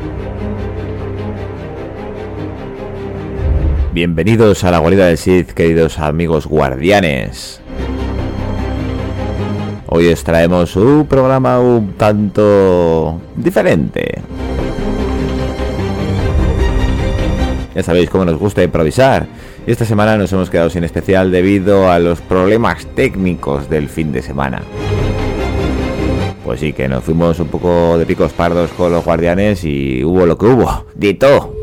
Bienvenidos a la guarida del Sith, queridos amigos guardianes. Hoy os traemos un programa un tanto diferente. Ya sabéis cómo nos gusta improvisar. Y esta semana nos hemos quedado sin especial debido a los problemas técnicos del fin de semana. Pues sí, que nos fuimos un poco de picos pardos con los guardianes y hubo lo que hubo. De todo.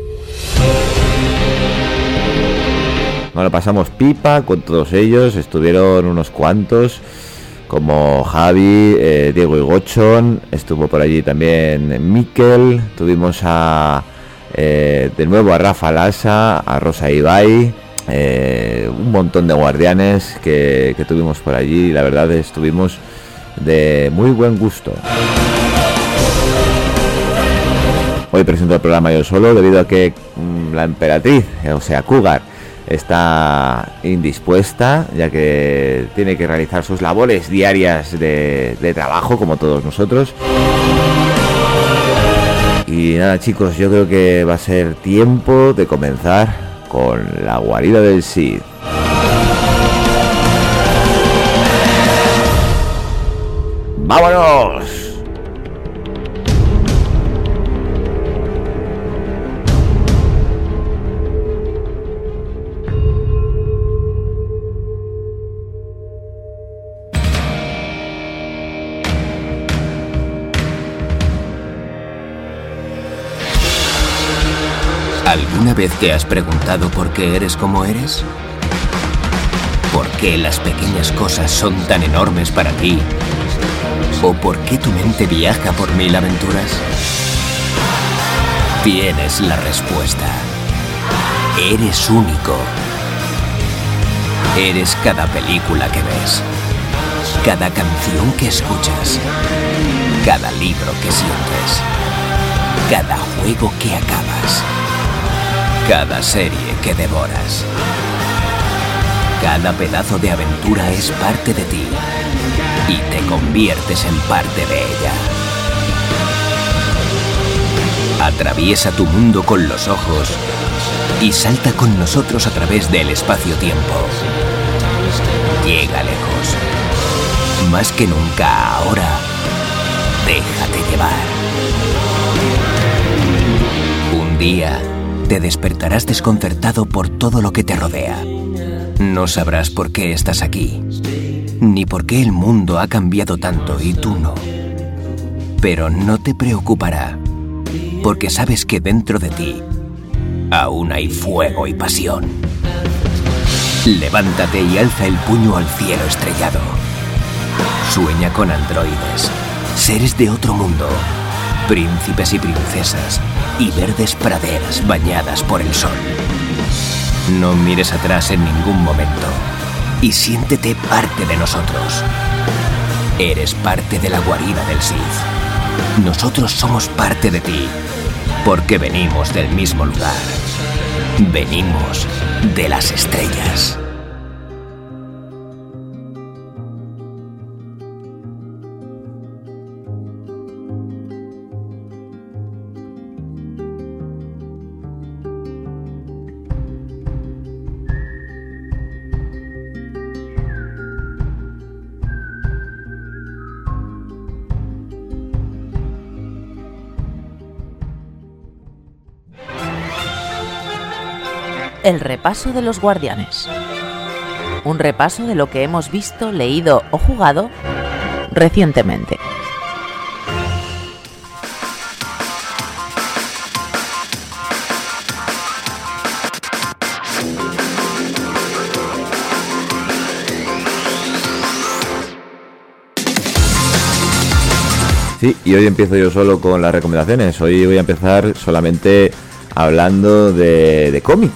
Nos lo pasamos pipa con todos ellos. Estuvieron unos cuantos, como Javi, Diego y Gochon. Estuvo por allí también Miquel. Tuvimos de nuevo a Rafa Lasa, a Rosa Ibai. Un montón de guardianes que tuvimos por allí. La verdad estuvimos de muy buen gusto. Hoy presento el programa yo solo debido a que la emperatriz, o sea Cougar, está indispuesta, ya que tiene que realizar sus labores diarias de trabajo, como todos nosotros. Y nada, chicos, yo creo que va a ser tiempo de comenzar con la guarida del Sith. ¡Vámonos! ¿Alguna vez te has preguntado por qué eres como eres? ¿Por qué las pequeñas cosas son tan enormes para ti? ¿O por qué tu mente viaja por mil aventuras? Tienes la respuesta. Eres único. Eres cada película que ves, cada canción que escuchas, cada libro que sientes, cada juego que acabas, cada serie que devoras. Cada pedazo de aventura es parte de ti y te conviertes en parte de ella. Atraviesa tu mundo con los ojos y salta con nosotros a través del espacio-tiempo. Llega lejos. Más que nunca ahora, déjate llevar. Un día te despertarás desconcertado por todo lo que te rodea. No sabrás por qué estás aquí, ni por qué el mundo ha cambiado tanto y tú no. Pero no te preocupará, porque sabes que dentro de ti aún hay fuego y pasión. Levántate y alza el puño al cielo estrellado. Sueña con androides, seres de otro mundo, príncipes y princesas y verdes praderas bañadas por el sol. No mires atrás en ningún momento y siéntete parte de nosotros. Eres parte de la guarida del Sith. Nosotros somos parte de ti, porque venimos del mismo lugar. Venimos de las estrellas. El repaso de los guardianes. Un repaso de lo que hemos visto, leído o jugado recientemente. Sí, y hoy empiezo yo solo con las recomendaciones. Hoy voy a empezar solamente hablando de cómic.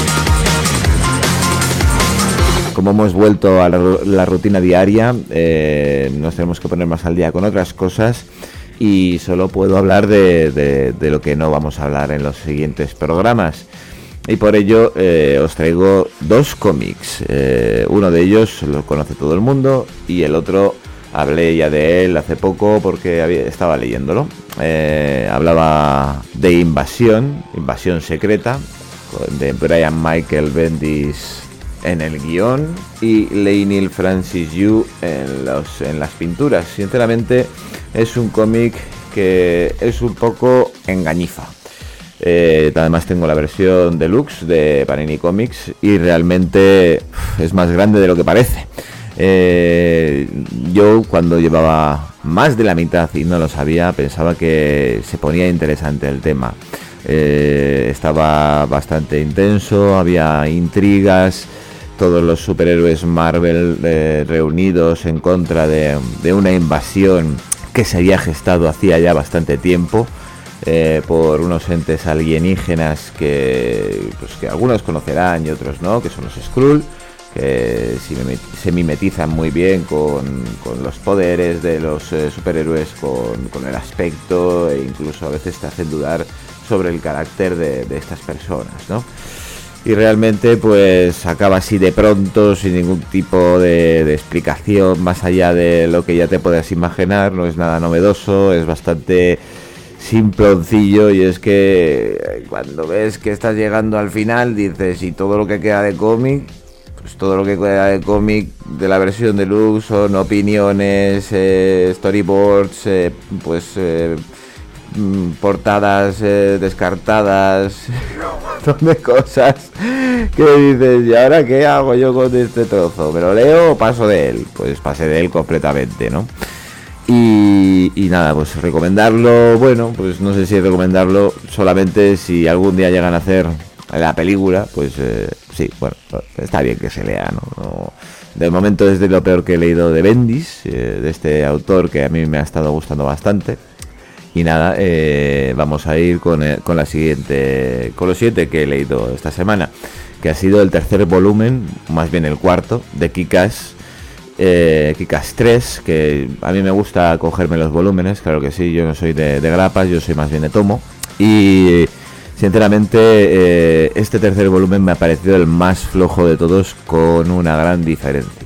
Como hemos vuelto a la rutina diaria, nos tenemos que poner más al día con otras cosas y solo puedo hablar de lo que no vamos a hablar en los siguientes programas. Y por ello os traigo dos cómics. Uno de ellos lo conoce todo el mundo y el otro hablé ya de él hace poco porque estaba leyéndolo. Hablaba de Invasión Secreta, de Brian Michael Bendis en el guión y Leinil Francis Yu en las pinturas. Sinceramente es un cómic que es un poco engañifa. Además tengo la versión deluxe de Panini Comics y realmente es más grande de lo que parece. Yo cuando llevaba más de la mitad y no lo sabía, pensaba que se ponía interesante el tema. Estaba bastante intenso, había intrigas, todos los superhéroes Marvel reunidos en contra de una invasión que se había gestado hacía ya bastante tiempo por unos entes alienígenas que algunos conocerán y otros no, que son los Skrull, que se mimetizan muy bien con los poderes de los superhéroes, con el aspecto, e incluso a veces te hacen dudar sobre el carácter de estas personas, ¿no? Y realmente pues acaba así de pronto, sin ningún tipo de explicación más allá de lo que ya te puedas imaginar. No es nada novedoso, es bastante simploncillo, y es que cuando ves que estás llegando al final dices, y todo lo que queda de cómic, pues todo lo que queda de cómic de la versión deluxe son opiniones, storyboards, portadas descartadas, un montón de cosas que dices, ¿y ahora qué hago yo con este trozo? ¿Me lo leo o paso de él? Pues pasé de él completamente, ¿no? Y nada, pues recomendarlo, bueno, pues no sé si recomendarlo, solamente si algún día llegan a hacer la película, pues sí, bueno, está bien que se lea, ¿no? De momento es de lo peor que he leído de Bendis, de este autor que a mí me ha estado gustando bastante. Y nada, vamos a ir con lo siguiente que he leído esta semana, que ha sido el tercer volumen, más bien el cuarto, de Kick-Ass 3, que a mí me gusta cogerme los volúmenes, claro que sí, yo no soy de grapas, yo soy más bien de tomo, y sinceramente este tercer volumen me ha parecido el más flojo de todos, con una gran diferencia.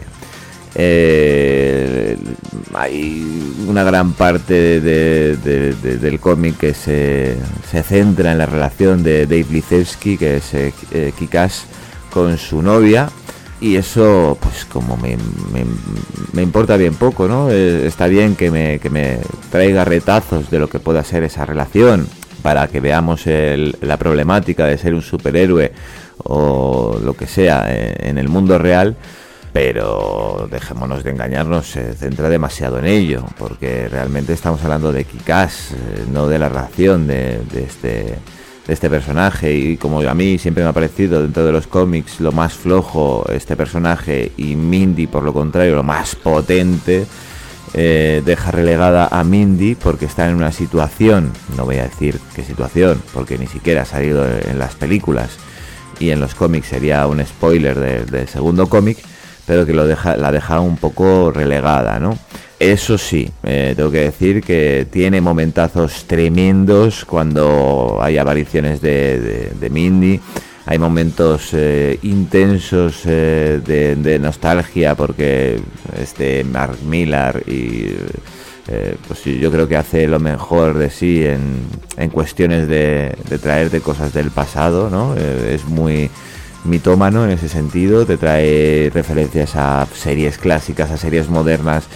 Hay una gran parte del cómic que se centra en la relación de Dave Lizewski, que es Kick-Ass, con su novia, y eso pues como me importa bien poco, ¿no? Está bien que me traiga retazos de lo que pueda ser esa relación, para que veamos la problemática de ser un superhéroe o lo que sea en el mundo real. Pero dejémonos de engañarnos, se centra demasiado en ello, porque realmente estamos hablando de Kick-Ass, no de la relación de este personaje. Y como a mí siempre me ha parecido dentro de los cómics lo más flojo este personaje, y Mindy por lo contrario lo más potente, deja relegada a Mindy porque está en una situación, no voy a decir qué situación porque ni siquiera ha salido en las películas, y en los cómics sería un spoiler del segundo cómic, pero que la deja un poco relegada, ¿no? Eso sí, tengo que decir que tiene momentazos tremendos cuando hay apariciones de Mindy. Hay momentos intensos de nostalgia, porque Mark Millar pues yo creo que hace lo mejor de sí en cuestiones de traerte cosas del pasado, ¿no? Es muy mitómano en ese sentido, te trae referencias a series clásicas, a series modernas,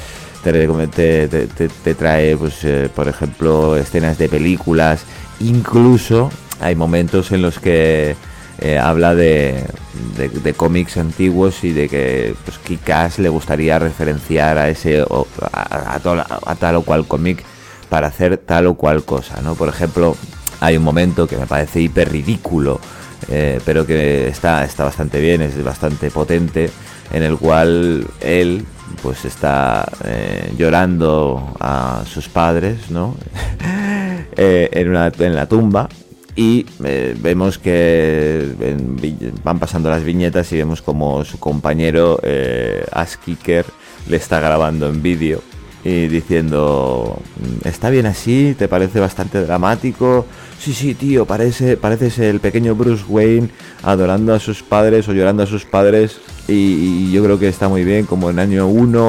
te trae pues por ejemplo escenas de películas, incluso hay momentos en los que habla de cómics antiguos, y de que pues Kick-Ass le gustaría referenciar a ese a tal o cual cómic para hacer tal o cual cosa, ¿no? Por ejemplo, hay un momento que me parece hiper ridículo, pero que está bastante bien, es bastante potente, en el cual él pues está llorando a sus padres, ¿no? en la tumba, y vemos que van pasando las viñetas y vemos como su compañero Ash Kicker le está grabando en vídeo y diciendo, ¿está bien así? ¿Te parece bastante dramático? Sí, tío, pareces el pequeño Bruce Wayne adorando a sus padres o llorando a sus padres, y yo creo que está muy bien, como en año 1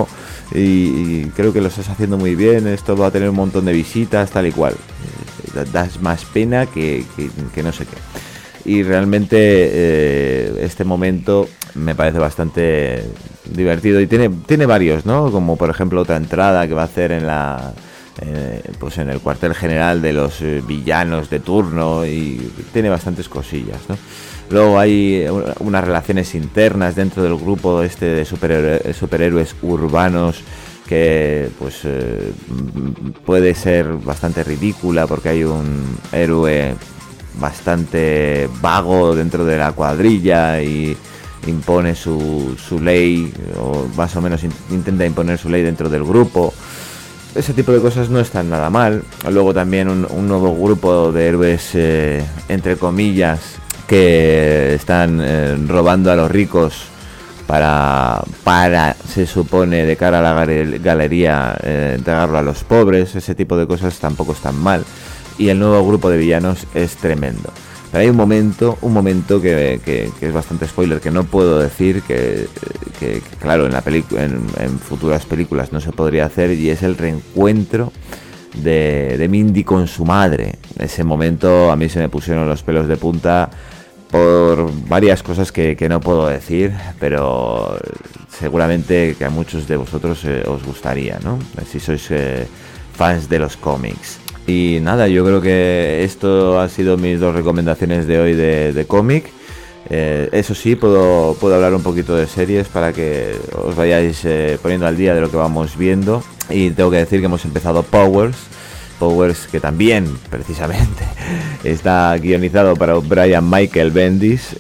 y creo que lo estás haciendo muy bien, esto va a tener un montón de visitas, tal y cual. Das más pena que no sé qué. Y realmente este momento me parece bastante divertido y tiene varios, ¿no? Como por ejemplo otra entrada que va a hacer en pues en el cuartel general de los villanos de turno, y tiene bastantes cosillas, ¿no? Luego hay unas relaciones internas dentro del grupo este de superhéroes urbanos que pues puede ser bastante ridícula, porque hay un héroe bastante vago dentro de la cuadrilla y impone su ley, o más o menos intenta imponer su ley dentro del grupo. Ese tipo de cosas no están nada mal. Luego también un nuevo grupo de héroes, entre comillas, que están robando a los ricos para se supone, de cara a la galería, entregarlo a los pobres. Ese tipo de cosas tampoco están mal. Y el nuevo grupo de villanos es tremendo. Pero hay un momento que es bastante spoiler, que no puedo decir, que claro, en futuras películas no se podría hacer, y es el reencuentro de Mindy con su madre. Ese momento a mí se me pusieron los pelos de punta por varias cosas que no puedo decir, pero seguramente que a muchos de vosotros os gustaría, ¿no? Si sois fans de los cómics. Y nada, yo creo que esto ha sido mis 2 recomendaciones de hoy de cómic. Eso sí, puedo hablar un poquito de series para que os vayáis poniendo al día de lo que vamos viendo. Y tengo que decir que hemos empezado Powers, que también precisamente está guionizado para Brian Michael Bendis.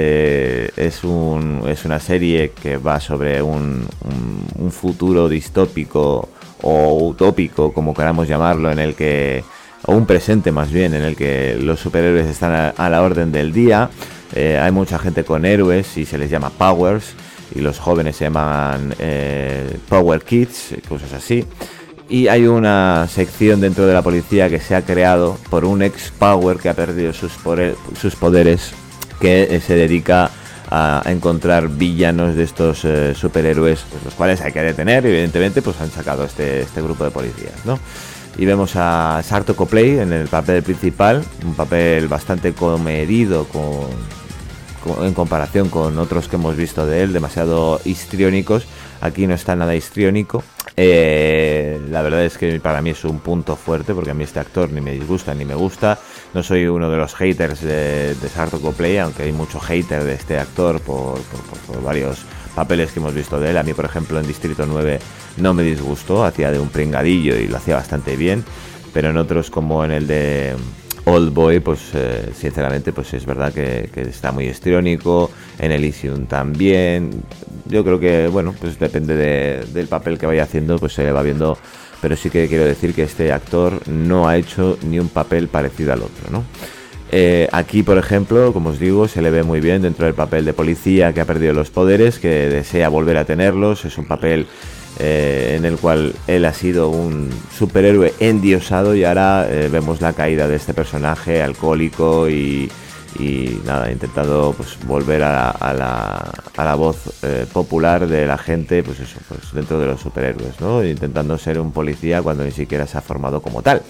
Es una serie que va sobre un futuro distópico o utópico, como queramos llamarlo, o un presente más bien, en el que los superhéroes están a la orden del día. Hay mucha gente con héroes y se les llama Powers, y los jóvenes se llaman Power Kids, cosas así. Y hay una sección dentro de la policía que se ha creado por un ex-Power que ha perdido sus poderes, que se dedica a encontrar villanos de estos superhéroes, pues los cuales hay que detener. Evidentemente pues han sacado este grupo de policías, ¿no? Y vemos a Sarto Copley en el papel principal, un papel bastante comedido en comparación con otros que hemos visto de él, demasiado histriónicos. Aquí no está nada histriónico. La verdad es que para mí es un punto fuerte, porque a mí este actor ni me disgusta ni me gusta. No soy uno de los haters de Sarto Copley, aunque hay mucho hater de este actor por varios papeles que hemos visto de él. A mí, por ejemplo, en Distrito 9 no me disgustó, hacía de un pringadillo y lo hacía bastante bien, pero en otros, como en el de Oldboy, pues sinceramente pues es verdad que está muy histriónico. En Elysium también. Yo creo que, bueno, pues depende del papel que vaya haciendo, pues se le va viendo. Pero sí que quiero decir que este actor no ha hecho ni un papel parecido al otro, ¿no? Aquí, por ejemplo, como os digo, se le ve muy bien dentro del papel de policía que ha perdido los poderes, que desea volver a tenerlos. Es un papel en el cual él ha sido un superhéroe endiosado, y ahora vemos la caída de este personaje alcohólico y nada, ha intentado pues volver a la voz popular de la gente, pues eso, pues dentro de los superhéroes, ¿no? Intentando ser un policía cuando ni siquiera se ha formado como tal.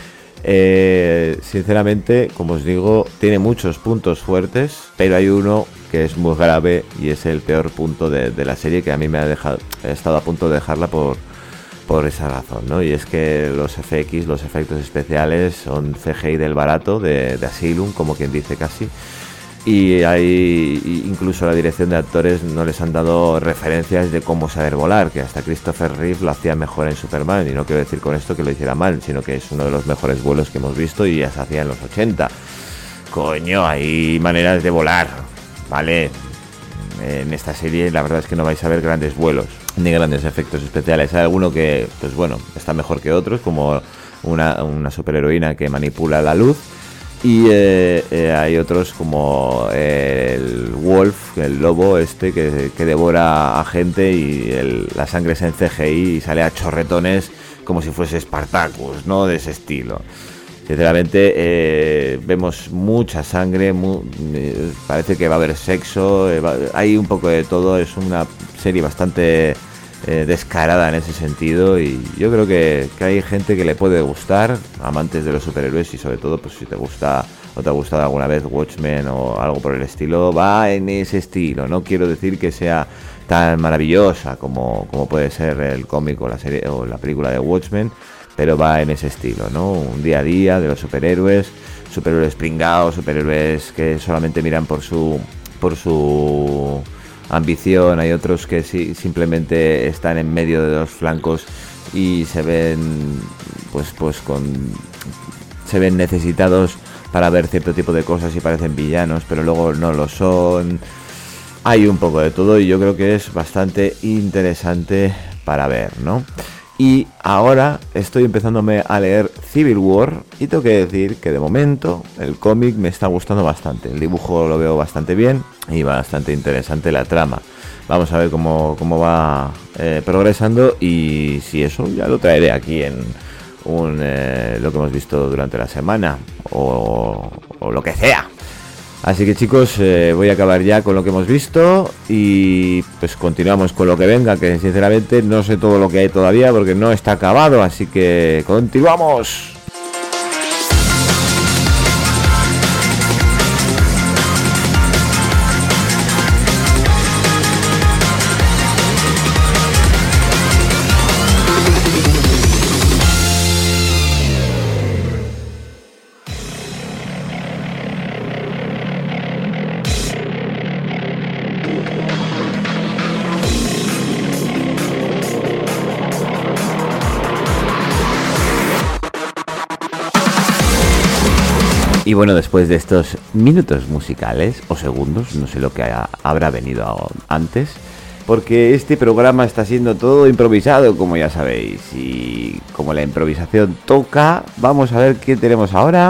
Sinceramente, como os digo, tiene muchos puntos fuertes, pero hay uno que es muy grave, y es el peor punto de la serie, que a mí he estado a punto de dejarla por esa razón, ¿no? Y es que los FX, los efectos especiales, son CGI del barato, de Asylum, como quien dice casi. Y incluso la dirección de actores no les han dado referencias de cómo saber volar, que hasta Christopher Reeve lo hacía mejor en Superman, y no quiero decir con esto que lo hiciera mal, sino que es uno de los mejores vuelos que hemos visto, y ya se hacía en los 80. Coño, hay maneras de volar, ¿vale? En esta serie la verdad es que no vais a ver grandes vuelos ni grandes efectos especiales. Hay alguno que, pues bueno, está mejor que otros, como una superheroína que manipula la luz. Y hay otros como el Wolf, el lobo este que devora a gente, y la sangre es en CGI y sale a chorretones como si fuese Spartacus, ¿no? De ese estilo. Sinceramente, vemos mucha sangre, parece que va a haber sexo, hay un poco de todo. Es una serie bastante descarada en ese sentido, y yo creo que hay gente que le puede gustar, amantes de los superhéroes, y sobre todo pues si te gusta o te ha gustado alguna vez Watchmen o algo por el estilo, va en ese estilo. No quiero decir que sea tan maravillosa como puede ser el cómic o la serie o la película de Watchmen, pero va en ese estilo, ¿no? Un día a día de los superhéroes pringados, superhéroes que solamente miran por su ambición. Hay otros que sí, simplemente están en medio de los flancos y se ven se ven necesitados para ver cierto tipo de cosas y parecen villanos, pero luego no lo son. Hay un poco de todo y yo creo que es bastante interesante para ver, ¿no? Y ahora estoy empezándome a leer Civil War y tengo que decir que de momento el cómic me está gustando bastante. El dibujo lo veo bastante bien y bastante interesante la trama. Vamos a ver cómo va progresando, y si eso ya lo traeré aquí en lo que hemos visto durante la semana o lo que sea. Así que chicos, voy a acabar ya con lo que hemos visto y pues continuamos con lo que venga, que sinceramente no sé todo lo que hay todavía porque no está acabado, así que continuamos. Y bueno, después de estos minutos musicales o segundos, no sé lo que habrá venido antes, porque este programa está siendo todo improvisado, como ya sabéis, y como la improvisación toca, vamos a ver qué tenemos ahora.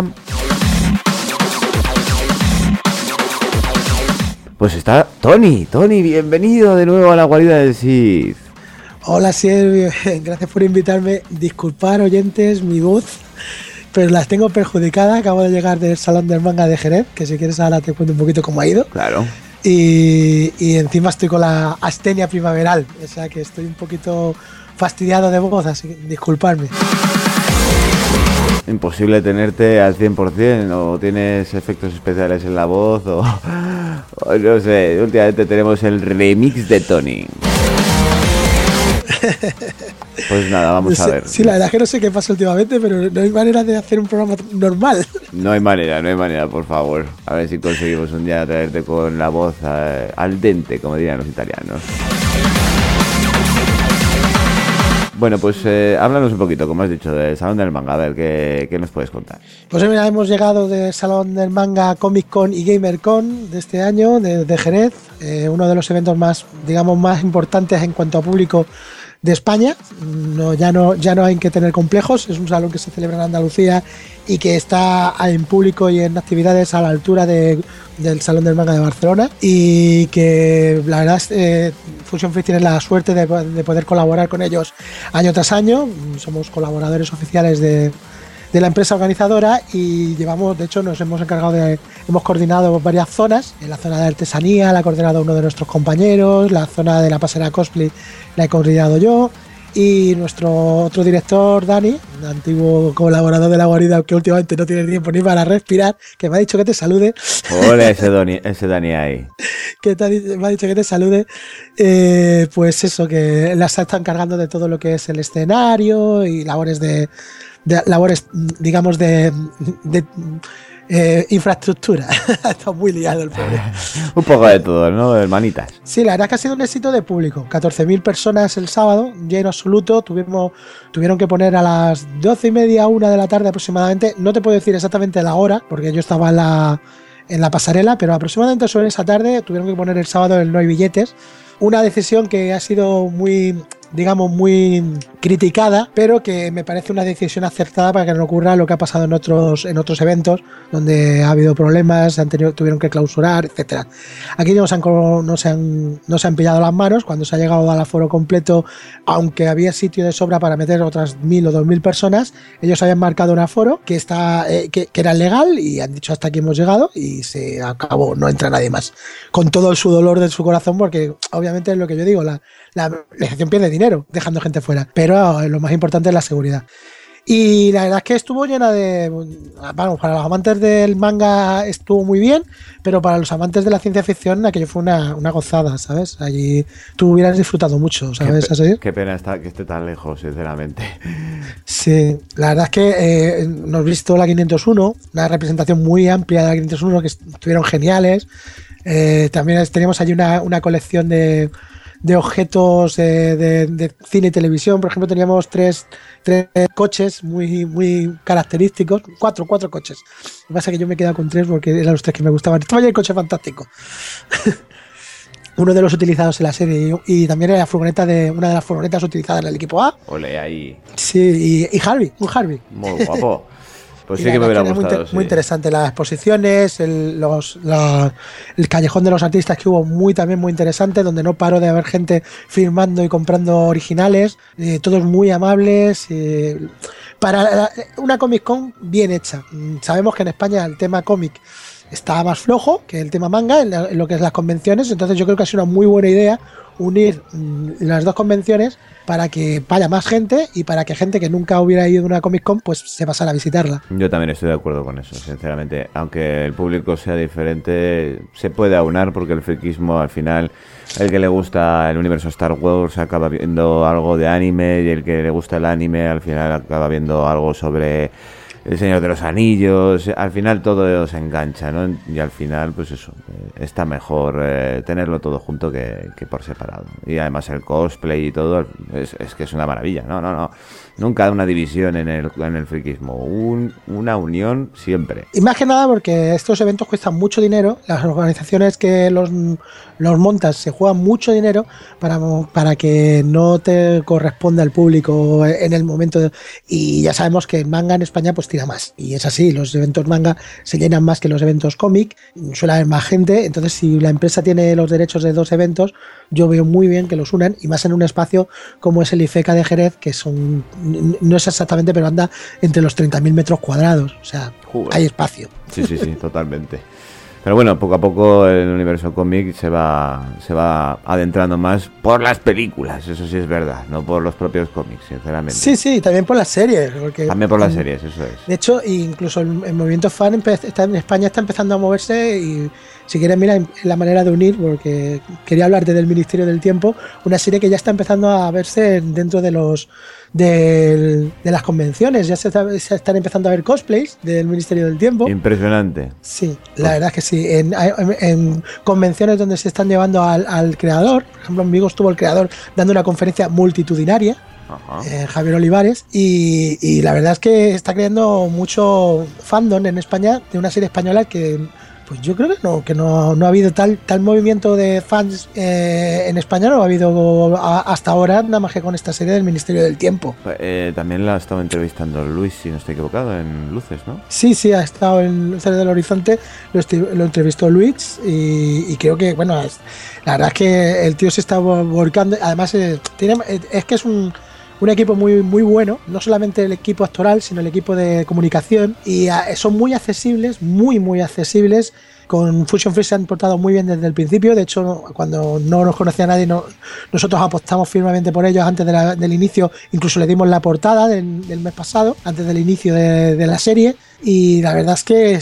Pues está Tony, bienvenido de nuevo a la guarida del Sith. Hola Silvio, gracias por invitarme. Disculpar oyentes mi voz, pero las tengo perjudicadas. Acabo de llegar del Salón del Manga de Jerez, que si quieres ahora te cuento un poquito cómo ha ido. Claro. Y encima estoy con la astenia primaveral, o sea que estoy un poquito fastidiado de voz, así que disculparme. Imposible tenerte al 100%, o tienes efectos especiales en la voz, o no sé, últimamente tenemos el remix de Tony. Pues nada, vamos a ver. Sí, la verdad es que no sé qué pasa últimamente, pero no hay manera de hacer un programa normal. No hay manera, por favor. A ver si conseguimos un día traerte con la voz al dente, como dirían los italianos. Bueno, pues háblanos un poquito, como has dicho, del Salón del Manga. A ver, ¿qué nos puedes contar? Pues mira, hemos llegado del Salón del Manga, Comic Con y Gamer Con de este año, de Jerez. Uno de los eventos más importantes en cuanto a público de España. Ya no hay que tener complejos. Es un salón que se celebra en Andalucía y que está en público y en actividades a la altura del Salón del Manga de Barcelona, y que la verdad Fusion Free tiene la suerte de poder colaborar con ellos año tras año. Somos colaboradores oficiales de la empresa organizadora y hemos coordinado varias zonas. En la zona de artesanía la ha coordinado uno de nuestros compañeros, la zona de la pasarela cosplay la he coordinado yo, y nuestro otro director, Dani, un antiguo colaborador de la guarida que últimamente no tiene tiempo ni para respirar, que me ha dicho que te salude. Hola, ese Dani ahí. Me ha dicho que te salude. Pues eso, que las está encargando de todo lo que es el escenario y labores digamos de infraestructura. Está muy liado el pobre. Un poco de todo, ¿no, hermanitas? Sí, la verdad es que ha sido un éxito de público. 14.000 personas el sábado, lleno absoluto. Tuvieron que poner a las 12:30, 1 de la tarde aproximadamente. No te puedo decir exactamente la hora, porque yo estaba en la pasarela, pero aproximadamente sobre esa tarde tuvieron que poner el sábado el no hay billetes. Una decisión que ha sido muy, digamos, muy criticada, pero que me parece una decisión acertada para que no ocurra lo que ha pasado en otros eventos donde ha habido problemas, tuvieron que clausurar, etcétera. Aquí no se han pillado las manos. Cuando se ha llegado al aforo completo, aunque había sitio de sobra para meter otras 1.000 o 2.000 personas, ellos habían marcado un aforo que era legal y han dicho hasta aquí hemos llegado y se acabó, no entra nadie más. Con todo su dolor de su corazón, porque obviamente es lo que yo digo, la organización pierde dinero dejando gente fuera, pero lo más importante es la seguridad. Y la verdad es que estuvo llena de... Bueno, para los amantes del manga estuvo muy bien, pero para los amantes de la ciencia ficción aquello fue una gozada, ¿sabes? Allí tú hubieras disfrutado mucho, ¿sabes? Qué pena que esté tan lejos, sinceramente. Sí, la verdad es que hemos visto la 501, una representación muy amplia de la 501 que estuvieron geniales. También teníamos allí una colección de objetos de cine y televisión. Por ejemplo, teníamos tres coches muy característicos, cuatro coches. Lo que pasa es que yo me he quedado con 3 porque eran los 3 que me gustaban. Estaba ya el coche fantástico. Uno de los utilizados en la serie y también era una de las furgonetas utilizadas en el equipo A. Ole, ahí. Sí, y Harvey, un Harvey. Muy guapo. Pues sí que me hubiera gustado. Muy interesante las exposiciones, el callejón de los artistas que hubo también muy interesante, donde no paró de haber gente firmando y comprando originales, todos muy amables. Para una Comic Con bien hecha. Sabemos que en España el tema cómic está más flojo que el tema manga en lo que es las convenciones, entonces yo creo que ha sido una muy buena idea unir las dos convenciones para que vaya más gente y para que gente que nunca hubiera ido a una Comic Con pues se pasara a visitarla. Yo también estoy de acuerdo con eso, sinceramente. Aunque el público sea diferente, se puede aunar porque el friquismo al final, el que le gusta el universo Star Wars acaba viendo algo de anime y el que le gusta el anime al final acaba viendo algo sobre El Señor de los Anillos. Al final todo se engancha, ¿no? Y al final, pues eso, está mejor tenerlo todo junto que por separado. Y además el cosplay y todo es que es una maravilla. No. Nunca una división en el friquismo. Una unión siempre. Y más que nada porque estos eventos cuestan mucho dinero. Las organizaciones que los montas se juegan mucho dinero para que no te corresponda al público en el momento. Y ya sabemos que el manga en España pues tira más. Y es así, los eventos manga se llenan más que los eventos cómic. Suele haber más gente. Entonces, si la empresa tiene los derechos de 2 eventos, yo veo muy bien que los unan. Y más en un espacio como es el IFECA de Jerez, que no es exactamente, pero anda entre los 30.000 metros cuadrados. O sea, hay espacio. Sí, totalmente. Pero bueno, poco a poco el universo cómic se va adentrando más por las películas, eso sí es verdad, no por los propios cómics, sinceramente. Sí, también por las series. También por las series, eso es. De hecho, incluso el movimiento fan en España está empezando a moverse y si quieres, mira, la manera de unir, porque quería hablarte del Ministerio del Tiempo, una serie que ya está empezando a verse dentro de las convenciones. Ya se están empezando a ver cosplays del Ministerio del Tiempo. Impresionante. Sí, la verdad es que sí. En convenciones donde se están llevando al creador, por ejemplo, en Vigo estuvo el creador dando una conferencia multitudinaria, Javier Olivares, y la verdad es que está creando mucho fandom en España de una serie española que pues yo creo que no ha habido tal movimiento de fans en España, no ha habido hasta ahora, nada más que con esta serie del Ministerio del Tiempo. También la ha estado entrevistando Luis, si no estoy equivocado, en Luces, ¿no? Sí, ha estado en Luces del Horizonte, lo entrevistó Luis y creo que, bueno, la verdad es que el tío se está volcando, además es que es un equipo muy, muy bueno, no solamente el equipo actoral, sino el equipo de comunicación, y son muy accesibles, muy accesibles. Con Fusion Free se han portado muy bien desde el principio. De hecho, cuando no nos conocía nadie, nosotros apostamos firmemente por ellos antes del inicio. Incluso le dimos la portada del mes pasado, antes del inicio de la serie. Y la verdad es que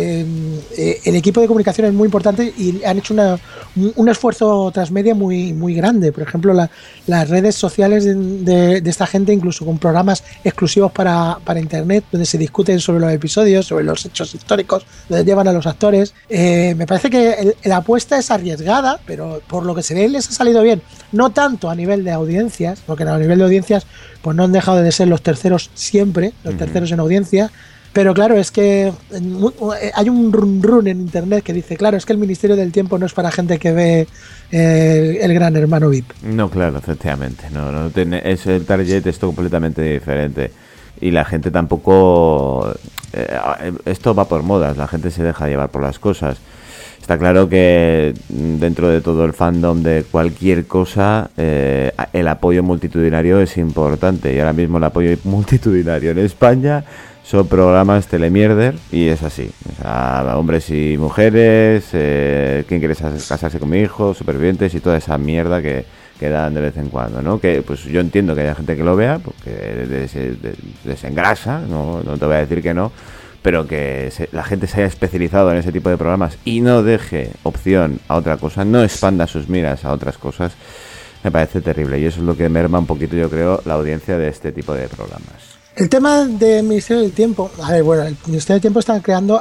el equipo de comunicación es muy importante y han hecho un esfuerzo transmedia muy grande. Por ejemplo, las redes sociales de esta gente, incluso con programas exclusivos para internet, donde se discuten sobre los episodios, sobre los hechos históricos, donde llevan a los actores. Me parece que la apuesta es arriesgada, pero por lo que se ve les ha salido bien. No tanto a nivel de audiencias, porque a nivel de audiencias pues no han dejado de ser los terceros siempre, los terceros en audiencia, Pero claro, es que hay un run en internet que dice, claro, es que el Ministerio del Tiempo no es para gente que ve el Gran Hermano VIP. No, claro, efectivamente. Es el target es completamente diferente. Y la gente tampoco... esto va por modas, la gente se deja llevar por las cosas. Está claro que dentro de todo el fandom de cualquier cosa, el apoyo multitudinario es importante. Y ahora mismo el apoyo multitudinario en España son programas telemierder y es así. O sea, hombres y mujeres, quién quiere casarse con mi hijo, supervivientes y toda esa mierda que dan de vez en cuando, ¿no? Que pues yo entiendo que haya gente que lo vea porque les engrasa, no te voy a decir que no, pero que la gente se haya especializado en ese tipo de programas y no deje opción a otra cosa, no expanda sus miras a otras cosas, me parece terrible. Y eso es lo que merma un poquito, yo creo, la audiencia de este tipo de programas. El tema del Ministerio del Tiempo, a ver, bueno, el Ministerio del Tiempo está creando,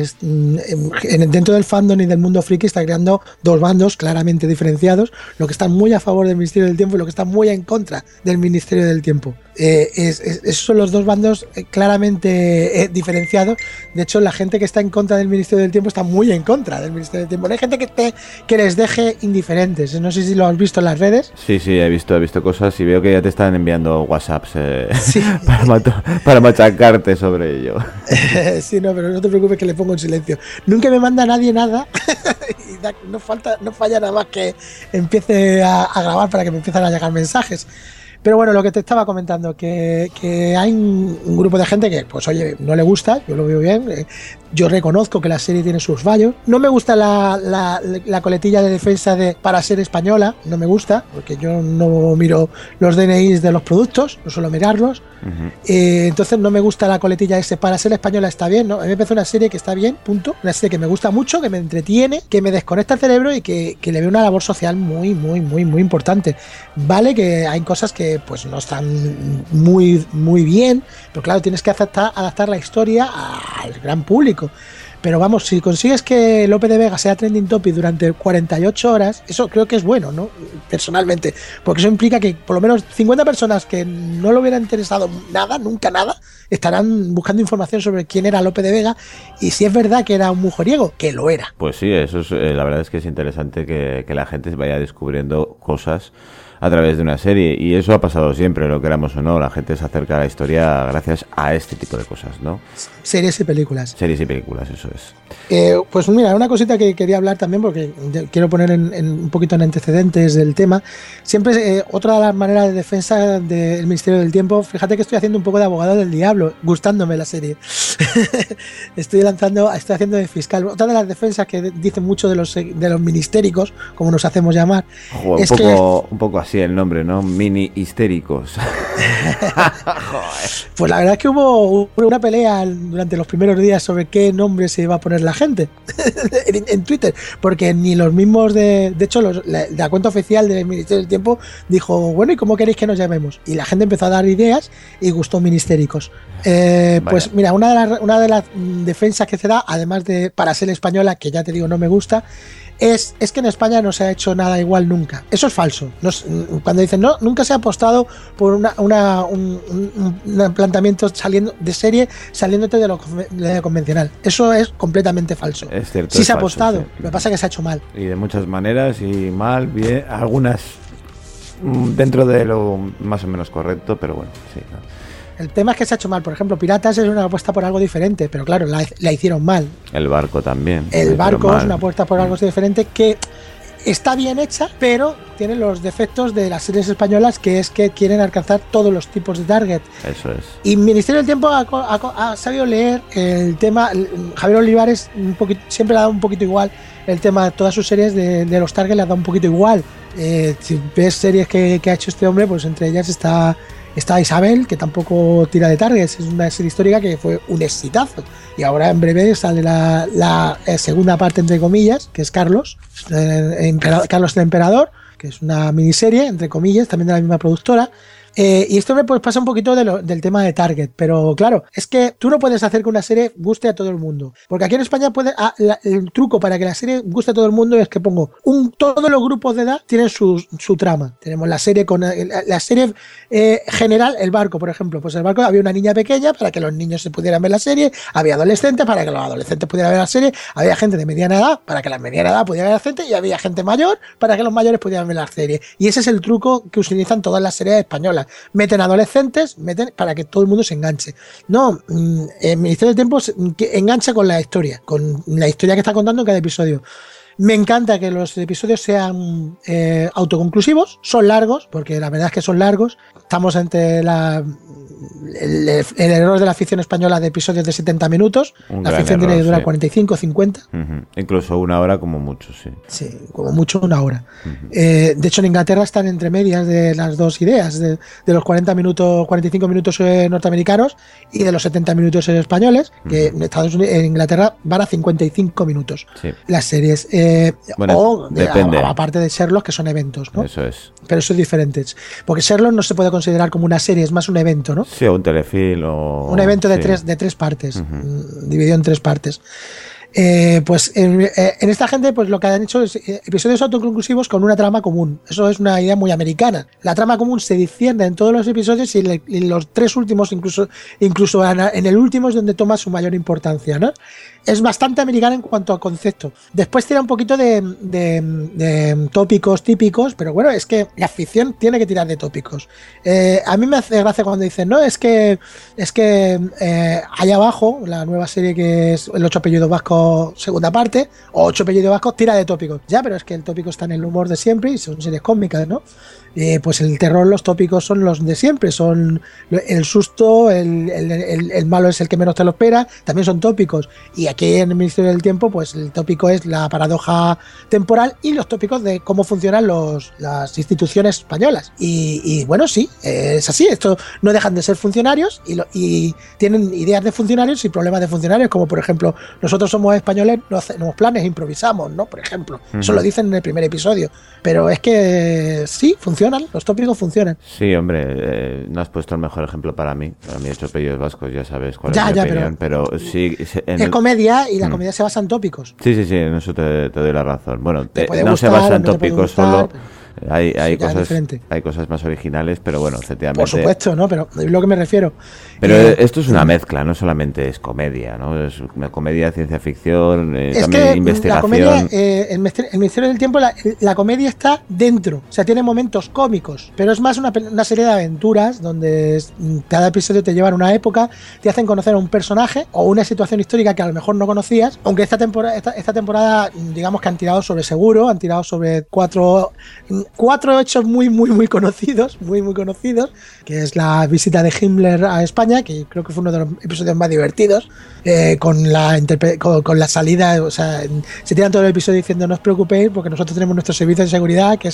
dentro del fandom y del mundo friki, está creando dos bandos claramente diferenciados, lo que están muy a favor del Ministerio del Tiempo y lo que están muy en contra del Ministerio del Tiempo. Esos son los dos bandos claramente diferenciados. De hecho, la gente que está en contra del Ministerio del Tiempo está muy en contra del Ministerio del Tiempo. No hay gente que les deje indiferentes. No sé si lo has visto en las redes. Sí, he visto cosas y veo que ya te están enviando WhatsApps sí. para machacarte sobre ello. Sí, no, pero no te preocupes que le pongo en silencio. Nunca me manda nadie nada y no falla nada más que empiece a grabar para que me empiecen a llegar mensajes. Pero bueno, lo que te estaba comentando, que hay un grupo de gente que, pues oye, no le gusta, yo lo veo bien, yo reconozco que la serie tiene sus fallos. No me gusta la coletilla de defensa para ser española, no me gusta, porque yo no miro los DNIs de los productos, no suelo mirarlos. Uh-huh. Entonces no me gusta la coletilla ese, para ser española está bien, ¿no? A mí me parece una serie que está bien, punto. Una serie que me gusta mucho, que me entretiene, que me desconecta el cerebro y que le veo una labor social muy, muy, muy, muy importante. Vale que hay cosas que pues no están muy, muy bien, pero claro, tienes que adaptar la historia al gran público. Pero vamos, si consigues que Lope de Vega sea trending topic durante 48 horas, eso creo que es bueno, ¿no? Personalmente, porque eso implica que por lo menos 50 personas que no le hubieran interesado nunca nada, estarán buscando información sobre quién era Lope de Vega y si es verdad que era un mujeriego, que lo era. Pues sí, eso es, la verdad es que es interesante que la gente vaya descubriendo cosas a través de una serie, y eso ha pasado siempre, lo queramos o no, la gente se acerca a la historia gracias a este tipo de cosas, ¿no? Series y películas. Series y películas, eso es. Pues mira, una cosita que quería hablar también, porque quiero poner un poquito en antecedentes del tema. Siempre, otra de las maneras de defensa del Ministerio del Tiempo, fíjate que estoy haciendo un poco de abogado del diablo, gustándome la serie. estoy haciendo de fiscal. Otra de las defensas que dicen mucho de los ministéricos, como nos hacemos llamar, es un poco así el nombre, ¿no? Mini histéricos. Pues la verdad es que hubo una pelea durante los primeros días sobre qué nombre se iba a poner la gente en Twitter, porque ni los mismos de hecho la cuenta oficial del Ministerio del Tiempo dijo, bueno, ¿y cómo queréis que nos llamemos? Y la gente empezó a dar ideas y gustó ministéricos. Pues mira, una de las defensas que se da, además de para ser española, que ya te digo no me gusta, es que en España no se ha hecho nada igual nunca. Eso es falso. Cuando dicen no, nunca se ha apostado por un planteamiento de serie saliéndote de lo convencional. Eso es completamente falso. Es cierto. Sí se ha apostado, sí. Lo que pasa es que se ha hecho mal. Y de muchas maneras, y mal, bien, algunas dentro de lo más o menos correcto, pero bueno, sí, ¿no? El tema es que se ha hecho mal. Por ejemplo, Piratas es una apuesta por algo diferente, pero claro, la hicieron mal. El Barco también. El Barco es una apuesta por algo diferente que está bien hecha, pero tiene los defectos de las series españolas, que es que quieren alcanzar todos los tipos de target. Eso es. Y Ministerio del Tiempo ha sabido leer el tema. Javier Olivares siempre le ha dado un poquito igual el tema. Todas sus series de los target le ha dado un poquito igual. Si ves series que ha hecho este hombre, pues entre ellas está Isabel, que tampoco tira de targets, es una serie histórica que fue un exitazo. Y ahora en breve sale la segunda parte, entre comillas, que es Carlos el Emperador, que es una miniserie, entre comillas, también de la misma productora. Y esto me pues, pasa un poquito del tema de target, pero claro, es que tú no puedes hacer que una serie guste a todo el mundo, porque aquí en España el truco para que la serie guste a todo el mundo es que pongo todos los grupos de edad tienen su trama. Tenemos la serie general, El Barco, por ejemplo, pues El Barco había una niña pequeña para que los niños se pudieran ver la serie, había adolescentes para que los adolescentes pudieran ver la serie, había gente de mediana edad para que la mediana edad pudiera ver la serie y había gente mayor para que los mayores pudieran ver la serie. Y ese es el truco que utilizan todas las series españolas. Meten adolescentes, para que todo el mundo se enganche. No, el Ministerio del Tiempo engancha con la historia que está contando en cada episodio. Me encanta que los episodios sean autoconclusivos, son largos, porque la verdad es que son largos. Estamos ante el error de la ficción española de episodios de 70 minutos. La ficción tiene que durar 45, 50. Incluso una hora como mucho, sí. Sí, como mucho una hora. De hecho, en Inglaterra están entre medias de las dos ideas, de los 45 minutos norteamericanos y de los 70 minutos españoles, que en Inglaterra van a 55 minutos las series. Depende. Aparte de Sherlock, que son eventos, ¿no? Eso es. Pero eso es diferente. Porque Sherlock no se puede considerar como una serie, es más un evento, ¿no? Sí, o un telefilm o... Un evento de tres partes, dividido en 3 partes. Pues en esta gente pues lo que han hecho es episodios autoconclusivos con una trama común. Eso es una idea muy americana. La trama común se disciende en todos los episodios y los 3 últimos, incluso en el último es donde toma su mayor importancia, ¿no? Es bastante americana en cuanto a concepto. Después tiene un poquito de tópicos típicos, pero bueno, es que la ficción tiene que tirar de tópicos. A mí me hace gracia cuando dicen, no, es que allá abajo, la nueva serie que es El 8 apellidos vascos segunda parte, o 8 apellidos vascos, tira de tópicos. Ya, pero es que el tópico está en el humor de siempre y son series cómicas, ¿no? Pues el terror, los tópicos son los de siempre, son el susto, el malo es el que menos te lo espera, también son tópicos. Y aquí en el Ministerio del Tiempo, pues el tópico es la paradoja temporal y los tópicos de cómo funcionan las instituciones españolas. Y bueno, sí, es así, esto no dejan de ser funcionarios y tienen ideas de funcionarios y problemas de funcionarios, como por ejemplo, nosotros somos españoles, no hacemos planes, improvisamos, ¿no? Por ejemplo, eso lo dicen en el primer episodio, pero es que sí, funcionan, los tópicos funcionan. Sí, hombre, no has puesto el mejor ejemplo para mí 8 apellidos vascos, ya sabes cuál es mi opinión, pero sí... Es comedia y la comedia se basa en tópicos. Sí, en eso te doy la razón. Bueno, no se basa en tópicos solo... Hay cosas más originales, pero bueno, efectivamente. Por supuesto, ¿no? Pero es lo que me refiero. Pero esto es una mezcla, no solamente es comedia, ¿no? Es una comedia, ciencia ficción, también investigación. La comedia, el Ministerio del Tiempo, la comedia está dentro, o sea, tiene momentos cómicos, pero es más una serie de aventuras donde cada episodio te lleva a una época, te hacen conocer a un personaje o una situación histórica que a lo mejor no conocías, aunque esta temporada digamos que han tirado sobre seguro, han tirado sobre cuatro hechos muy conocidos, muy conocidos, que es la visita de Himmler a España, que creo que fue uno de los episodios más divertidos, con la salida, o sea, se tiran todo el episodio diciendo no os preocupéis porque nosotros tenemos nuestro servicio de seguridad, que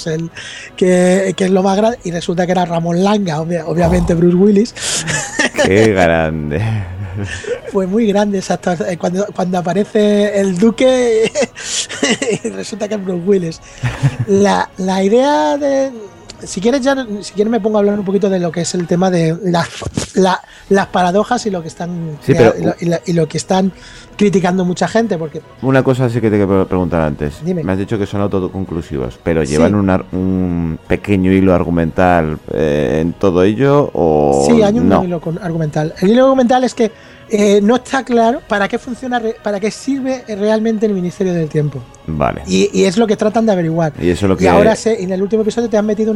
es lo más grande, y resulta que era Ramón Langa, obviamente Bruce Willis. ¡Qué grande! Fue muy grande cuando aparece el Duque y resulta que es Bruce Willis. La idea de... Si quieres me pongo a hablar un poquito de lo que es el tema de las paradojas y lo que están y lo que están criticando mucha gente, porque... Una cosa sí que te quiero preguntar antes. Dime. Me has dicho que son autoconclusivos, pero ¿llevan un pequeño hilo argumental en todo ello o...? Sí, hay un hilo argumental. El hilo argumental es que no está claro para qué funciona, para qué sirve realmente el Ministerio del Tiempo. Vale. Y es lo que tratan de averiguar. Y eso es lo que... Y ahora en el último episodio te han metido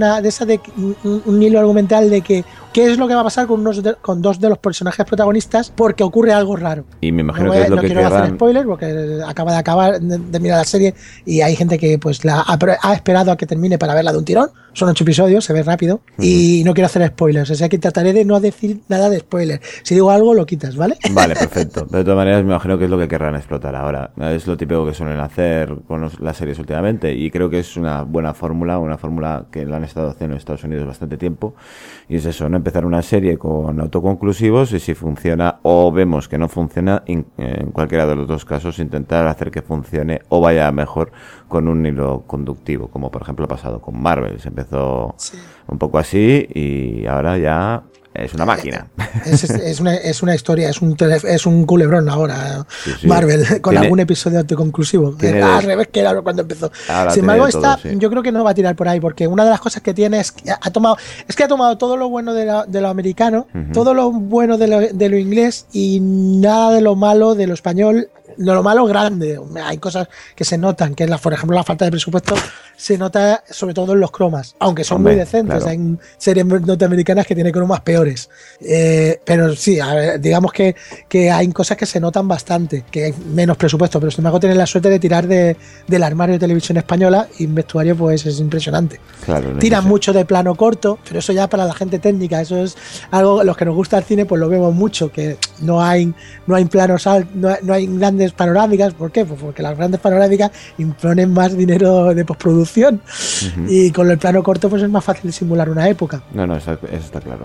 un hilo argumental de que qué es lo que va a pasar con 2 de los personajes protagonistas porque ocurre algo raro. Y me imagino que es lo que quiero hacer spoilers porque acaba de acabar de mirar la serie y hay gente que pues ha esperado a que termine para verla de un tirón. Son 8 episodios, se ve rápido y no quiero hacer spoilers, o sea que trataré de no decir nada de spoilers. Si digo algo lo quitas, ¿vale? Vale, perfecto. De todas maneras, me imagino que es lo que querrán explotar ahora. Es lo típico que suelen hacer con las series últimamente. Y creo que es una buena fórmula, una fórmula que lo han estado haciendo en Estados Unidos bastante tiempo. Y es eso, no empezar una serie con autoconclusivos y si funciona o vemos que no funciona, en cualquiera de los dos casos, intentar hacer que funcione o vaya mejor con un hilo conductivo, como por ejemplo ha pasado con Marvel. Se empezó un poco así y ahora ya es una máquina. Es una historia, es un culebrón ahora. Sí. Marvel, con algún episodio autoconclusivo. Al revés que era cuando empezó. Sin embargo, yo creo que no va a tirar por ahí, porque una de las cosas que tiene es que ha tomado todo lo bueno de lo americano, todo lo bueno de lo inglés y nada de lo malo de lo español. Lo malo grande, hay cosas que se notan, que por ejemplo la falta de presupuesto se nota sobre todo en los cromas, aunque son muy decentes, claro. Hay series norteamericanas que tienen cromas peores, pero sí, a ver, digamos que hay cosas que se notan bastante, que hay menos presupuesto, pero sin embargo tienen la suerte de tirar del armario de televisión española y en vestuario pues es impresionante. Claro, tiran mucho de plano corto, pero eso ya para la gente técnica, eso es algo, los que nos gusta el cine pues lo vemos mucho, que no hay planos altos, no hay grandes panorámicas. ¿Por qué? Pues porque las grandes panorámicas imponen más dinero de postproducción y con el plano corto pues es más fácil simular una época. No, eso está claro.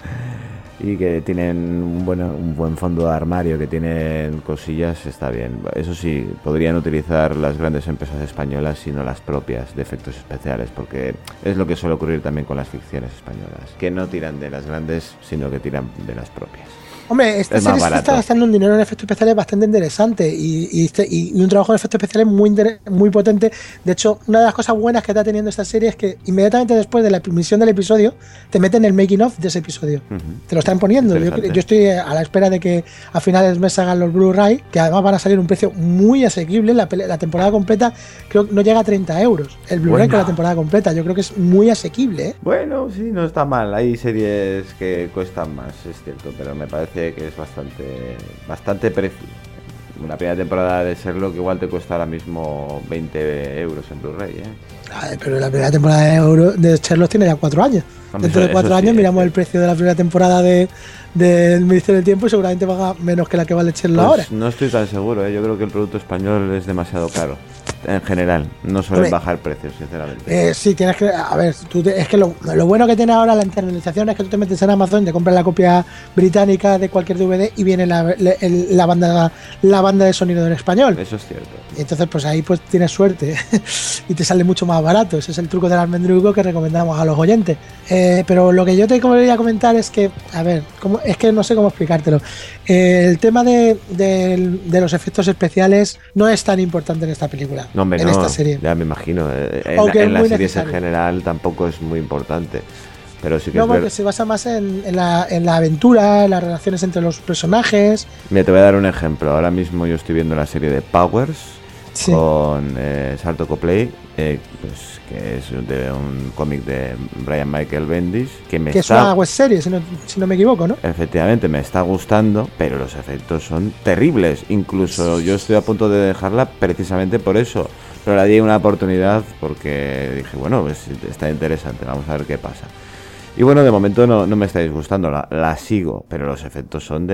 Y que tienen un buen fondo de armario, que tienen cosillas, está bien. Eso sí, podrían utilizar las grandes empresas españolas y no las propias de efectos especiales, porque es lo que suele ocurrir también con las ficciones españolas, que no tiran de las grandes, sino que tiran de las propias. Hombre, esta serie se está gastando un dinero en efectos especiales bastante interesante y un trabajo de efectos especiales muy potente. De hecho, una de las cosas buenas que está teniendo esta serie es que inmediatamente después de la emisión del episodio te meten el making of de ese episodio. Te lo están poniendo. Yo estoy a la espera de que a finales del mes hagan los Blu-ray, que además van a salir a un precio muy asequible. La temporada completa creo que no llega a 30 euros. El Blu-ray con la temporada completa. Yo creo que es muy asequible, ¿eh? Bueno, sí, no está mal. Hay series que cuestan más, es cierto, pero me parece que es bastante precio. Una primera temporada de Sherlock igual te cuesta ahora mismo 20 euros en Blu-ray, ¿eh? Ay, pero la primera temporada de Sherlock tiene ya 4 años. Dentro de 4 años miramos el precio de la primera temporada del Ministerio del Tiempo y seguramente valga menos que la que vale Sherlock ahora. No estoy tan seguro, ¿eh? Yo creo que el producto español es demasiado caro. En general, no suelen bajar precios, sinceramente. Sí, tienes que... A ver, es que lo bueno que tiene ahora la internalización es que tú te metes en Amazon, te compras la copia británica de cualquier DVD y viene la banda de sonido en español. Eso es cierto. Y entonces, pues ahí pues tienes suerte y te sale mucho más barato. Ese es el truco del almendruco que recomendamos a los oyentes. Pero lo que yo te quería comentar es que, a ver, es que no sé cómo explicártelo. El tema de los efectos especiales no es tan importante en esta película. No, hombre, en esta serie. Ya me imagino. En las series en general tampoco es muy importante. Pero sí que no, porque se basa más en la aventura, en las relaciones entre los personajes. Mira, te voy a dar un ejemplo. Ahora mismo yo estoy viendo la serie de Powers con Sarto Copley, pues, que es de un cómic de Brian Michael Bendis. Que es una web serie, si no me equivoco, ¿no? Efectivamente, me está gustando, pero los efectos son terribles. Incluso yo estoy a punto de dejarla precisamente por eso. Pero le di una oportunidad porque dije, bueno, pues está interesante, vamos a ver qué pasa. Y bueno, de momento no me está disgustando, la sigo, pero los efectos son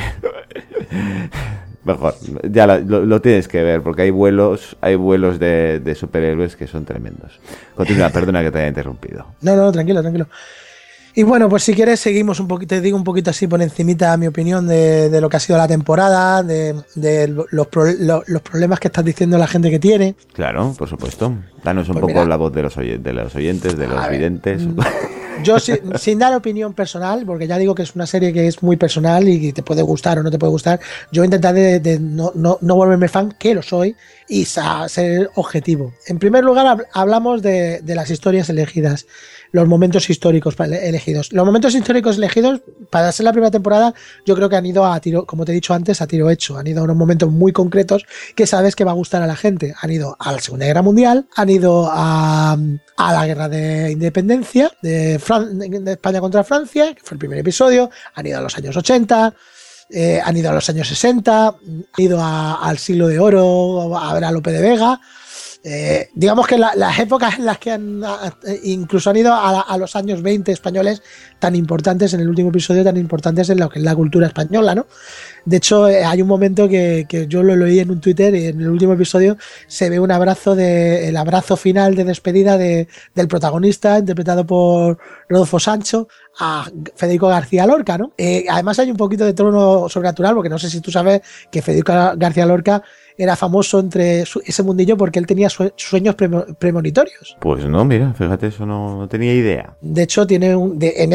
Mejor, ya lo tienes que ver, porque hay vuelos de superhéroes que son tremendos. Continúa, perdona que te haya interrumpido. No, tranquilo. Y bueno, pues si quieres seguimos un poquito, te digo un poquito así por encimita mi opinión de lo que ha sido la temporada, de los problemas que estás diciendo la gente que tiene. Claro, por supuesto. Danos un poco la voz de los oyentes, de los videntes. Yo sin dar opinión personal, porque ya digo que es una serie que es muy personal y que te puede gustar o no te puede gustar, yo intentaré de no volverme fan, que lo soy, y ser objetivo. En primer lugar hablamos de las historias elegidas, los momentos históricos elegidos. Los momentos históricos elegidos, para ser la primera temporada, yo creo que han ido a tiro, como te he dicho antes, a tiro hecho. Han ido a unos momentos muy concretos que sabes que va a gustar a la gente. Han ido a la Segunda Guerra Mundial, han ido a la Guerra de Independencia de España contra Francia, que fue el primer episodio. Han ido a los años 80, han ido a los años 60, han ido al siglo de oro, a ver a Lope de Vega. digamos que las épocas en las que incluso han ido a los años 20 españoles tan importantes en el último episodio, tan importantes en lo que es la cultura española, ¿no? De hecho, hay un momento que yo lo leí en un Twitter y en el último episodio se ve el abrazo final de despedida del protagonista, interpretado por Rodolfo Sancho, a Federico García Lorca, ¿no? Además hay un poquito de tono sobrenatural, porque no sé si tú sabes que Federico García Lorca era famoso entre ese mundillo porque él tenía sueños premonitorios. Pues no, mira, fíjate, eso no tenía idea. De hecho, tiene en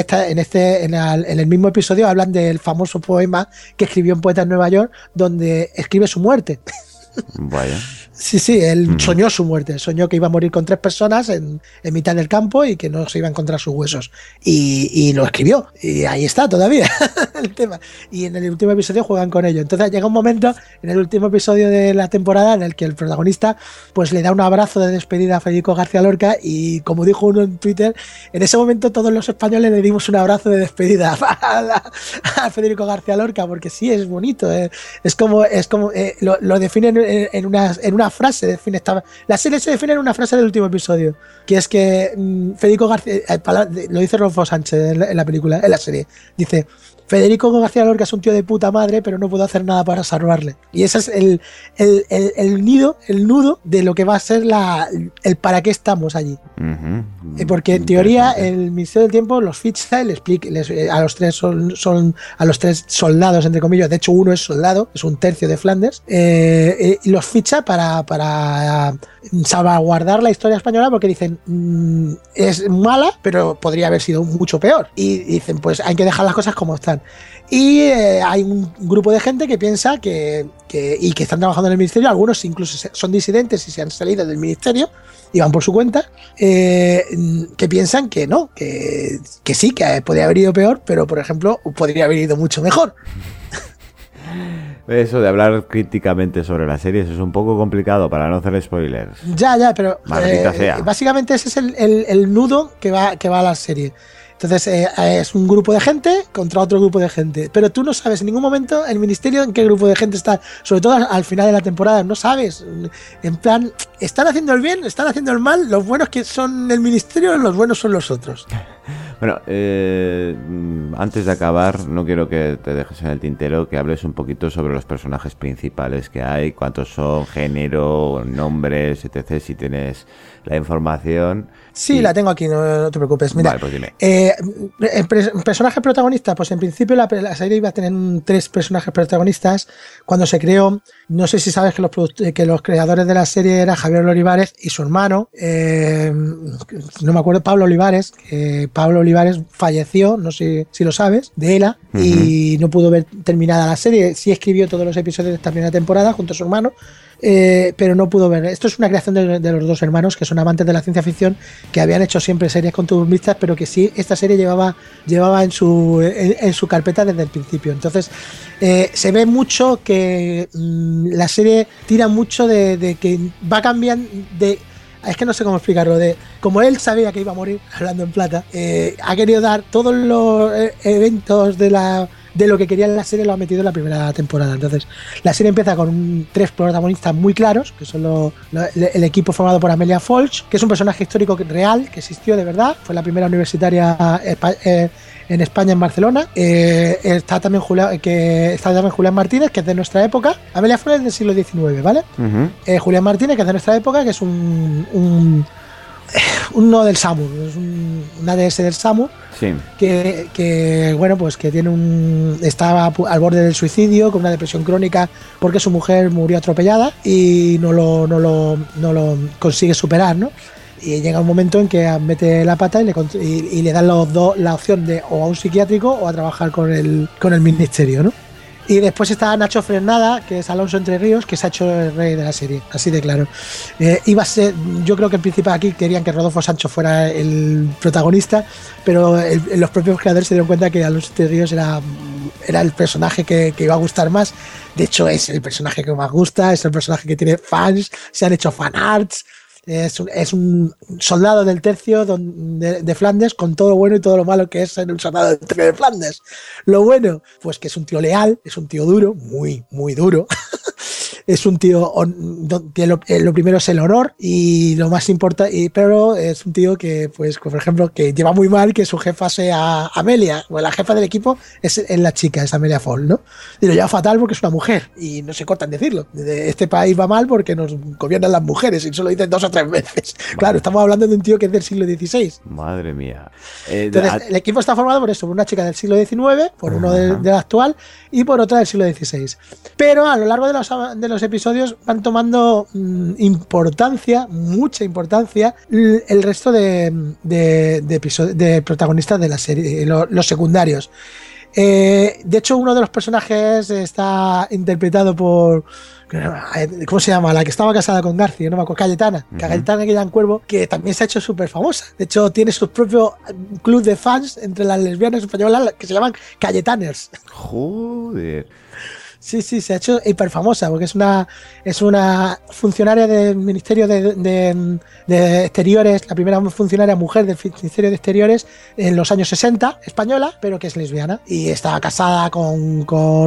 el mismo episodio hablan del famoso poema que escribió un poeta en Nueva York, donde escribe su muerte. Vaya. Sí, él soñó su muerte, soñó que iba a morir con 3 personas en mitad del campo y que no se iba a encontrar sus huesos. Y lo escribió, y ahí está todavía el tema. Y en el último episodio juegan con ello. Entonces llega un momento, en el último episodio de la temporada, en el que el protagonista pues le da un abrazo de despedida a Federico García Lorca, y como dijo uno en Twitter, en ese momento todos los españoles le dimos un abrazo de despedida a Federico García Lorca, porque sí, es bonito, es como lo definen en una frase, la serie se define en una frase del último episodio, que es que Federico García, lo dice Rodolfo Sánchez en la serie, dice: Federico García Lorca es un tío de puta madre, pero no puedo hacer nada para salvarle. Y ese es el nudo de lo que va a ser el para qué estamos allí. Porque en teoría el Ministerio del Tiempo los ficha y a los 3 son a los 3 soldados, entre comillas. De hecho, uno es soldado, es un tercio de Flandes, y los ficha para salvaguardar la historia española, porque dicen es mala, pero podría haber sido mucho peor. Y dicen, pues hay que dejar las cosas como están. Y hay un grupo de gente que piensa que están trabajando en el ministerio, algunos incluso son disidentes y se han salido del ministerio y van por su cuenta, que piensan que no, que sí, que podría haber ido peor, pero por ejemplo podría haber ido mucho mejor. Eso de hablar críticamente sobre las series es un poco complicado para no hacer spoilers. Ya, pero Maldita sea. Básicamente ese es el nudo que va a la serie. Entonces es un grupo de gente contra otro grupo de gente, pero tú no sabes en ningún momento el ministerio en qué grupo de gente está, sobre todo al final de la temporada, no sabes, en plan, ¿están haciendo el bien? ¿Están haciendo el mal? ¿Los buenos que son el ministerio o los buenos son los otros? Bueno, antes de acabar, no quiero que te dejes en el tintero, que hables un poquito sobre los personajes principales que hay, cuántos son, género, nombres, etc., si tienes la información. Sí, la tengo aquí, no te preocupes. Mira, vale, pues dime. Personaje protagonista, pues en principio la serie iba a tener 3 personajes protagonistas. Cuando se creó, no sé si sabes que los creadores de la serie eran Javier Olivares y su hermano, no me acuerdo, Pablo Olivares. Pablo Olivares falleció, no sé si lo sabes, de ELA, y no pudo ver terminada la serie. Sí escribió todos los episodios de esta primera temporada junto a su hermano, pero no pudo ver. Esto es una creación de los 2 hermanos, que son amantes de la ciencia ficción, que habían hecho siempre series costumbristas, pero que sí, esta serie llevaba en su carpeta desde el principio. Entonces se ve mucho que la serie tira mucho de que va cambiando es que no sé cómo explicarlo, como él sabía que iba a morir, hablando en plata, ha querido dar todos los eventos de lo que quería en la serie, lo ha metido en la primera temporada. Entonces la serie empieza con 3 protagonistas muy claros, que son el equipo formado por Amelia Folch, que es un personaje histórico real, que existió de verdad, fue la primera universitaria en España, en Barcelona. Está también Julián Martínez, que es de nuestra época. Amelia Folch es del siglo XIX, ¿vale? Julián Martínez, que es de nuestra época, que es un no del SAMU, es un ADS del SAMU, sí. que bueno, pues que estaba al borde del suicidio, con una depresión crónica, porque su mujer murió atropellada y no lo consigue superar, ¿no? Y llega un momento en que mete la pata y le dan la opción de o a un psiquiátrico o a trabajar con el ministerio, ¿no? Y después está Nacho Fresnada, que es Alonso Entre Ríos, que se ha hecho el rey de la serie, así de claro. Iba a ser, yo creo que en principio aquí querían que Rodolfo Sancho fuera el protagonista, pero los propios creadores se dieron cuenta que Alonso Entre Ríos era el personaje que iba a gustar más. De hecho, es el personaje que más gusta, es el personaje que tiene fans, se han hecho fanarts. Es un soldado del tercio de Flandes, con todo lo bueno y todo lo malo que es ser un soldado del tercio de Flandes. Lo bueno, pues que es un tío leal, es un tío duro, muy, muy duro. es un tío que lo primero es el honor y lo más importante, pero es un tío que, pues, por ejemplo, que lleva muy mal que su jefa sea Amelia, o la jefa del equipo es la chica, es Amelia Fall, ¿no? Y lo lleva fatal porque es una mujer y no se corta en decirlo. Este país va mal porque nos gobiernan las mujeres y solo dicen 2 o 3 veces. Vale. Claro, estamos hablando de un tío que es del siglo XVI. Madre mía. Entonces, el equipo está formado por eso, por una chica del siglo XIX, por uno del actual y por otra del siglo XVI. Pero a lo largo de los episodios van tomando importancia, mucha importancia, el resto de protagonistas de la serie, los secundarios. De hecho, uno de los personajes está interpretado por... ¿Cómo se llama? La que estaba casada con García, no me acuerdo, Cayetana. Cayetana que ya en Cuervo, que también se ha hecho súper famosa. De hecho, tiene su propio club de fans entre las lesbianas españolas que se llaman Cayetaners. Joder. Sí, se ha hecho hiper famosa porque es una funcionaria del Ministerio de Exteriores, la primera funcionaria mujer del Ministerio de Exteriores en los años 60, española, pero que es lesbiana y está casada con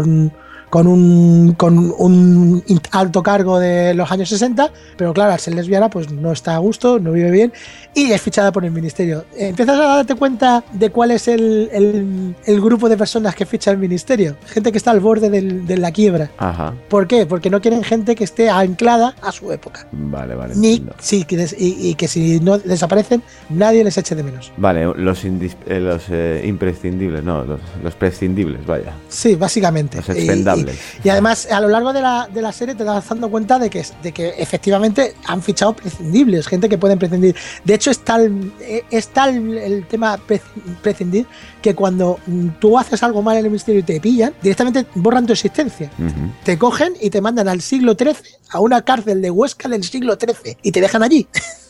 un alto cargo de los años 60, pero claro, al ser lesbiana pues no está a gusto, no vive bien y es fichada por el ministerio. Empiezas a darte cuenta de cuál es el grupo de personas que ficha el ministerio, gente que está al borde de la quiebra. Ajá. ¿Por qué? Porque no quieren gente que esté anclada a su época. Vale. Sí, que si no desaparecen nadie les eche de menos. Vale, los imprescindibles, no, los prescindibles, vaya. Sí, básicamente. Los expendables. Y además, a lo largo de la serie te vas dando cuenta de que efectivamente han fichado prescindibles, gente que pueden prescindir. De hecho, es tal el tema prescindir que cuando tú haces algo mal en el ministerio y te pillan, directamente borran tu existencia. Te cogen y te mandan al siglo XIII, a una cárcel de Huesca del siglo XIII, y te dejan allí.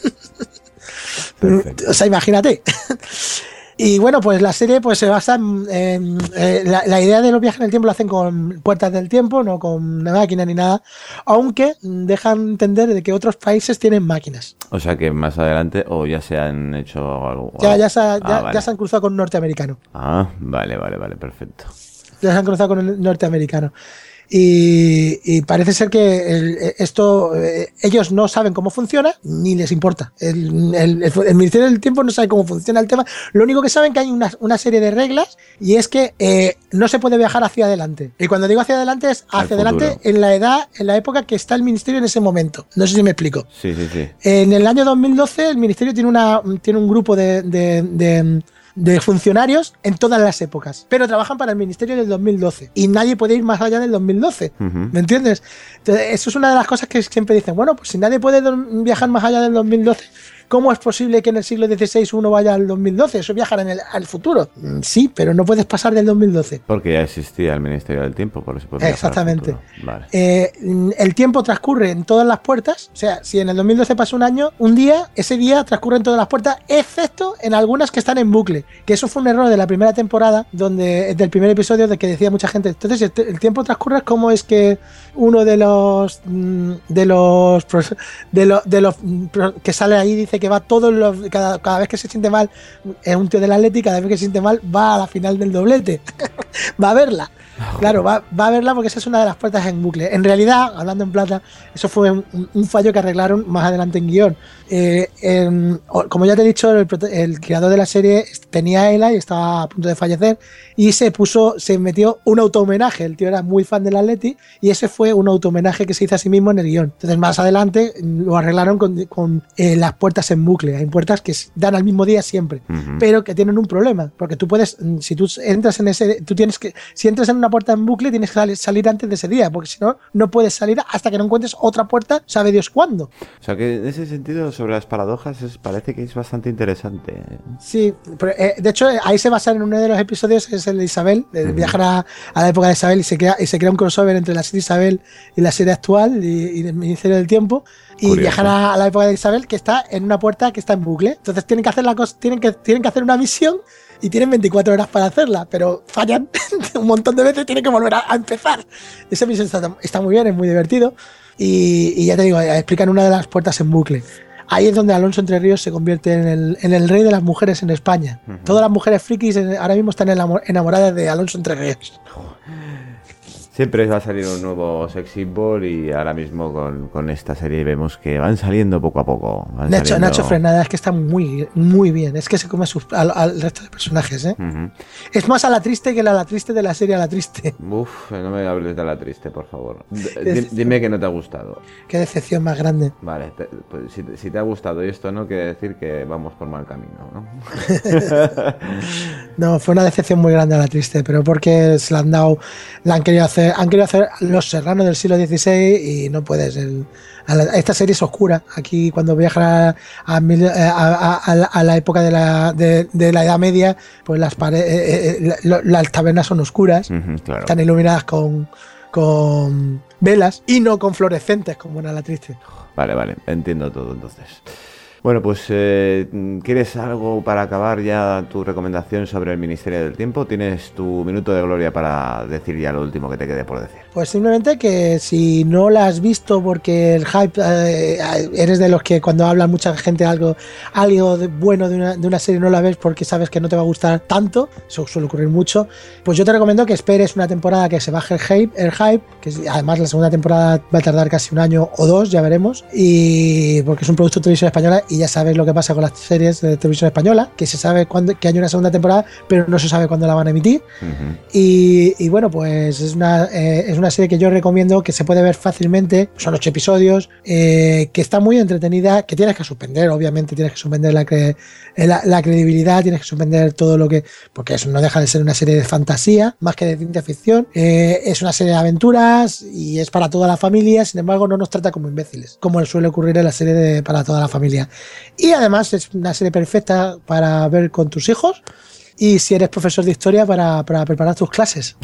O sea, imagínate. Y bueno, pues la serie pues se basa en la idea de los viajes en el tiempo lo hacen con puertas del tiempo, no con una máquina ni nada, aunque dejan entender de que otros países tienen máquinas. O sea que más adelante o ya se han hecho algo. Ya se han cruzado con un norteamericano. Ah, vale, perfecto. Ya se han cruzado con el norteamericano. Y parece ser que ellos no saben cómo funciona ni les importa. El Ministerio del Tiempo no sabe cómo funciona el tema. Lo único que saben es que hay una serie de reglas y es que no se puede viajar hacia adelante. Y cuando digo hacia adelante es hacia adelante en la época que está el ministerio en ese momento. No sé si me explico. Sí. En el año 2012 el ministerio tiene un grupo de funcionarios en todas las épocas, pero trabajan para el ministerio del 2012 y nadie puede ir más allá del 2012. ¿Me entiendes? Entonces, eso es una de las cosas que siempre dicen, bueno, pues si nadie puede viajar más allá del 2012, ¿cómo es posible que en el siglo XVI uno vaya al 2012? Eso viajará al futuro. Sí, pero no puedes pasar del 2012. Porque ya existía el Ministerio del Tiempo, por eso exactamente. Vale. El tiempo transcurre en todas las puertas, o sea, si en el 2012 pasa un día, ese día transcurre en todas las puertas, excepto en algunas que están en bucle, que eso fue un error de la primera temporada, del primer episodio, de que decía mucha gente, entonces el tiempo transcurre, ¿cómo es que uno de los que sale ahí dice que va cada vez que se siente mal, es un tío del Atleti, cada vez que se siente mal va a la final del doblete? Va a verla. Claro, va a verla porque esa es una de las puertas en bucle. En realidad, hablando en plata, eso fue un fallo que arreglaron más adelante en guión. Como ya te he dicho, el creador de la serie tenía ELA y estaba a punto de fallecer y se metió un auto-homenaje. El tío era muy fan del Atleti y ese fue un auto-homenaje que se hizo a sí mismo en el guión. Entonces más adelante lo arreglaron con las puertas en bucle. Hay puertas que dan al mismo día siempre, pero que tienen un problema, porque tú puedes, si tú entras en si entras en una puerta en bucle tienes que salir antes de ese día, porque si no, no puedes salir hasta que no encuentres otra puerta, sabe Dios cuándo. O sea que en ese sentido, sobre las paradojas, parece que es bastante interesante. Sí, pero, de hecho ahí se basa en uno de los episodios, es el de Isabel, de viajar a la época de Isabel y se crea un crossover entre la serie Isabel y la serie actual y el Ministerio del Tiempo. Y curioso. Viajan a la época de Isabel, que está en una puerta que está en bucle. Entonces tienen que hacer una misión y tienen 24 horas para hacerla, pero fallan un montón de veces, tienen que volver a empezar. Esa misión está muy bien, es muy divertido. Y ya te digo, explican una de las puertas en bucle. Ahí es donde Alonso Entre Ríos se convierte en el rey de las mujeres en España. Todas las mujeres frikis ahora mismo están enamoradas de Alonso Entre Ríos. Siempre va a salir un nuevo sex symbol y ahora mismo con esta serie vemos que van saliendo poco a poco. Nacho Frenada es que está muy, muy bien. Es que se come al resto de personajes, ¿eh? Uh-huh. Es más a la triste que la triste de la serie a la triste. Uf, no me hables de la triste, por favor. Dime que no te ha gustado. Qué decepción más grande. Vale, pues si te ha gustado y esto no quiere decir que vamos por mal camino, ¿no? No, fue una decepción muy grande a la triste, pero porque se la han querido hacer Los Serranos del siglo XVI y no puedes. Esta serie es oscura. Aquí cuando viajan a la época de la Edad Media, pues las tabernas son oscuras, claro. Están iluminadas con velas y no con fluorescentes como en la triste. Vale, entiendo todo entonces. Bueno, pues ¿quieres algo para acabar ya tu recomendación sobre el Ministerio del Tiempo? ¿Tienes tu minuto de gloria para decir ya lo último que te quede por decir? Pues simplemente que si no la has visto porque el hype, eres de los que cuando habla mucha gente algo bueno de una serie no la ves porque sabes que no te va a gustar tanto, eso suele ocurrir mucho, pues yo te recomiendo que esperes una temporada que se baje el hype, que además la segunda temporada va a tardar casi 1 año o 2, ya veremos, y porque es un producto de televisión española y ya sabes lo que pasa con las series de televisión española, que se sabe que hay una segunda temporada, pero no se sabe cuándo la van a emitir. Uh-huh. Y bueno, pues es una serie que yo recomiendo, que se puede ver fácilmente, son 8 episodios, que está muy entretenida, que tienes que suspender, obviamente tienes que suspender la credibilidad, tienes que suspender todo lo que, porque eso no deja de ser una serie de fantasía, más que de ciencia ficción, es una serie de aventuras y es para toda la familia, sin embargo no nos trata como imbéciles, como suele ocurrir en la serie para toda la familia. Y además es una serie perfecta para ver con tus hijos y si eres profesor de historia para preparar tus clases.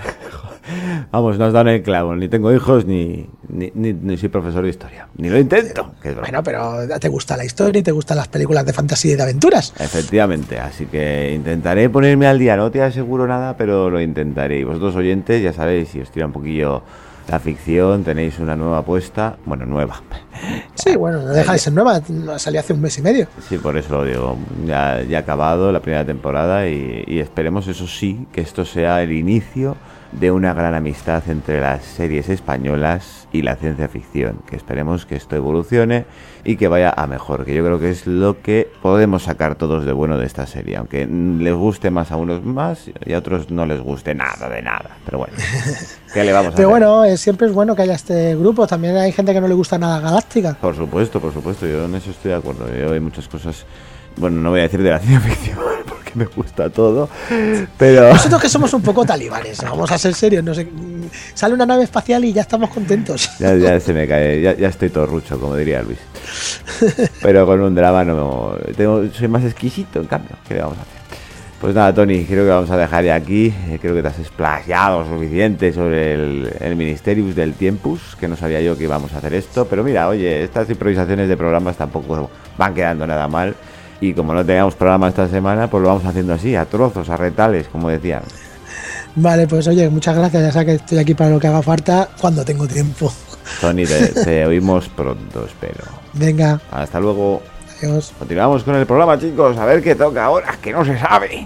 Vamos, no has dado en el clavo, ni tengo hijos ni soy profesor de historia, ni lo intento. Bueno, pero te gusta la historia y te gustan las películas de fantasía y de aventuras. Efectivamente, así que intentaré ponerme al día, no te aseguro nada, pero lo intentaré. Y vosotros oyentes, ya sabéis, si os tira un poquido la ficción, tenéis una nueva apuesta, bueno, nueva. Sí, bueno, no deja de ser nueva, salió hace 1 mes y medio. Sí, por eso lo digo, ya ha acabado la primera temporada y esperemos, eso sí, que esto sea el inicio de una gran amistad entre las series españolas y la ciencia ficción, que esperemos que esto evolucione y que vaya a mejor, que yo creo que es lo que podemos sacar todos de bueno de esta serie, aunque les guste más a unos más y a otros no les guste nada de nada, pero bueno, ¿qué le vamos a hacer? Pero bueno, siempre es bueno que haya este grupo, también hay gente que no le gusta nada Galáctica. Por supuesto, yo en eso estoy de acuerdo, yo hay muchas cosas, bueno, no voy a decir de la ciencia ficción porque me gusta todo, pero nosotros que somos un poco talibanes, vamos a ser serios, no sé, sale una nave espacial y ya estamos contentos. Ya se me cae, ya estoy todo rucho, como diría Luis. Pero con un drama soy más exquisito, en cambio, ¿qué le vamos a hacer? Pues nada, Tony, creo que vamos a dejar ya aquí. Creo que te has explayado suficiente sobre el Ministerium del Tiempus, que no sabía yo que íbamos a hacer esto, pero mira, oye, estas improvisaciones de programas tampoco van quedando nada mal. Y como no teníamos programa esta semana, pues lo vamos haciendo así, a trozos, a retales, como decían. Vale, pues oye, muchas gracias, ya sabes que estoy aquí para lo que haga falta cuando tengo tiempo. Tony, te oímos pronto, espero. Venga. Hasta luego. Adiós. Continuamos con el programa, chicos, a ver qué toca ahora, que no se sabe.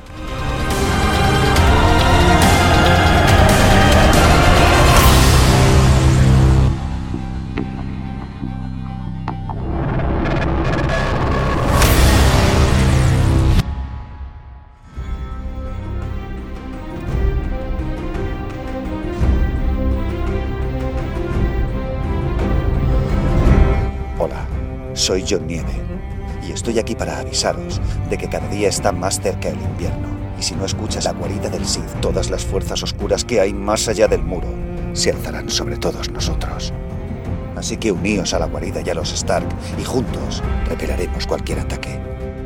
Soy John Nieve y estoy aquí para avisaros de que cada día está más cerca el invierno y si no escuchas la guarida del Sith, todas las fuerzas oscuras que hay más allá del muro se alzarán sobre todos nosotros. Así que uníos a la guarida y a los Stark y juntos repeleremos cualquier ataque.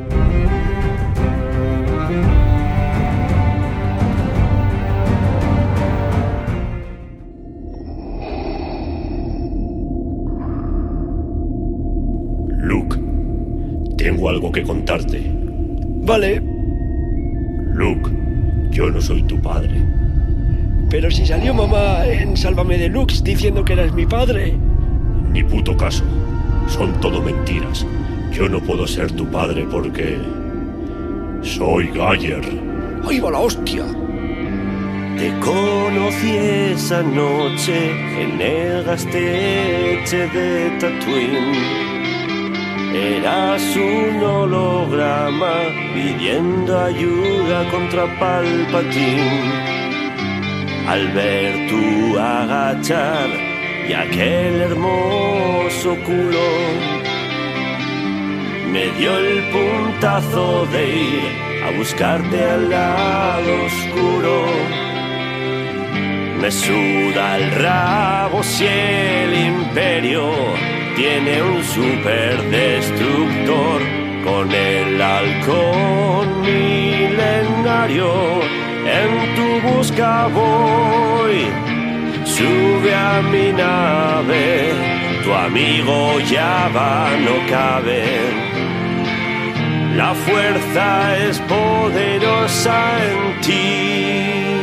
Tengo algo que contarte. Vale. Luke, yo no soy tu padre. Pero si salió mamá en Sálvame Deluxe diciendo que eras mi padre. Ni puto caso. Son todo mentiras. Yo no puedo ser tu padre porque... soy Gayer. ¡Ahí va la hostia! Te conocí esa noche en el gasteche de Tatooine. Eras un holograma pidiendo ayuda contra Palpatine. Al ver tu agachar y aquel hermoso culo, me dio el puntazo de ir a buscarte al lado oscuro. Me suda el rabo si el imperio tiene un superdestructor. Con el halcón milenario en tu busca voy. Sube a mi nave, tu amigo ya va, no cabe. La fuerza es poderosa en ti.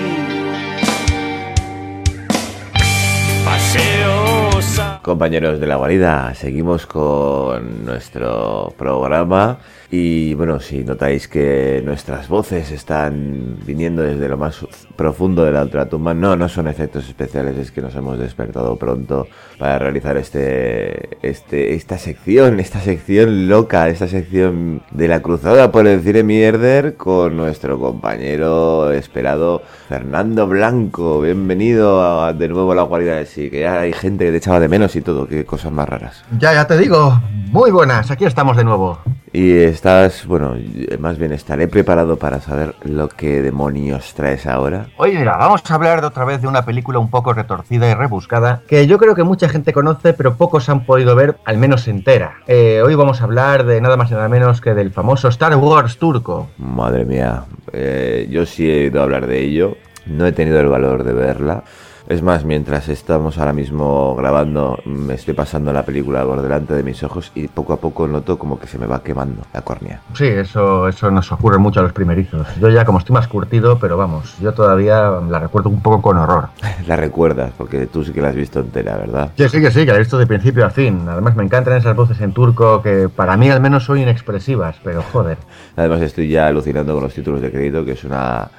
Paseos a... Compañeros de la guarida, seguimos con nuestro programa y bueno, si notáis que nuestras voces están viniendo desde lo más profundo de la ultratumba, no son efectos especiales, es que nos hemos despertado pronto para realizar esta sección loca, esta sección de la cruzada por el cine mierder con nuestro compañero esperado Fernando Blanco. Bienvenido de nuevo a la guarida. Sí, que ya hay gente que te echaba de menos y todo, qué cosas más raras. Ya te digo, muy buenas, aquí estamos de nuevo. Y estás, bueno, más bien estaré preparado para saber lo que demonios traes ahora. Oye, mira, vamos a hablar de otra vez de una película un poco retorcida y rebuscada, que yo creo que mucha gente conoce, pero pocos han podido ver, al menos entera. Hoy vamos a hablar de nada más y nada menos que del famoso Star Wars turco. Madre mía, yo sí he oído hablar de ello, no he tenido el valor de verla. Es más, mientras estamos ahora mismo grabando, me estoy pasando la película por delante de mis ojos y poco a poco noto como que se me va quemando la córnea. Sí, eso nos ocurre mucho a los primerizos. Yo ya como estoy más curtido, pero vamos, yo todavía la recuerdo un poco con horror. La recuerdas, porque tú sí que la has visto entera, ¿verdad? Sí, que la he visto de principio a fin. Además me encantan esas voces en turco que para mí al menos son inexpresivas, pero joder. Además estoy ya alucinando con los títulos de crédito, que es una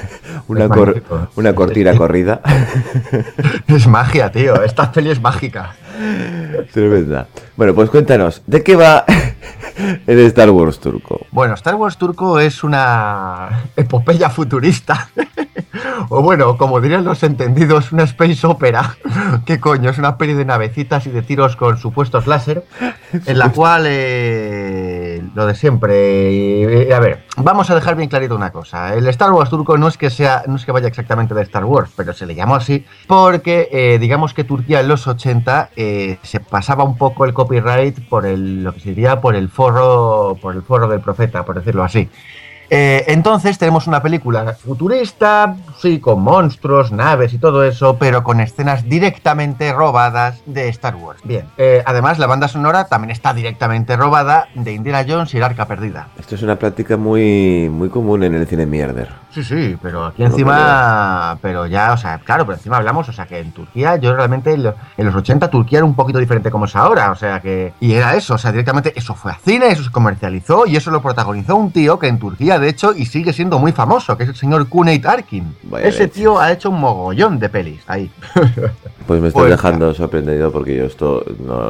cortina corrida. Es magia, tío. Esta peli es mágica. Tremenda. Bueno, pues cuéntanos, ¿de qué va el Star Wars turco? Bueno, Star Wars turco es una epopeya futurista. O bueno, como dirían los entendidos, una space opera. ¿Qué coño? Es una peli de navecitas y de tiros con supuestos láser, en la cual lo de siempre. A ver, vamos a dejar bien clarito una cosa. El Star Wars turco no es que vaya exactamente de Star Wars, pero se le llamó así porque digamos que Turquía en los 80 se pasaba un poco el copyright por lo que se diría por el forro del profeta, por decirlo así. Entonces tenemos una película futurista, sí, con monstruos, naves y todo eso, pero con escenas directamente robadas de Star Wars. Bien, además la banda sonora también está directamente robada de Indiana Jones y el Arca Perdida. Esto es una práctica muy, muy común en el cine mierder. Sí, pero aquí encima, pero ya, o sea, claro, pero encima hablamos, o sea, que en Turquía, yo realmente en los 80 Turquía era un poquito diferente como es ahora, o sea, que, y era eso, o sea, directamente eso fue a cine, eso se comercializó y eso lo protagonizó un tío que en Turquía, de hecho, y sigue siendo muy famoso, que es el señor Cüneyt Arkin. Vaya ese leche. Tío ha hecho un mogollón de pelis ahí. Pues me estoy dejando sorprendido porque yo esto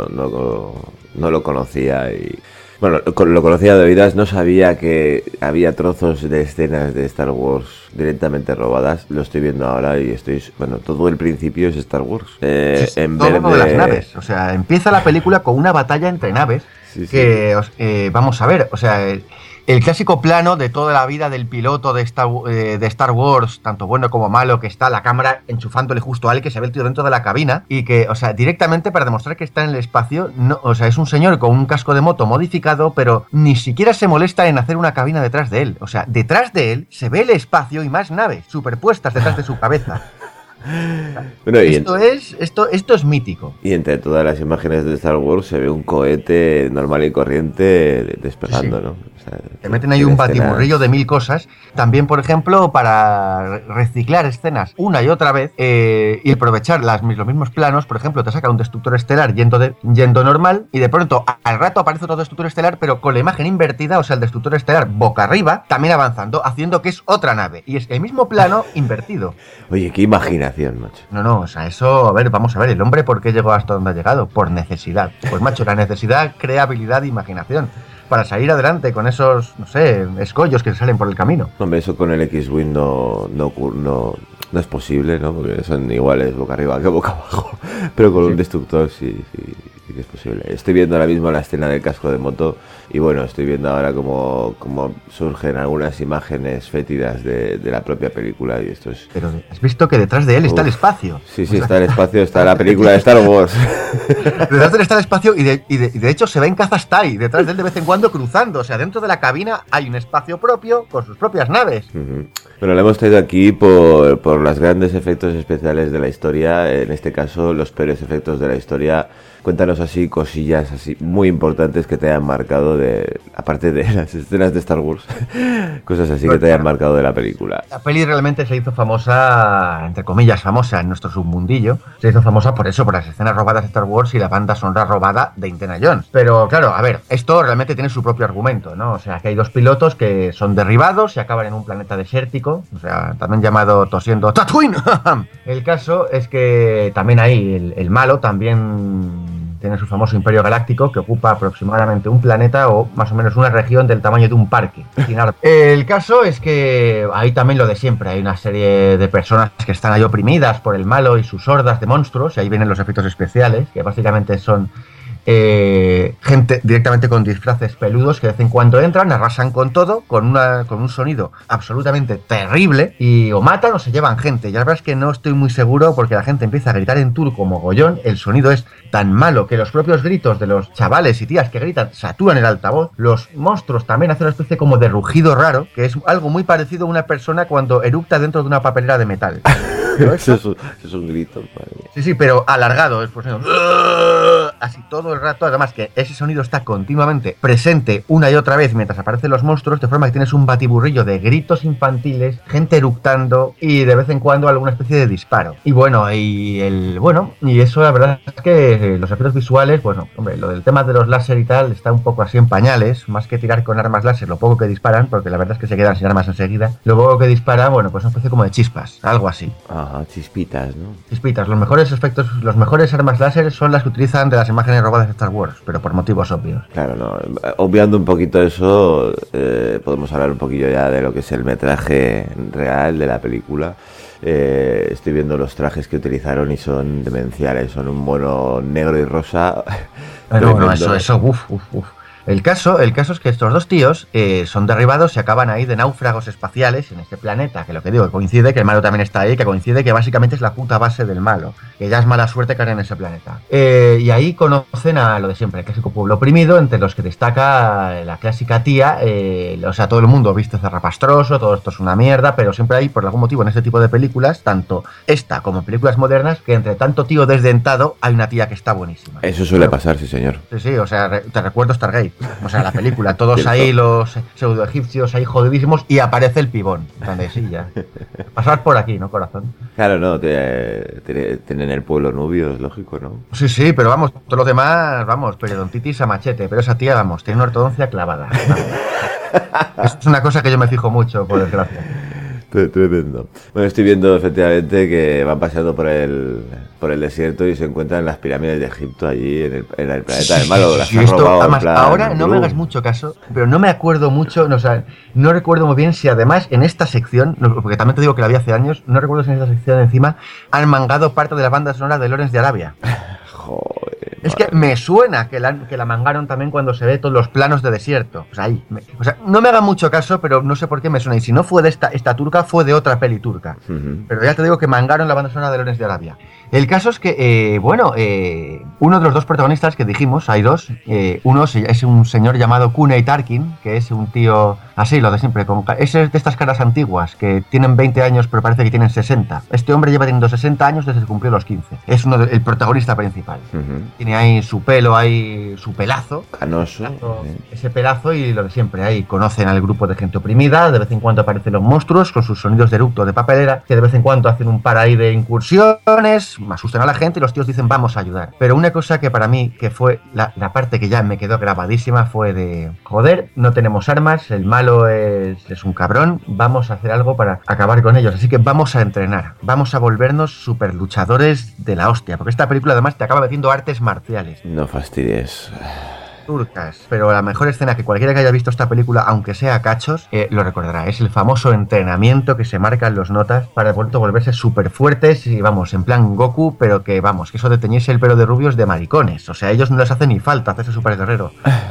no lo conocía y... Bueno, lo conocía de oídas, no sabía que había trozos de escenas de Star Wars directamente robadas. Lo estoy viendo ahora y todo el principio es Star Wars. En todo verde... de las naves, o sea, empieza la película con una batalla entre naves vamos a ver, o sea... El clásico plano de toda la vida del piloto de Star Wars, tanto bueno como malo, que está la cámara enchufándole justo a él, que se ve el tío dentro de la cabina, y que, o sea, directamente para demostrar que está en el espacio, no, o sea, es un señor con un casco de moto modificado, pero ni siquiera se molesta en hacer una cabina detrás de él. O sea, detrás de él se ve el espacio y más naves superpuestas detrás de su cabeza. Bueno, esto es mítico. Y entre todas las imágenes de Star Wars se ve un cohete normal y corriente despegando, ¿no? O sea, te meten ahí un batiburrillo de 1000 cosas. También, por ejemplo, para reciclar escenas una y otra vez y aprovechar los mismos planos, por ejemplo, te saca un destructor estelar yendo normal y de pronto al rato aparece otro destructor estelar, pero con la imagen invertida, o sea, el destructor estelar boca arriba, también avanzando, haciendo que es otra nave. Y es el mismo plano invertido. Oye, qué imaginación, macho. No, o sea, eso, vamos a ver, el hombre, ¿por qué llegó hasta donde ha llegado? Por necesidad. Pues, macho, la necesidad crea habilidad e imaginación para salir adelante con esos, no sé, escollos que salen por el camino. Hombre, eso con el X-Wing no es posible, ¿no? Porque son iguales boca arriba que boca abajo. Pero con un destructor sí que es posible. Estoy viendo ahora mismo la escena del casco de moto y bueno, estoy viendo ahora cómo surgen algunas imágenes fétidas de la propia película y esto es... Pero has visto que detrás de él está el espacio. Sí, está el espacio, está la película de Star Wars. Detrás de él está el espacio y de hecho se ve en Kazas Tai, detrás de él de vez en cuando cruzando. O sea, dentro de la cabina hay un espacio propio con sus propias naves. Bueno, lo hemos traído aquí por los grandes efectos especiales de la historia, en este caso los peores efectos de la historia. Cuéntanos así cosillas así muy importantes que te hayan marcado aparte de las escenas de Star Wars, cosas así que te hayan marcado de la película. La peli realmente se hizo famosa, entre comillas famosa, en nuestro submundillo. Se hizo famosa por eso, por las escenas robadas de Star Wars y la banda sonora robada de Indiana Jones. Pero claro, a ver, esto realmente tiene su propio argumento, ¿no? O sea, que hay dos pilotos que son derribados y acaban en un planeta desértico, o sea, también llamado tosiendo Tatooine. El caso es que también ahí el malo también tiene su famoso Imperio Galáctico, que ocupa aproximadamente un planeta o más o menos una región del tamaño de un parque. El caso es que ahí también lo de siempre, hay una serie de personas que están ahí oprimidas por el malo y sus hordas de monstruos, y ahí vienen los efectos especiales, que básicamente son gente directamente con disfraces peludos que de vez en cuando entran, arrasan con todo, con un sonido absolutamente terrible, y o matan o se llevan gente. Y la verdad es que no estoy muy seguro porque la gente empieza a gritar en turco mogollón, el sonido es tan malo que los propios gritos de los chavales y tías que gritan saturan el altavoz. Los monstruos también hacen una especie como de rugido raro, que es algo muy parecido a una persona cuando eructa dentro de una papelera de metal. Eso es un grito, madre mía. Sí, pero alargado, es por ejemplo, así todo el rato. Además que ese sonido está continuamente presente una y otra vez mientras aparecen los monstruos, de forma que tienes un batiburrillo de gritos infantiles, gente eructando y de vez en cuando alguna especie de disparo. Y bueno, y eso la verdad es que los efectos visuales, pues no, hombre, lo del tema de los láser y tal está un poco así en pañales, más que tirar con armas láser lo poco que disparan, porque la verdad es que se quedan sin armas enseguida. Lo poco que disparan, bueno, pues una especie como de chispas, algo así. Ajá, chispitas, ¿no? Chispitas. Los mejores efectos, los mejores armas láser son las que utilizan de las imágenes robadas de Star Wars, pero por motivos obvios. Claro, no. Obviando un poquito eso, podemos hablar un poquillo ya de lo que es el metraje real de la película. Estoy viendo los trajes que utilizaron y son demenciales. Son un mono negro y rosa. No, eso, uf. El caso es que estos dos tíos son derribados y acaban ahí de náufragos espaciales en este planeta, que lo que digo, que coincide que el malo también está ahí, que coincide que básicamente es la puta base del malo, que ya es mala suerte caer en ese planeta. Y ahí conocen a lo de siempre, el clásico pueblo oprimido, entre los que destaca la clásica tía, o sea, todo el mundo viste zarrapastroso, todo esto es una mierda, pero siempre hay, por algún motivo, en este tipo de películas, tanto esta como en películas modernas, que entre tanto tío desdentado hay una tía que está buenísima. Eso suele pasar, sí señor. Sí, o sea, te recuerdo Stargate. O sea, la película, todos ahí los pseudo-egipcios ahí jodidísimos y aparece el pibón. Donde sí, ya. Pasar por aquí, ¿no, corazón? Claro, no, tienen el pueblo nubio, es lógico, ¿no? Sí, pero vamos, todo lo demás, vamos, periodontitis a machete. Pero esa tía, vamos, tiene una ortodoncia clavada. Es una cosa que yo me fijo mucho, por desgracia. Tremendo. Bueno, estoy viendo efectivamente que van paseando por el desierto y se encuentran las pirámides de Egipto allí en el planeta del malo. Las han robado, además, ahora no me hagas mucho caso, pero no me acuerdo mucho, no recuerdo muy bien si además en esta sección, porque también te digo que la vi hace años, no recuerdo si en esta sección encima han mangado parte de la banda sonora de Lawrence de Arabia. Joder. Es que me suena que la mangaron también cuando se ve todos los planos de desierto. O sea, no me hagan mucho caso, pero no sé por qué me suena. Y si no fue de esta turca, fue de otra peli turca. Pero ya te digo que mangaron la banda sonora de Lawrence de Arabia. El caso es que, uno de los dos protagonistas que dijimos, hay dos. Uno es un señor llamado Kunei Tarkin, que es un tío así, lo de siempre. Es de estas caras antiguas, que tienen 20 años, pero parece que tienen 60. Este hombre lleva teniendo 60 años desde que cumplió los 15. Es el protagonista principal. Tiene ahí su pelo, ahí su pelazo. Canoso. Ese pelazo y lo de siempre. Ahí conocen al grupo de gente oprimida. De vez en cuando aparecen los monstruos con sus sonidos de eructo de papelera, que de vez en cuando hacen un par ahí de incursiones, asustan a la gente y los tíos dicen vamos a ayudar. Pero una cosa que para mí, que fue la parte que ya me quedó grabadísima, fue de joder, no tenemos armas, el malo es un cabrón, vamos a hacer algo para acabar con ellos. Así que vamos a entrenar, vamos a volvernos super luchadores de la hostia, porque esta película además te acaba metiendo artes marciales. No fastidies. Turcas, pero la mejor escena que cualquiera que haya visto esta película, aunque sea a cachos, lo recordará. Es el famoso entrenamiento que se marcan los notas para de pronto volverse súper fuertes y vamos, en plan Goku, pero que vamos, que eso de teñirse el pelo de rubios de maricones. O sea, a ellos no les hace ni falta hacerse súper guerrero.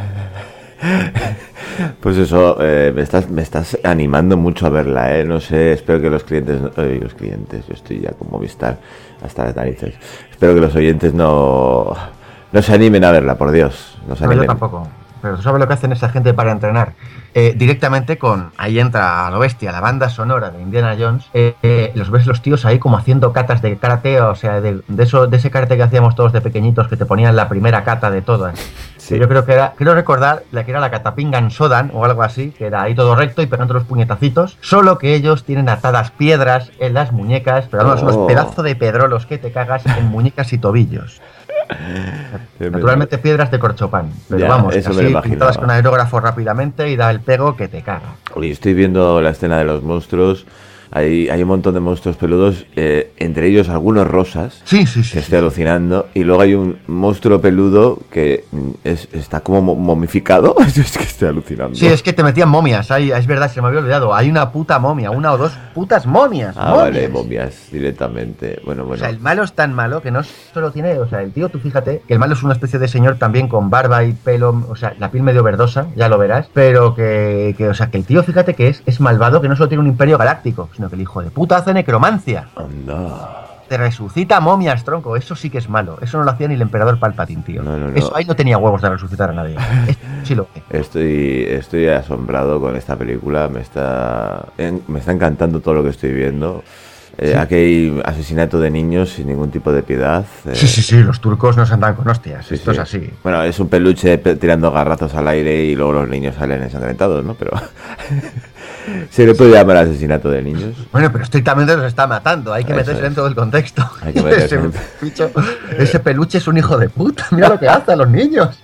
Pues eso, me estás animando mucho a verla, no sé, espero que los clientes, yo estoy ya con Movistar hasta las narices, espero que los oyentes no se animen a verla, por Dios, no se animen. Yo tampoco, pero ¿tú sabes lo que hacen esa gente para entrenar? Directamente ahí entra a lo bestia, la banda sonora de Indiana Jones, los ves los tíos ahí como haciendo catas de karate, o sea, de ese karate que hacíamos todos de pequeñitos, que te ponían la primera kata de todas. Sí. Yo creo recordar que era la Katapingan Sodan o algo así, que era ahí todo recto y pegando los puñetacitos, solo que ellos tienen atadas piedras en las muñecas, pero vamos, unos pedazos de pedrolos que te cagas en muñecas y tobillos. Naturalmente piedras de corchopán, pero ya, vamos, así pintadas con aerógrafo rápidamente y da el pego que te caga. Oye, estoy viendo la escena de los monstruos. Hay un montón de monstruos peludos, entre ellos algunos rosas. Sí. Estoy alucinando. Y luego hay un monstruo peludo que está como momificado. Es que estoy alucinando. Sí, es que te metían momias. Es verdad, se me había olvidado. Hay una puta momia, una o dos putas momias. Vale, momias directamente. Bueno. O sea, el malo es tan malo que no solo tiene... O sea, el tío, tú fíjate, que el malo es una especie de señor también con barba y pelo, o sea, la piel medio verdosa, ya lo verás. Pero que el tío, fíjate que es malvado, que no solo tiene un imperio galáctico, sino que el hijo de puta hace necromancia. Anda. Te resucita momias, tronco. Eso sí que es malo. Eso no lo hacía ni el emperador Palpatine, tío. No. Eso ahí no tenía huevos de resucitar a nadie. Sí lo que. Estoy asombrado con esta película. Me está encantando todo lo que estoy viendo. Sí. Aquí hay asesinato de niños sin ningún tipo de piedad. Sí, los turcos no se andan con hostias. Esto es así. Bueno, es un peluche tirando garrazos al aire y luego los niños salen ensangrentados, ¿no? Pero se le puede llamar asesinato de niños. Bueno, pero estrictamente los está matando. Hay que meterse dentro del contexto. Hay que meterse ese peluche es un hijo de puta. Mira lo que hace a los niños.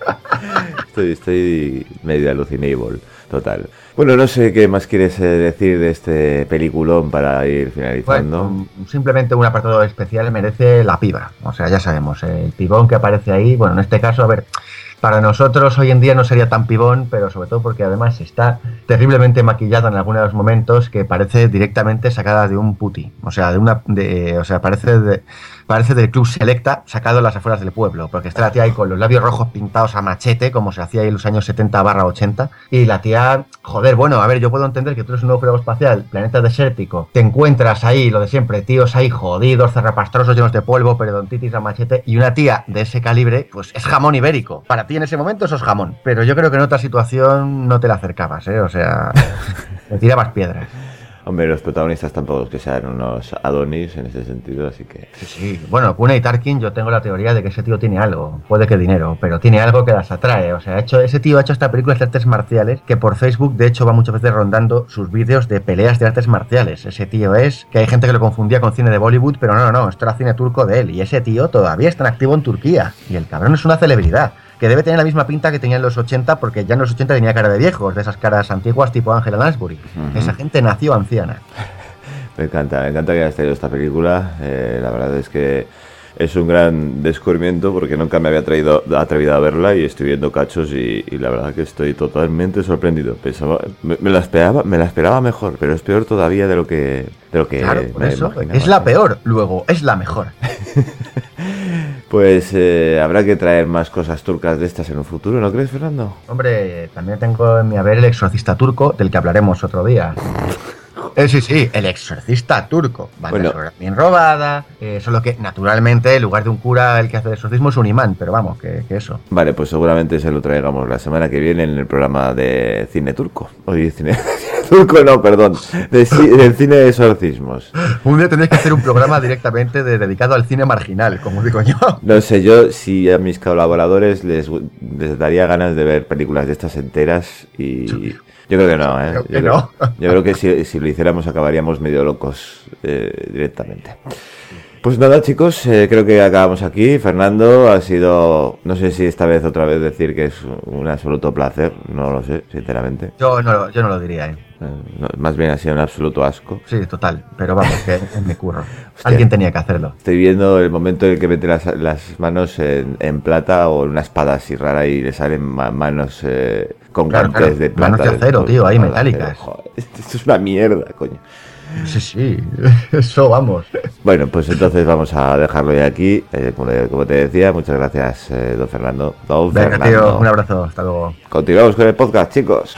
Estoy medio alucinable, total. Bueno, no sé qué más quieres decir de este peliculón para ir finalizando. Bueno, simplemente un apartado especial merece la piba. O sea, ya sabemos, el pibón que aparece ahí, bueno, en este caso, a ver, para nosotros hoy en día no sería tan pibón, pero sobre todo porque además está terriblemente maquillada en algunos momentos que parece directamente sacada de un puti. O sea, parece del Club Selecta sacado en las afueras del pueblo, porque está la tía ahí con los labios rojos pintados a machete, como se hacía ahí en los años 70/80, y la tía, joder, bueno, a ver, yo puedo entender que tú eres un náufrago espacial, planeta desértico, te encuentras ahí, lo de siempre, tíos ahí jodidos, zarrapastrosos, llenos de polvo, periodontitis a machete, y una tía de ese calibre, pues es jamón ibérico. Para ti en ese momento eso es jamón, pero yo creo que en otra situación no te la acercabas, o sea, te tirabas piedras. Hombre, los protagonistas tampoco es que sean unos Adonis en ese sentido, así que... Sí. Bueno, Kunei Tarkin, yo tengo la teoría de que ese tío tiene algo, puede que dinero, pero tiene algo que las atrae. O sea, ese tío ha hecho esta película de artes marciales, que por Facebook, de hecho, va muchas veces rondando sus vídeos de peleas de artes marciales. Ese tío que hay gente que lo confundía con cine de Bollywood, pero no, esto era cine turco de él. Y ese tío todavía está en activo en Turquía. Y el cabrón es una celebridad, que debe tener la misma pinta que tenía en los 80, porque ya en los 80 tenía cara de viejos, de esas caras antiguas tipo Angela Lansbury. Esa gente nació anciana. Me encanta que hayas traído esta película. La verdad es que es un gran descubrimiento porque nunca me había atrevido a verla y estoy viendo cachos y la verdad que estoy totalmente sorprendido. Pensaba, me la esperaba mejor, pero es peor todavía de lo que claro, por eso es la peor, luego es la mejor. Pues habrá que traer más cosas turcas de estas en un futuro, ¿no crees, Fernando? Hombre, también tengo en mi haber El exorcista turco, del que hablaremos otro día. Sí, El exorcista turco. Banda sonora bien robada, solo que naturalmente en lugar de un cura el que hace el exorcismo es un imán, pero vamos, que eso. Vale, pues seguramente se lo traigamos la semana que viene en el programa de cine turco. Oye, cine turco no, perdón, del cine de exorcismos. Un día tendréis que hacer un programa directamente dedicado al cine marginal, como digo yo. No sé, yo si a mis colaboradores les daría ganas de ver películas de estas enteras y... Yo creo que no, ¿eh? Yo creo que si lo hiciéramos acabaríamos medio locos directamente. Pues nada, chicos, creo que acabamos aquí. Fernando, ha sido, no sé si esta vez otra vez decir que es un absoluto placer, no lo sé, sinceramente. Yo no lo diría, ¿eh? No, más bien ha sido un absoluto asco. Sí, total, pero vamos, que es mi curro. Hostia, alguien tenía que hacerlo. Estoy viendo el momento en el que mete las manos en plata o en una espada así rara y le salen manos con guantes de plata. Manos de acero, tío, ahí metálicas. Joder, esto es una mierda, coño. Sí, eso vamos. Bueno, pues entonces vamos a dejarlo ya aquí. Como te decía, muchas gracias, don Fernando. Venga, Fernando. Tío, un abrazo, hasta luego. Continuamos con el podcast, chicos.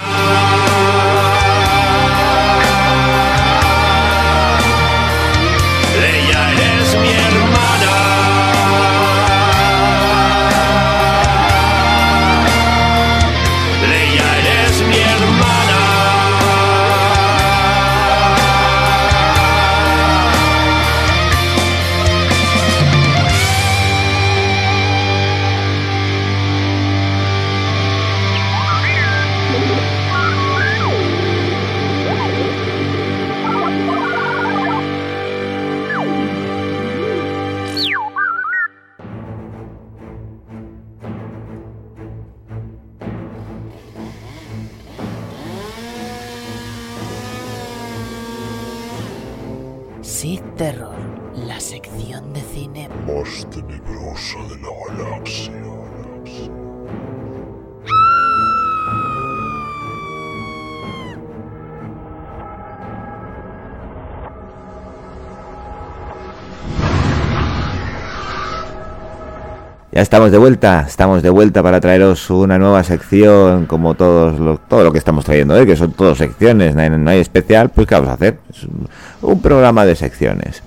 Sid Terror, la sección de cine más tenebrosa de la galaxia. Ya estamos de vuelta para traeros una nueva sección, como todo lo que estamos trayendo, que son todas secciones, no hay especial, pues ¿qué vamos a hacer? Es un programa de secciones.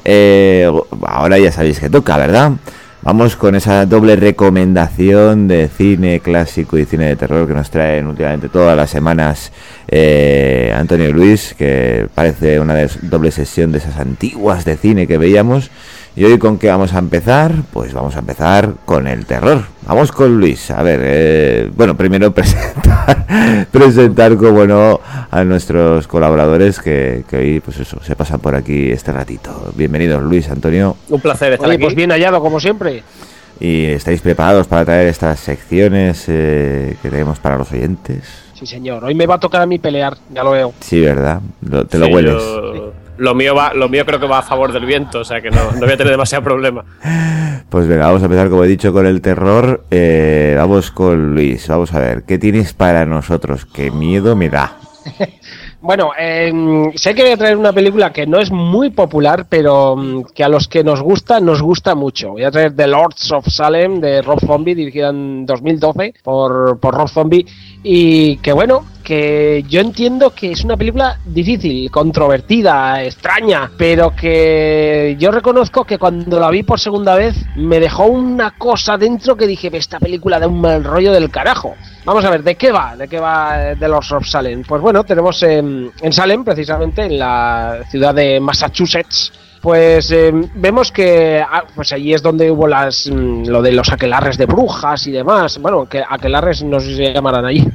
Ahora ya sabéis que toca, ¿verdad? Vamos con esa doble recomendación de cine clásico y cine de terror que nos traen últimamente todas las semanas Antonio y Luis, que parece una doble sesión de esas antiguas de cine que veíamos. ¿Y hoy con qué vamos a empezar? Pues vamos a empezar con el terror. Vamos con Luis. A ver, bueno, primero presentar, como no, a nuestros colaboradores que hoy, pues eso, se pasan por aquí este ratito. Bienvenidos, Luis, Antonio. Un placer estar aquí. Pues bien hallado, como siempre. ¿Y estáis preparados para traer estas secciones que tenemos para los oyentes? Sí, señor. Hoy me va a tocar a mí pelear, ya lo veo. Sí, ¿verdad? Te lo hueles. Lo mío creo que va a favor del viento, o sea que no voy a tener demasiado problema. Pues venga, vamos a empezar, como he dicho, con el terror. Vamos con Luis, vamos a ver, ¿qué tienes para nosotros? ¡Qué miedo me da! Bueno, sé que voy a traer una película que no es muy popular, pero que a los que nos gusta mucho. Voy a traer The Lords of Salem, de Rob Zombie, dirigida en 2012 por Rob Zombie, y que bueno, que yo entiendo que es una película difícil, controvertida, extraña, pero que yo reconozco que cuando la vi por segunda vez me dejó una cosa dentro que dije, esta película da un mal rollo del carajo. Vamos a ver, ¿de qué va The Lords of Salem? Pues bueno, tenemos en Salem, precisamente, en la ciudad de Massachusetts, pues vemos que pues allí es donde hubo lo de los aquelarres de brujas y demás. Bueno, que aquelarres no sé si se llamarán allí.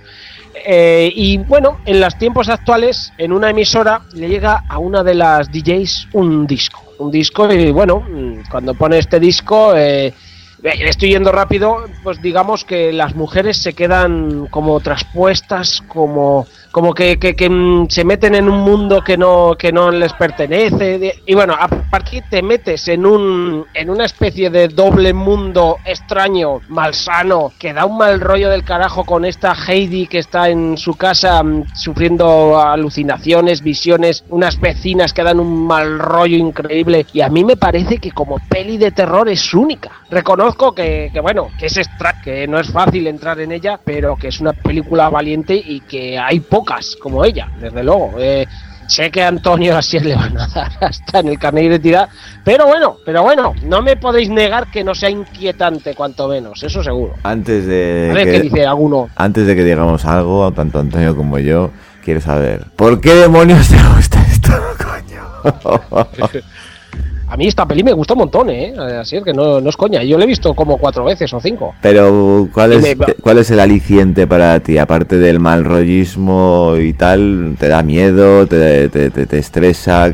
Y bueno, en los tiempos actuales, en una emisora le llega a una de las DJs un disco y bueno, cuando pone este disco, estoy yendo rápido, pues digamos que las mujeres se quedan como traspuestas, como como que se meten en un mundo que no les pertenece, y bueno, a partir te metes en una especie de doble mundo extraño, malsano, que da un mal rollo del carajo con esta Heidi que está en su casa sufriendo alucinaciones, visiones, unas vecinas que dan un mal rollo increíble, y a mí me parece que como peli de terror es única. Reconozco que bueno, que es extra, que no es fácil entrar en ella, pero que es una película valiente y que hay pocas como ella, desde luego. Sé que a Antonio así le van a dar hasta en el carnet de identidad, pero bueno, no me podéis negar que no sea inquietante, cuanto menos, eso seguro. Antes de a ver qué dice alguno. Antes de que digamos algo, tanto Antonio como yo, quiero saber, ¿por qué demonios te gusta esto, coño? A mí esta peli me gusta un montón, así es que no es coña. Yo la he visto como 4 veces o 5. Pero, ¿cuál es el aliciente para ti? Aparte del mal rollismo y tal, ¿te da miedo? ¿Te estresa?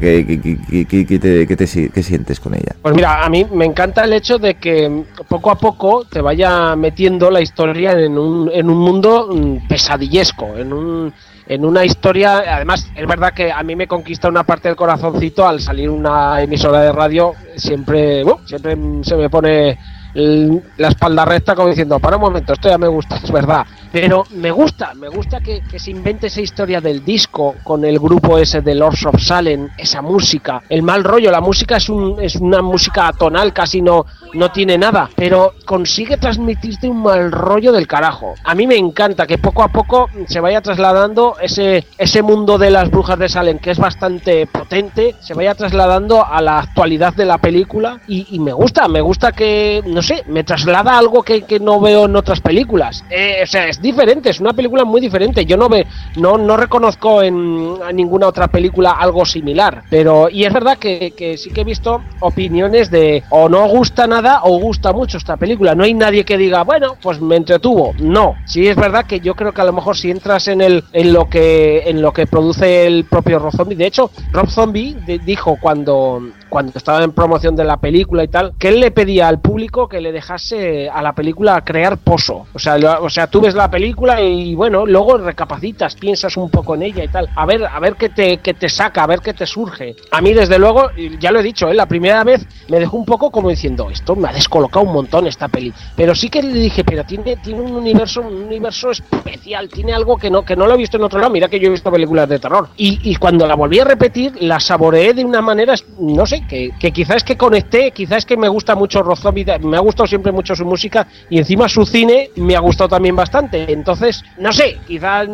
¿Qué sientes con ella? Pues mira, a mí me encanta el hecho de que poco a poco te vaya metiendo la historia en un mundo pesadillesco, en una historia. Además, es verdad que a mí me conquista una parte del corazoncito al salir una emisora de radio. Siempre se me pone la espalda recta como diciendo, para un momento, esto ya me gusta, es verdad. Pero me gusta que se invente esa historia del disco con el grupo ese de Lords of Salem, esa música, el mal rollo. La música es una música atonal, casi no tiene nada, pero consigue transmitirte un mal rollo del carajo. A mí me encanta que poco a poco se vaya trasladando ese mundo de las brujas de Salem, que es bastante potente, se vaya trasladando a la actualidad de la película, y me gusta que, no sé, me traslada algo que no veo en otras películas. O sea, es diferente, es una película muy diferente. Yo no reconozco en ninguna otra película algo similar, y es verdad que sí que he visto opiniones de o no gusta nada o gusta mucho esta película. No hay nadie que diga, bueno, pues me entretuvo. No, sí es verdad que yo creo que a lo mejor si entras en lo que produce el propio Rob Zombie. De hecho, Rob Zombie dijo cuando estaba en promoción de la película y tal, que él le pedía al público que le dejase a la película crear pozo. O sea, tú ves la película y bueno, luego recapacitas, piensas un poco en ella y tal, a ver qué te saca, a ver qué te surge. A mí, desde luego, ya lo he dicho, la primera vez me dejó un poco como diciendo, esto me ha descolocado un montón esta peli, pero sí que le dije, pero tiene un universo especial, tiene algo que no lo he visto en otro lado. Mira que yo he visto películas de terror, y cuando la volví a repetir, la saboreé de una manera, no sé, que quizás es que conecté, quizás es que me gusta mucho Rob Zombie, me ha gustado siempre mucho su música, y encima su cine me ha gustado también bastante. Entonces, no sé, quizás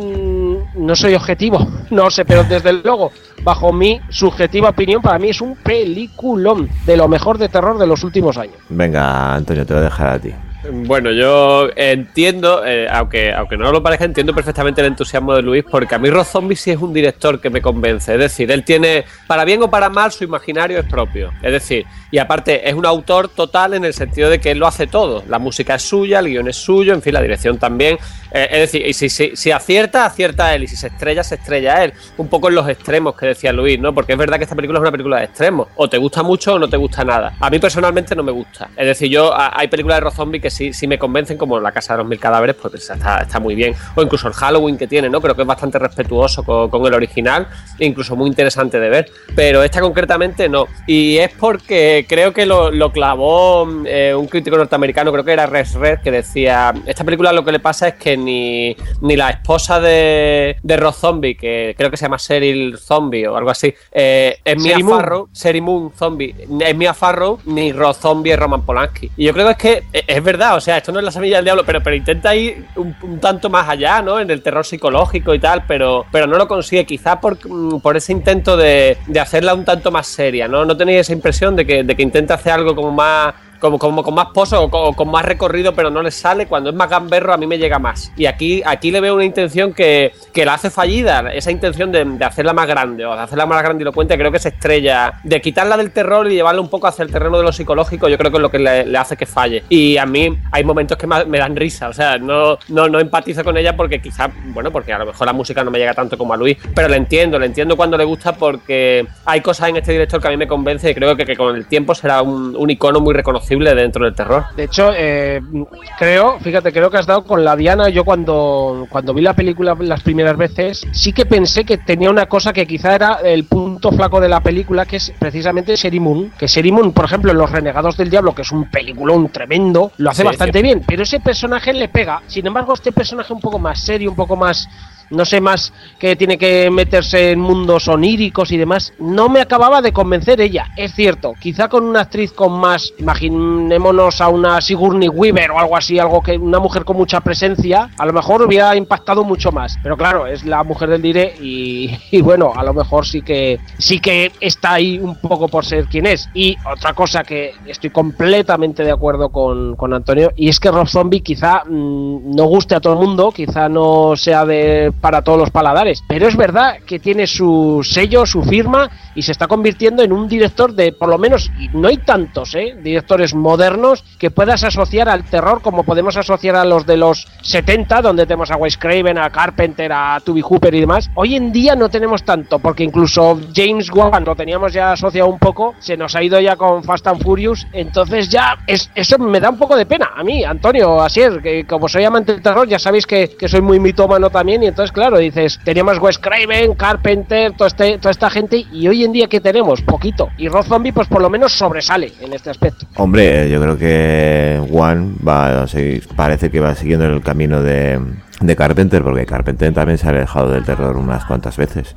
no soy objetivo, no sé, pero desde luego, bajo mi subjetiva opinión, para mí es un peliculón, de lo mejor de terror de los últimos años. Venga, Antonio, te voy a dejar a ti. Bueno, yo entiendo, aunque no lo parezca, entiendo perfectamente el entusiasmo de Luis, porque a mí Rob Zombie sí es un director que me convence. Es decir, él tiene, para bien o para mal, su imaginario es propio. Es decir, y aparte es un autor total en el sentido de que él lo hace todo. La música es suya, el guión es suyo, en fin, la dirección también. Es decir, y si acierta él, y si se estrella él. Un poco en los extremos que decía Luis, ¿no? Porque es verdad que esta película es una película de extremos. O te gusta mucho o no te gusta nada. A mí personalmente no me gusta. Es decir, hay películas de Rob Zombie que sí me convencen, como La Casa de los Mil Cadáveres, pues está muy bien. O incluso el Halloween que tiene, ¿no? Creo que es bastante respetuoso con el original, e incluso muy interesante de ver. Pero esta concretamente no. Y es porque creo que lo clavó un crítico norteamericano, creo que era Red, que decía, esta película lo que le pasa es que ni la esposa de Rob Zombie, que creo que se llama Cheryl Zombie o algo así, es Mia Farrow, Sherry Moon Zombie, es Mia Farrow, ni Rob Zombie es Roman Polanski. Y yo creo que es verdad, o sea, esto no es La Semilla del Diablo, pero intenta ir un tanto más allá, ¿no? En el terror psicológico y tal, pero no lo consigue, quizá por ese intento de hacerla un tanto más seria, ¿no? ¿No tenéis esa impresión de que intenta hacer algo como más... Como con más pozo o con más recorrido, pero no le sale? Cuando es más gamberro a mí me llega más. Y aquí le veo una intención que la hace fallida, esa intención de hacerla más grande, o de hacerla más grandilocuente. Creo que se estrella, de quitarla del terror y llevarla un poco hacia el terreno de lo psicológico. Yo creo que es lo que le hace que falle. Y a mí hay momentos que me dan risa, o sea, no empatizo con ella porque quizá, bueno, porque a lo mejor la música no me llega tanto como a Luis, pero le entiendo cuando le gusta, porque hay cosas en este director que a mí me convence y creo que con el tiempo será un icono muy reconocido reconocible dentro del terror. De hecho, creo que has dado con la diana. Yo cuando vi la película las primeras veces, sí que pensé que tenía una cosa que quizá era el punto flaco de la película, que es precisamente Sheri Moon. Que Sheri Moon, por ejemplo, en Los Renegados del Diablo, que es un peliculón tremendo, lo hace bastante bien, pero ese personaje le pega. Sin embargo, este personaje un poco más serio, un poco más, no sé, más que tiene que meterse en mundos oníricos y demás, no me acababa de convencer ella. Es cierto, quizá con una actriz con más, imaginémonos a una Sigourney Weaver o algo así, algo que una mujer con mucha presencia, a lo mejor hubiera impactado mucho más. Pero claro, es la mujer del Dire y bueno, a lo mejor sí que está ahí un poco por ser quien es. Y otra cosa que estoy completamente de acuerdo con Antonio, y es que Rob Zombie quizá no guste a todo el mundo, quizá no sea para todos los paladares, pero es verdad que tiene su sello, su firma, y se está convirtiendo en un director de, por lo menos, y no hay tantos directores modernos que puedas asociar al terror como podemos asociar a los de los 70, donde tenemos a Wes Craven, a Carpenter, a Tobe Hooper y demás. Hoy en día no tenemos tanto, porque incluso James Wan lo teníamos ya asociado un poco, se nos ha ido ya con Fast and Furious, entonces ya eso me da un poco de pena a mí, Antonio, Asier, que como soy amante del terror, ya sabéis que soy muy mitómano también, y entonces claro, dices, teníamos Wes Craven, Carpenter, toda esta gente, y hoy en día ¿qué tenemos? Poquito. Y Rob Zombie pues por lo menos sobresale en este aspecto. Hombre, yo creo que Wan parece que va siguiendo el camino de Carpenter, porque Carpenter también se ha alejado del terror unas cuantas veces.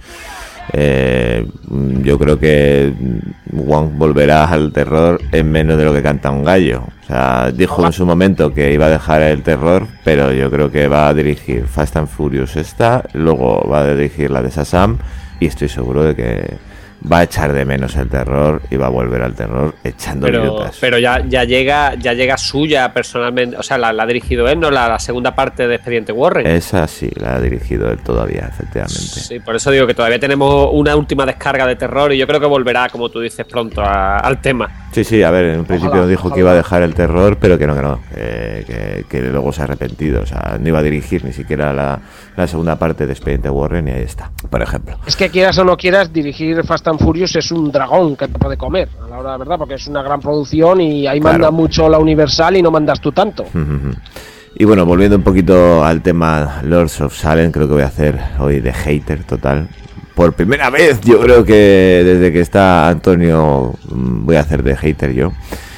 Yo creo que Wan volverá al terror en menos de lo que canta un gallo. O sea, dijo en su momento que iba a dejar el terror, pero yo creo que va a dirigir Fast and Furious luego va a dirigir la de Shazam, y estoy seguro de que va a echar de menos el terror y va a volver al terror echando idiotas. Pero ya llega suya personalmente, o sea, la ha dirigido él, ¿no? La segunda parte de Expediente Warren. Esa sí, la ha dirigido él todavía, efectivamente. Sí, por eso digo que todavía tenemos una última descarga de terror, y yo creo que volverá, como tú dices, pronto al tema. Sí, a ver, en un principio dijo que iba a dejar el terror, pero que no, que luego se ha arrepentido, o sea, no iba a dirigir ni siquiera la segunda parte de Expediente Warren, y ahí está, por ejemplo. Es que quieras o no quieras, dirigir Fast and Furious es un dragón que te puede comer, a la hora de verdad, porque es una gran producción y ahí manda mucho la Universal y no mandas tú tanto. Y bueno, volviendo un poquito al tema Lords of Salem, creo que voy a hacer hoy de hater total. Por primera vez, yo creo que desde que está Antonio voy a hacer de hater yo.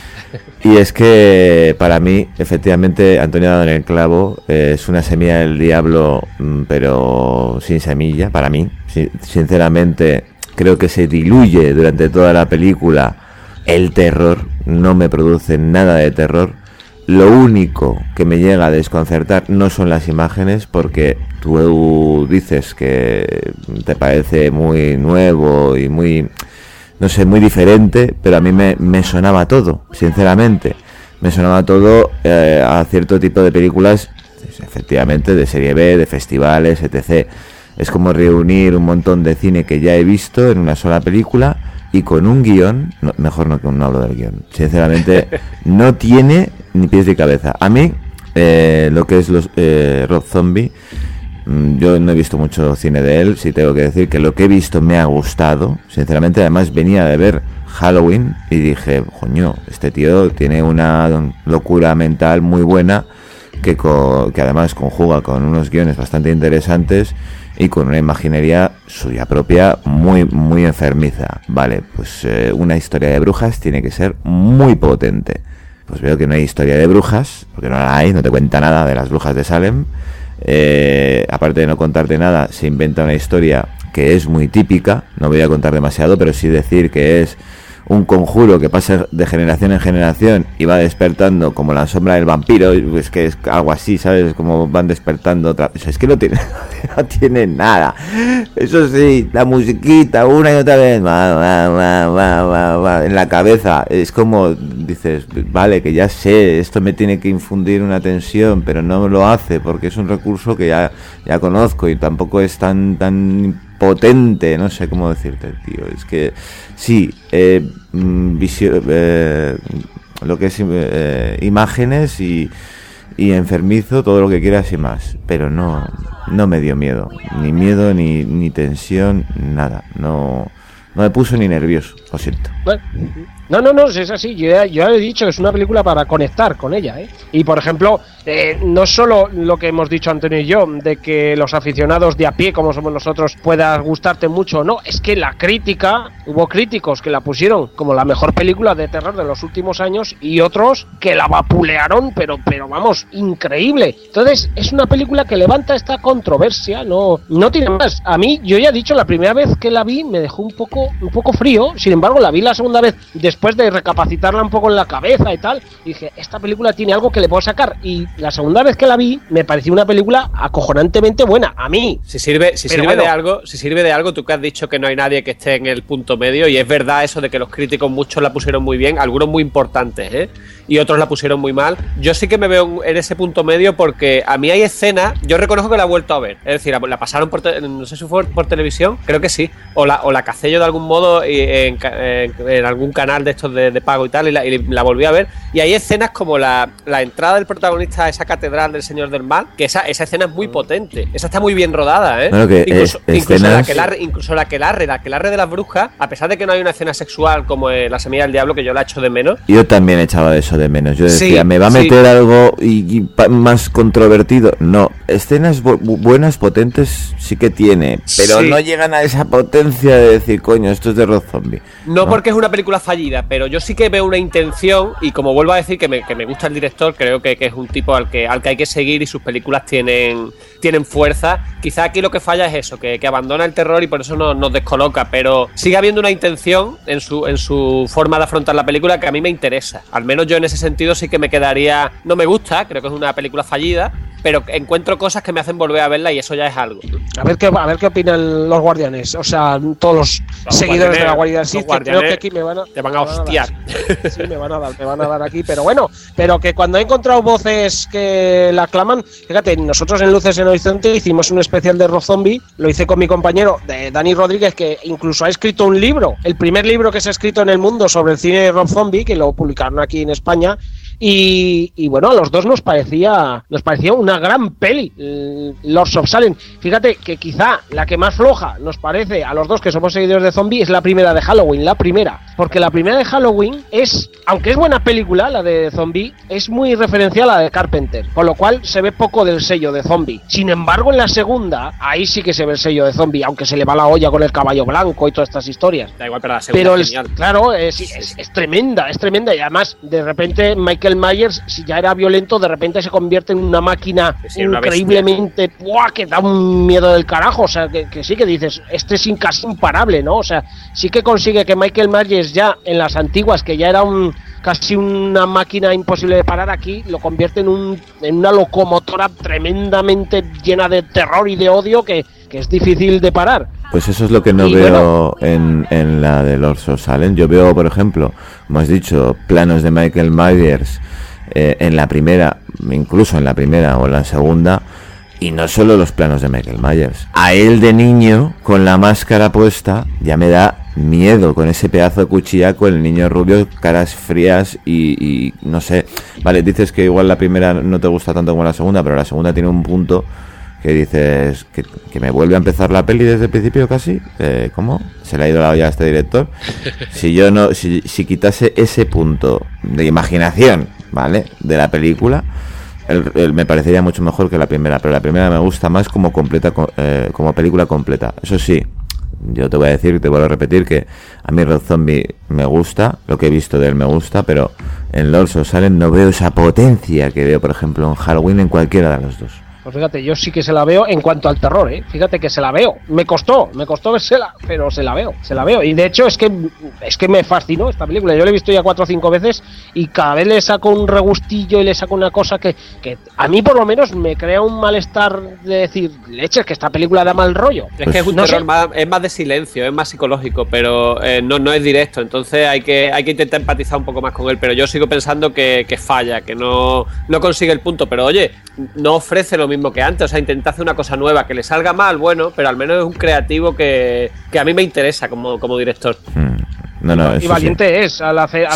Y es que para mí, efectivamente, Antonio ha dado en el clavo, es una semilla del diablo, pero sin semilla, para mí. Sinceramente, creo que se diluye durante toda la película el terror, no me produce nada de terror. Lo único que me llega a desconcertar no son las imágenes, porque tú dices que te parece muy nuevo y muy, no sé, muy diferente, pero a mí me sonaba todo, sinceramente. Me sonaba todo a cierto tipo de películas, efectivamente, de serie B, de festivales, etc. Es como reunir un montón de cine que ya he visto en una sola película y con un guión, mejor no hablo del guión, sinceramente, no tiene ni pies ni cabeza. A mí, lo que es Rob Zombie, yo no he visto mucho cine de él, sí tengo que decir que lo que he visto me ha gustado, sinceramente. Además venía de ver Halloween y dije, coño, este tío tiene una locura mental muy buena, que además conjuga con unos guiones bastante interesantes y con una imaginería suya propia muy, muy enfermiza. Vale, pues una historia de brujas tiene que ser muy potente. Pues veo que no hay historia de brujas, porque no la hay, no te cuenta nada de las brujas de Salem. Aparte de no contarte nada, se inventa una historia que es muy típica. No voy a contar demasiado, pero sí decir que es un conjuro que pasa de generación en generación y va despertando como la sombra del vampiro. Es que es algo así, ¿sabes? Como van despertando otra. O sea, es que no tiene nada. Eso sí, la musiquita una y otra vez en la cabeza. Es como dices, vale, que ya sé, esto me tiene que infundir una tensión, pero no lo hace porque es un recurso que ya conozco y tampoco es tan potente, no sé cómo decirte, tío. Es que sí, lo que es imágenes y enfermizo, todo lo que quieras y más, pero no me dio miedo ni tensión, nada. No me puso ni nervioso, lo siento. Bueno, No, es así. Yo ya he dicho, es una película para conectar con ella, ¿eh? Y por ejemplo, no solo lo que hemos dicho Antonio y yo, de que los aficionados de a pie, como somos nosotros, pueda gustarte mucho o no, es que la crítica, hubo críticos que la pusieron como la mejor película de terror de los últimos años y otros que la vapulearon, pero vamos, increíble. Entonces, es una película que levanta esta controversia, no tiene más. A mí, yo ya he dicho, la primera vez que la vi me dejó un poco frío, sin embargo, la vi la segunda vez después de recapacitarla un poco en la cabeza y tal, y dije, esta película tiene algo que le puedo sacar, y la segunda vez que la vi me pareció una película acojonantemente buena, a mí. Si sirve de algo, tú que has dicho que no hay nadie que esté en el punto medio, y es verdad eso de que los críticos muchos la pusieron muy bien, algunos muy importantes, y otros la pusieron muy mal. Yo sí que me veo en ese punto medio porque a mí hay escenas, yo reconozco que la he vuelto a ver, es decir, la pasaron no sé si fue por televisión, creo que sí, o la cacé yo de algún modo en algún canal de estos de pago y tal, y la volví a ver, y hay escenas como la entrada del protagonista a esa catedral del Señor del Mal, que esa escena es muy potente, esa está muy bien rodada, Bueno, que incluso escenas... la aquelarre de las brujas, a pesar de que no hay una escena sexual como La Semilla del Diablo, que yo la echo de menos. Yo también echaba de eso de menos, yo decía, sí, ¿me va a meter algo más controvertido? No, escenas buenas, potentes, sí que tiene, pero no llegan a esa potencia de decir, coño, esto es de Rob Zombie. No porque es una película fallida, pero yo sí que veo una intención, y como vuelvo a decir que me gusta el director, creo que es un tipo al que hay que seguir, y sus películas tienen fuerza. Quizá aquí lo que falla es eso, que abandona el terror y por eso nos descoloca, pero sigue habiendo una intención en su forma de afrontar la película que a mí me interesa. Al menos yo en ese sentido sí que me quedaría... No me gusta, creo que es una película fallida, pero encuentro cosas que me hacen volver a verla y eso ya es algo. A ver qué opinan los guardianes, o sea, todos los seguidores de la Guardia Sith, creo que aquí te van a hostiar. Sí, me van a dar aquí, pero bueno, pero que cuando he encontrado voces que la aclaman, fíjate, nosotros en Luces en Horizonte hicimos un especial de Rob Zombie, lo hice con mi compañero de Dani Rodríguez, que incluso ha escrito un libro, el primer libro que se ha escrito en el mundo sobre el cine de Rob Zombie, que lo publicaron aquí en España. Y bueno, a los dos nos parecía una gran peli, Lords of Salem. Fíjate que quizá la que más floja nos parece a los dos que somos seguidores de zombie es la primera de Halloween, porque la primera de Halloween es, aunque es buena película, la de zombie, es muy referencial a la de Carpenter, con lo cual se ve poco del sello de zombie. Sin embargo, en la segunda, ahí sí que se ve el sello de zombie, aunque se le va la olla con el caballo blanco y todas estas historias. Da igual, pero la segunda es genial. Claro, es tremenda, y además, de repente, Michael Myers, si ya era violento, de repente se convierte en una máquina increíblemente que da un miedo del carajo. O sea, que sí que dices, este es casi imparable, ¿no? O sea, sí que consigue que Michael Myers ya en las antiguas, que ya era casi una máquina imposible de parar, aquí lo convierte en una locomotora tremendamente llena de terror y de odio que es difícil de parar. Pues eso es lo que no veo en la de Lords of Salem. Yo veo, por ejemplo, como has dicho, planos de Michael Myers en la primera, incluso en la primera o en la segunda, y no solo los planos de Michael Myers. A él de niño, con la máscara puesta, ya me da miedo, con ese pedazo de cuchillaco, el niño rubio, caras frías y no sé. Vale, dices que igual la primera no te gusta tanto como la segunda, pero la segunda tiene un punto que dices que me vuelve a empezar la peli desde el principio casi. ¿Cómo? Se le ha ido la olla a este director. Si quitase ese punto de imaginación, ¿vale?, de la película, me parecería mucho mejor que la primera, pero la primera me gusta más como como película completa. Eso sí, yo te voy a decir, te vuelvo a repetir que a mí Rob Zombie me gusta, lo que he visto de él me gusta, pero en Lords of Salem no veo esa potencia que veo, por ejemplo, en Halloween, en cualquiera de los dos. Pues fíjate, yo sí que se la veo en cuanto al terror, fíjate que se la veo. Me costó versela, pero se la veo. Y de hecho es que me fascinó esta película. Yo la he visto ya 4 o 5 veces y cada vez le saco un regustillo y le saco una cosa que a mí por lo menos me crea un malestar de decir, leches, que esta película da mal rollo. Es que es un terror es más de silencio, es más psicológico, pero no es directo. Entonces hay que intentar empatizar un poco más con él, pero yo sigo pensando que falla, que no consigue el punto. Pero oye, no ofrece lo mismo que antes, o sea, intenta hacer una cosa nueva, que le salga mal, bueno, pero al menos es un creativo que a mí me interesa como director. Y valiente sí.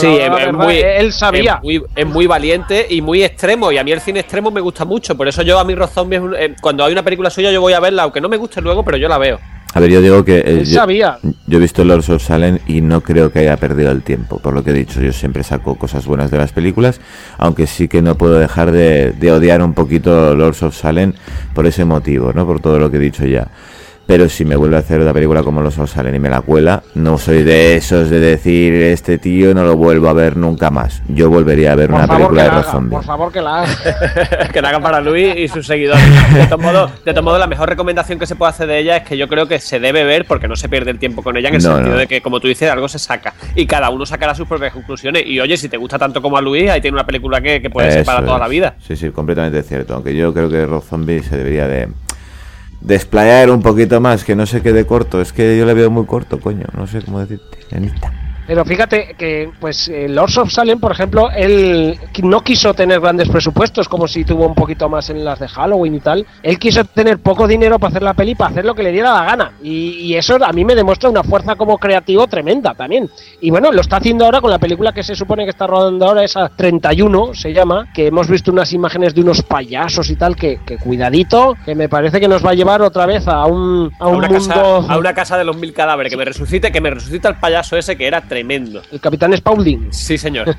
Él sabía. Es muy valiente y muy extremo, y a mí el cine extremo me gusta mucho, por eso a mí Rob Zombie cuando hay una película suya yo voy a verla, aunque no me guste luego, pero yo la veo. A ver, yo digo que yo he visto Lords of Salem y no creo que haya perdido el tiempo, por lo que he dicho. Yo siempre saco cosas buenas de las películas, aunque sí que no puedo dejar de odiar un poquito Lords of Salem por ese motivo, ¿no? Por todo lo que he dicho ya. Pero si me vuelve a hacer una película como Lords of Salem y me la cuela, no soy de esos de decir, este tío no lo vuelvo a ver nunca más. Yo volvería a ver una película de Rob Zombie. Por favor, que la haga. Que la haga para Luis y sus seguidores. De todos modos, la mejor recomendación que se puede hacer de ella es que yo creo que se debe ver porque no se pierde el tiempo con ella, en el sentido de que, como tú dices, algo se saca. Y cada uno sacará sus propias conclusiones. Y oye, si te gusta tanto como a Luis, ahí tiene una película que puede ser para toda la vida. Sí, completamente cierto. Aunque yo creo que Rob Zombie se debería de desplayar un poquito más, que no se quede corto. Es que yo le veo muy corto, coño. No sé cómo decirte, nenita. Pero fíjate que, pues, Lords of Salem, por ejemplo, él no quiso tener grandes presupuestos, como si tuvo un poquito más en las de Halloween y tal. Él quiso tener poco dinero para hacer la peli, para hacer lo que le diera la gana. Y eso a mí me demuestra una fuerza como creativo tremenda también. Y bueno, lo está haciendo ahora con la película que se supone que está rodando ahora, esa 31 se llama, que hemos visto unas imágenes de unos payasos y tal, que cuidadito, que me parece que nos va a llevar otra vez a un mundo... A una casa de los 1000 cadáveres, que me resucita el payaso ese que era tremendo. El Capitán Spaulding. Sí, señor.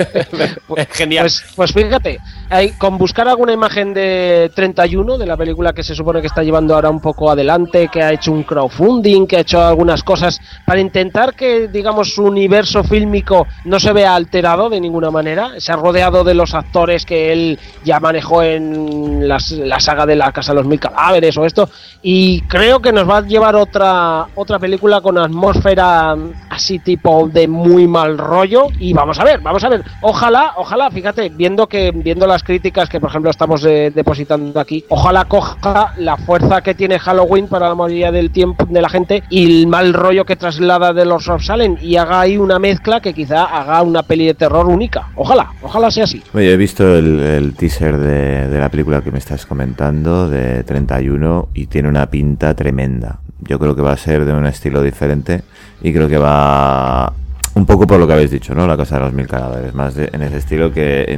Es genial. Pues fíjate, con buscar alguna imagen de 31, de la película que se supone que está llevando ahora un poco adelante, que ha hecho un crowdfunding, que ha hecho algunas cosas para intentar que, digamos, su universo fílmico no se vea alterado de ninguna manera. Se ha rodeado de los actores que él ya manejó en la saga de la Casa de los 1000 Cadáveres o esto, y creo que nos va a llevar otra película con atmósfera así tipo de muy mal rollo, y vamos a ver, ojalá, fíjate, viendo las críticas que por ejemplo estamos depositando aquí, ojalá coja la fuerza que tiene Halloween para la mayoría del tiempo de la gente y el mal rollo que traslada de los Lords of Salem, y haga ahí una mezcla que quizá haga una peli de terror única. Ojalá sea así. Oye, he visto el teaser de la película que me estás comentando, de 31, y tiene una pinta tremenda. Yo creo que va a ser de un estilo diferente y creo que va un poco por lo que habéis dicho, ¿no? La Casa de los 1000 Cadáveres, más en ese estilo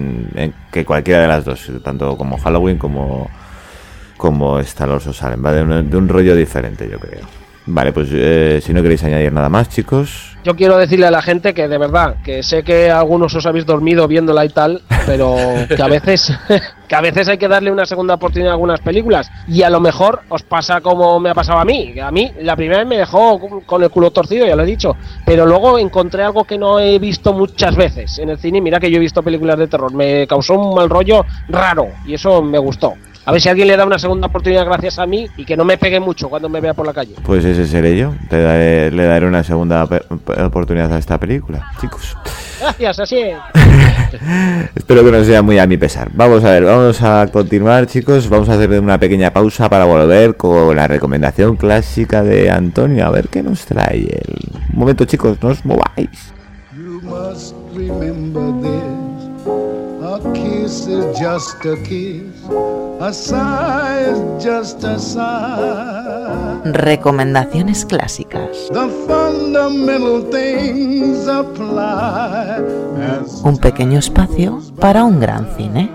que cualquiera de las dos, tanto como Halloween como esta Lords of Salem. Va de un rollo diferente, yo creo. Vale, pues si no queréis añadir nada más, chicos. Yo quiero decirle a la gente que de verdad, que sé que algunos os habéis dormido viéndola y tal, pero que a veces hay que darle una segunda oportunidad a algunas películas, y a lo mejor os pasa como me ha pasado a mí. A mí la primera vez me dejó con el culo torcido, ya lo he dicho, pero luego encontré algo que no he visto muchas veces en el cine. Mira que yo he visto películas de terror, me causó un mal rollo raro y eso me gustó. A ver si alguien le da una segunda oportunidad gracias a mí y que no me pegue mucho cuando me vea por la calle. Pues ese seré yo. Le daré una segunda oportunidad a esta película, chicos. Gracias, así es. Espero que no sea muy a mi pesar. Vamos a continuar, chicos. Vamos a hacer una pequeña pausa para volver con la recomendación clásica de Antonio. A ver qué nos trae él. Un momento, chicos, no os mováis. You must remember this. A kiss is just a kiss. A sigh is just a sigh. Recomendaciones clásicas. The fundamental things apply. Un pequeño espacio para un gran cine.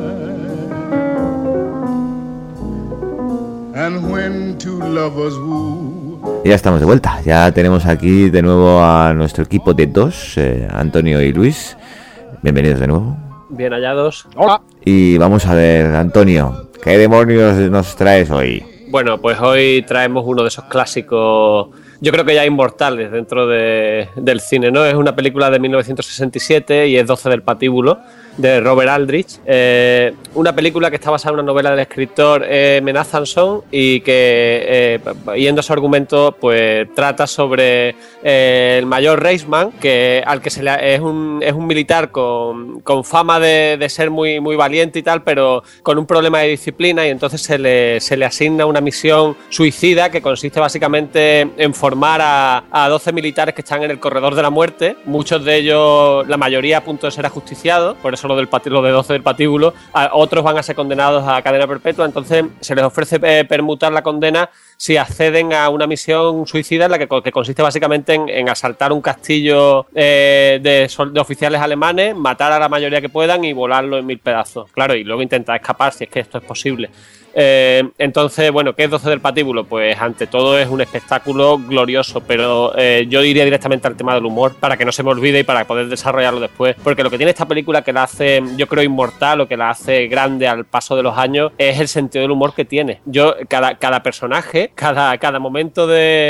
And when two lovers woo. Ya estamos de vuelta. Ya tenemos aquí de nuevo a nuestro equipo de dos, Antonio y Luis. Bienvenidos de nuevo. Bien hallados. Hola. Y vamos a ver, Antonio, ¿qué demonios nos traes hoy? Bueno, pues hoy traemos uno de esos clásicos, yo creo que ya inmortales dentro del cine, ¿no? Es una película de 1967 y es 12 del patíbulo, de Robert Aldrich. Una película que está basada en una novela del escritor Menachem y que, yendo a su argumento, pues trata sobre el mayor Reisman, al que es un militar con fama de ser muy, muy valiente y tal, pero con un problema de disciplina, y entonces se le asigna una misión suicida que consiste básicamente en formar a 12 militares que están en el corredor de la muerte, muchos de ellos, la mayoría a punto de ser ajusticiados, por eso lo de 12 del patíbulo. Otros van a ser condenados a cadena perpetua. Entonces se les ofrece permutar la condena si acceden a una misión suicida en la que consiste básicamente en asaltar un castillo de oficiales alemanes, matar a la mayoría que puedan y volarlo en 1000 pedazos. Claro, y luego intentar escapar si es que esto es posible. Entonces, bueno, ¿qué es 12 del patíbulo? Pues ante todo es un espectáculo glorioso, pero yo iría directamente al tema del humor para que no se me olvide y para poder desarrollarlo después, porque lo que tiene esta película que la hace, yo creo, inmortal, o que la hace grande al paso de los años, es el sentido del humor que tiene. Cada personaje, cada momento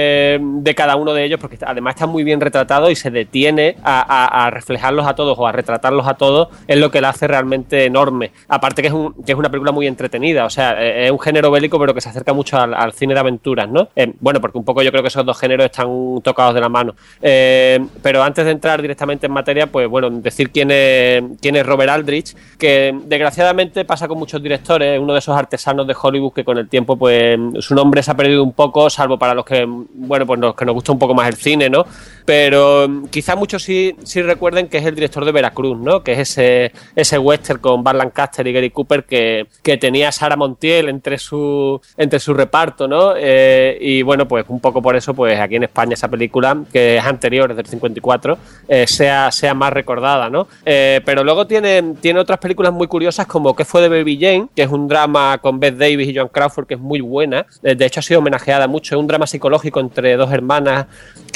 de cada uno de ellos, porque además está muy bien retratado y se detiene a reflejarlos a todos o a retratarlos a todos, es lo que la hace realmente enorme. Aparte que es una película muy entretenida, o sea, es un género bélico pero que se acerca mucho al cine de aventuras, ¿no? Bueno, porque un poco yo creo que esos dos géneros están tocados de la mano. Pero antes de entrar directamente en materia, pues bueno, decir quién es Robert Aldrich, que desgraciadamente pasa con muchos directores, es uno de esos artesanos de Hollywood que con el tiempo pues su nombre se ha perdido un poco, salvo para los que, bueno, pues los que nos gusta un poco más el cine, ¿no? Pero quizá muchos sí recuerden que es el director de Veracruz, ¿no? Que es ese western con Burt Lancaster y Gary Cooper que tenía a Sarah Montiel entre su reparto, ¿no? Y bueno, pues un poco por eso, pues aquí en España esa película, que es anterior, es del 54, sea más recordada, ¿no? Pero luego tiene otras películas muy curiosas como ¿Qué fue de Baby Jane?, que es un drama con Bette Davis y Joan Crawford que es muy buena, de hecho ha sido homenajeada mucho, es un drama psicológico entre dos hermanas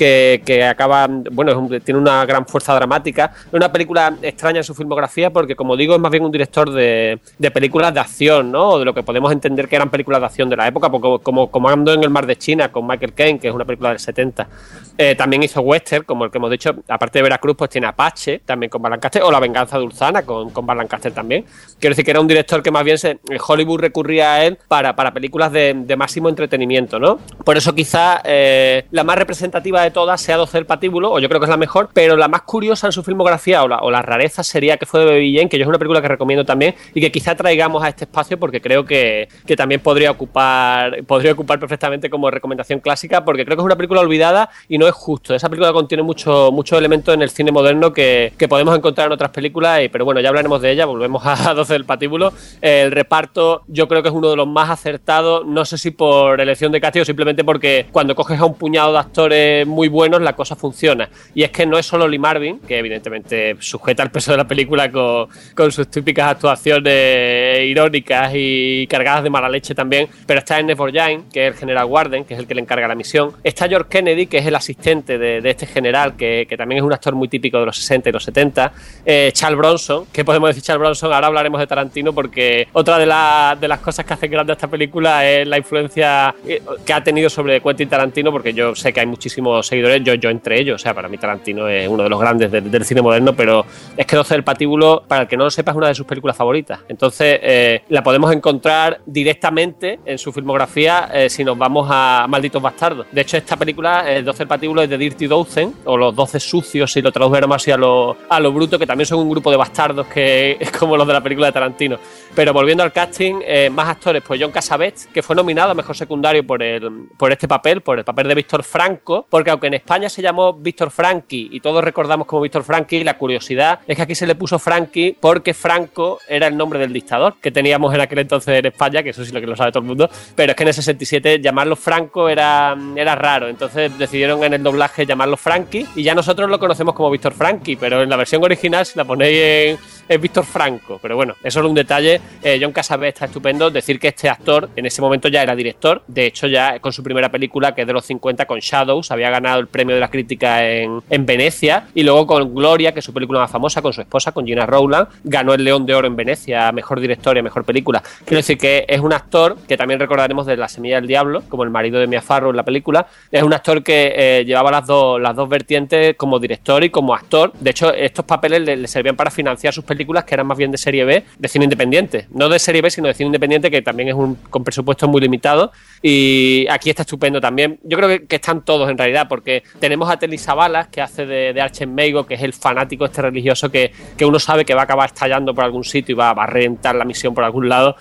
que acaba, bueno, tiene una gran fuerza dramática. Es una película extraña en su filmografía porque, como digo, es más bien un director de películas de acción, ¿no? O de lo que podemos entender que eran películas de acción de la época, como Comando en el Mar de China con Michael Caine, que es una película del 70. También hizo western, como el que hemos dicho, aparte de Veracruz, pues tiene Apache, también con Burt Lancaster, o La venganza de Ulzana con Burt Lancaster también. Quiero decir que era un director que más bien Hollywood recurría a él para películas de máximo entretenimiento, ¿no? Por eso quizá la más representativa de todas sea 12 del patíbulo, o yo creo que es la mejor, pero la más curiosa en su filmografía o la rareza sería Que fue de Baby Jane, que yo es una película que recomiendo también y que quizá traigamos a este espacio porque creo que también podría ocupar perfectamente como recomendación clásica, porque creo que es una película olvidada y no es justo. Esa película contiene muchos elementos en el cine moderno que podemos encontrar en otras películas, pero bueno, ya hablaremos de ella. Volvemos a 12 del patíbulo. El reparto yo creo que es uno de los más acertados, no sé si por elección de casting o simplemente porque cuando coges a un puñado de actores muy buenos la cosa funciona, y es que no es solo Lee Marvin, que evidentemente sujeta el peso de la película con sus típicas actuaciones irónicas y cargadas de mala leche también, pero está Ernest Borgnine, que es el general Warden, que es el que le encarga la misión. Está George Kennedy, que es el asistente de este general, que también es un actor muy típico de los 60 y los 70. Charles Bronson, ¿qué podemos decir Charles Bronson? Ahora hablaremos de Tarantino, porque otra de las cosas que hace grande esta película es la influencia que ha tenido sobre Quentin Tarantino, porque yo sé que hay muchísimos seguidores, yo entre ellos, o sea, para mí Tarantino es uno de los grandes del cine moderno, pero es que 12 del patíbulo, para el que no lo sepa, es una de sus películas favoritas. Entonces la podemos encontrar directamente en su filmografía si nos vamos a Malditos Bastardos. De hecho, esta película, 12 del patíbulo, es de Dirty Dozen, o Los 12 sucios, si lo tradujéramos así a lo bruto, que también son un grupo de bastardos que es como los de la película de Tarantino. Pero volviendo al casting, más actores, pues John Cassavetes, que fue nominado a Mejor Secundario por este papel, por el papel de Víctor Franco, porque aunque en España se llamó Víctor Franchi y todos recordamos como Víctor Franchi, la curiosidad es que aquí se le puso Franchi porque Franco era el nombre del dictador que teníamos en aquel entonces en España, que eso sí lo sabe todo el mundo, pero es que en el 67 llamarlo Franco era raro, entonces decidieron en el doblaje llamarlo Franchi y ya nosotros lo conocemos como Víctor Franchi, pero en la versión original, si la ponéis en Víctor Franco, pero bueno, eso es un detalle. John Cassavetes está estupendo. Decir que este actor en ese momento ya era director, de hecho ya con su primera película, que es de los 50, con Shadows, había ganado el premio de la crítica en Venecia, y luego con Gloria, que es su película más famosa, con su esposa, con Gina Rowland, ganó el León de Oro en Venecia, mejor director y mejor película. Quiero decir que es un actor que también recordaremos de La Semilla del Diablo, como el marido de Mia Farrow en la película. Es un actor que llevaba las dos vertientes como director y como actor. De hecho, estos papeles le servían para financiar sus películas, que eran más bien de serie B, de cine independiente. No de serie B, sino de cine independiente, que también es con presupuestos muy limitados. Y aquí está estupendo también. Yo creo que están todos en realidad, porque tenemos a Telly Savalas, que hace de Archenmeigo, que es el fanático religioso que uno sabe que va a acabar estallando por algún sitio y va a reventar la misión por algún lado.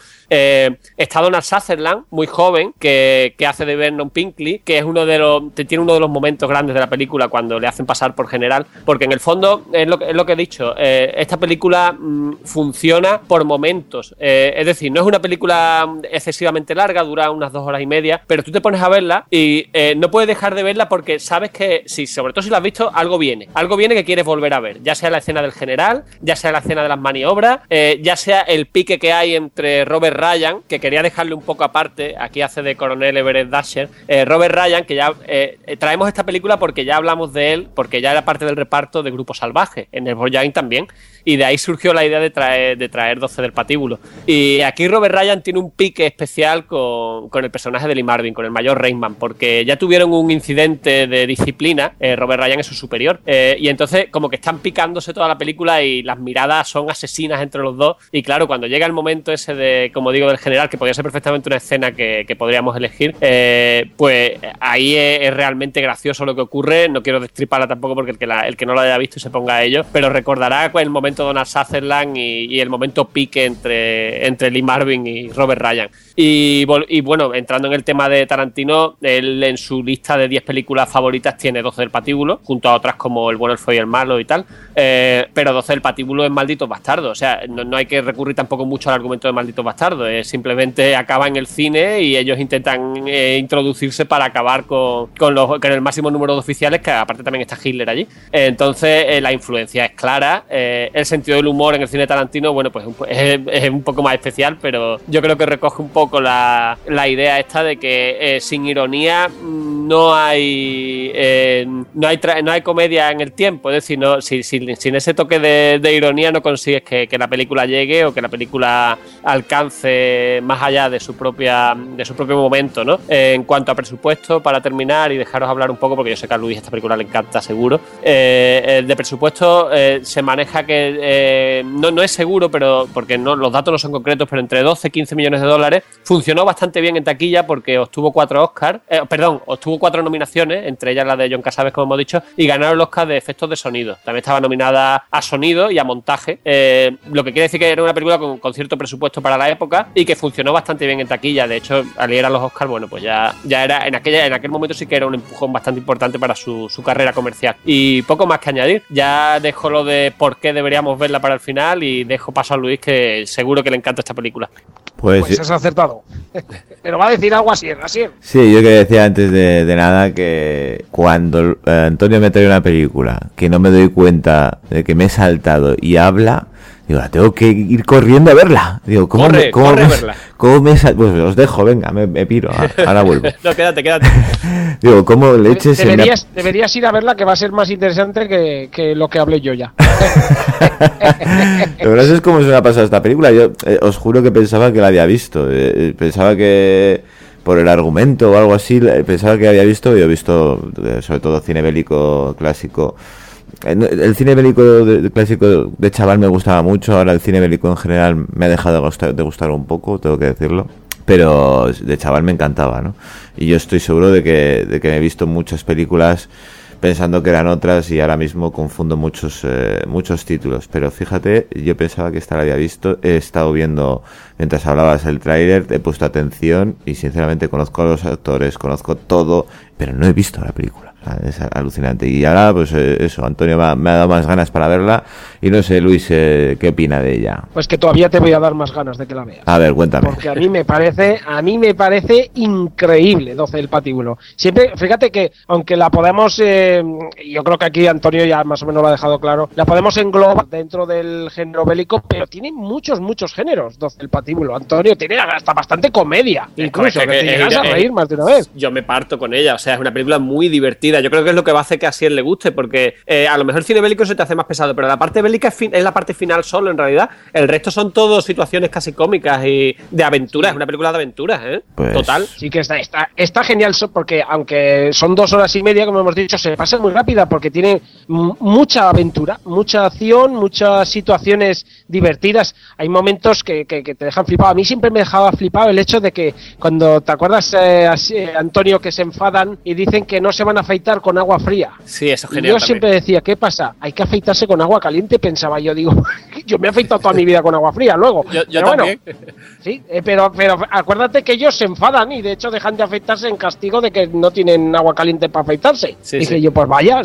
Está Donald Sutherland, muy joven, que hace de Vernon Pinkley, que es tiene uno de los momentos grandes de la película cuando le hacen pasar por general, porque en el fondo es lo que he dicho, esta película película funciona por momentos. Es decir, no es una película excesivamente larga, dura unas 2 horas y media, pero tú te pones a verla y no puedes dejar de verla porque sabes que, sobre todo si la has visto, algo viene que quieres volver a ver, ya sea la escena del general, ya sea la escena de las maniobras, ya sea el pique que hay entre Robert Ryan, que quería dejarle un poco aparte, aquí hace de coronel Everett Dasher, Robert Ryan, que ya traemos esta película porque ya hablamos de él, porque ya era parte del reparto de Grupo Salvaje, en el Bojain también, y de ahí surgió la idea de traer 12 del patíbulo. Y aquí Robert Ryan tiene un pique especial con el personaje de Lee Marvin, con el mayor Reisman, porque ya tuvieron un incidente de disciplina, Robert Ryan es su superior, y entonces como que están picándose toda la película y las miradas son asesinas entre los dos, y claro, cuando llega el momento ese de, como digo, del general, que podría ser perfectamente una escena que podríamos elegir, pues ahí es realmente gracioso lo que ocurre. No quiero destriparla tampoco porque el que no lo haya visto y se ponga a ello, pero recordará el momento de Donald Sutherland y el momento pique entre Lee Marvin y Robert Ryan. Y bueno, entrando en el tema de Tarantino, él en su lista de 10 películas favoritas tiene 12 del patíbulo, junto a otras como El bueno, el feo y el malo y tal, pero 12 del patíbulo es Malditos Bastardos. O sea, no hay que recurrir tampoco mucho al argumento de Malditos Bastardos, simplemente acaba en el cine y ellos intentan introducirse para acabar con el máximo número de oficiales, que aparte también está Hitler allí. Entonces la influencia es clara, el sentido del humor en el cine de Tarantino, bueno, pues es un poco más especial, pero yo creo que recoge un poco la idea esta de que sin ironía no hay comedia en el tiempo. Es decir, sin ese toque de ironía no consigues que la película llegue o que la película alcance más allá de su propio momento, ¿no? En cuanto a presupuesto, para terminar y dejaros hablar un poco, porque yo sé que a Luis esta película le encanta seguro, de presupuesto se maneja que no es seguro, pero porque los datos no son concretos, pero entre 12 y 15 millones de dólares. Funcionó bastante bien en taquilla porque obtuvo 4 nominaciones, entre ellas la de John Cassavetes, como hemos dicho, y ganaron el Oscar de efectos de sonido. También estaba nominada a sonido y a montaje, lo que quiere decir que era una película con cierto presupuesto para la época y que funcionó bastante bien en taquilla. De hecho, al ir a los Oscars, bueno, pues ya era en aquel momento sí que era un empujón bastante importante para su carrera comercial. Y poco más que añadir. Ya dejo lo de por qué deberíamos verla para el final y dejo paso a Luis, que seguro que le encanta esta película. Pues has acertado. Pero va a decir algo así. Sí, yo que decía antes de nada que cuando Antonio me trae una película que no me doy cuenta de que me he saltado y habla, digo, tengo que ir corriendo a verla. Digo, ¿cómo corre me verla. Pues os dejo, venga, me piro, ahora vuelvo. No, quédate. Digo, ¿cómo leches? Deberías ir a verla, que va a ser más interesante que lo que hablé yo ya. Pero no sé cómo se me ha pasado esta película. Yo os juro que pensaba que la había visto. Pensaba que por el argumento o algo así, pensaba que había visto. Yo he visto sobre todo cine bélico clásico. El cine bélico clásico de chaval me gustaba mucho. Ahora el cine bélico en general me ha dejado de gustar un poco, tengo que decirlo. Pero de chaval me encantaba, ¿no? Y yo estoy seguro de que me he visto muchas películas pensando que eran otras y ahora mismo confundo muchos títulos. Pero fíjate, yo pensaba que esta la había visto. He estado viendo mientras hablabas el tráiler, he puesto atención y sinceramente conozco a los actores, conozco todo, pero no he visto la película. Es alucinante. Y ahora, pues eso, Antonio me ha dado más ganas para verla. Y no sé, Luis, ¿qué opina de ella? Pues que todavía te voy a dar más ganas de que la veas. A ver, cuéntame. Porque a mí me parece increíble 12 del patíbulo. Siempre, fíjate que, aunque la podemos, yo creo que aquí Antonio ya más o menos lo ha dejado claro, la podemos englobar dentro del género bélico, pero tiene muchos géneros 12 del patíbulo. Antonio tiene hasta bastante comedia, incluso, que te llegas a reír más de una vez. Yo me parto con ella, o sea, es una película muy divertida. Yo creo que es lo que va a hacer que a Asier le guste, porque a lo mejor el cine bélico se te hace más pesado, pero la parte bélica es la parte final solo, en realidad. El resto son todo situaciones casi cómicas y de aventuras. Es una película de aventuras, Pues... Total. Sí que está genial, porque aunque son 2 horas y media, como hemos dicho, se pasa muy rápida, porque tiene mucha aventura, mucha acción, muchas situaciones divertidas. Hay momentos que te dejan flipado. A mí siempre me dejaba flipado el hecho de que cuando, ¿te acuerdas, Antonio, que se enfadan y dicen que no se van a afeitar con agua fría? Sí, eso es genial. Yo siempre decía, ¿qué pasa? Hay que afeitarse con agua caliente, pensaba yo, digo, Yo me he afeitado toda mi vida con agua fría luego. Yo también. Bueno, sí, pero acuérdate que ellos se enfadan y de hecho dejan de afeitarse en castigo de que no tienen agua caliente para afeitarse. Sí, Dije sí. yo, pues vaya,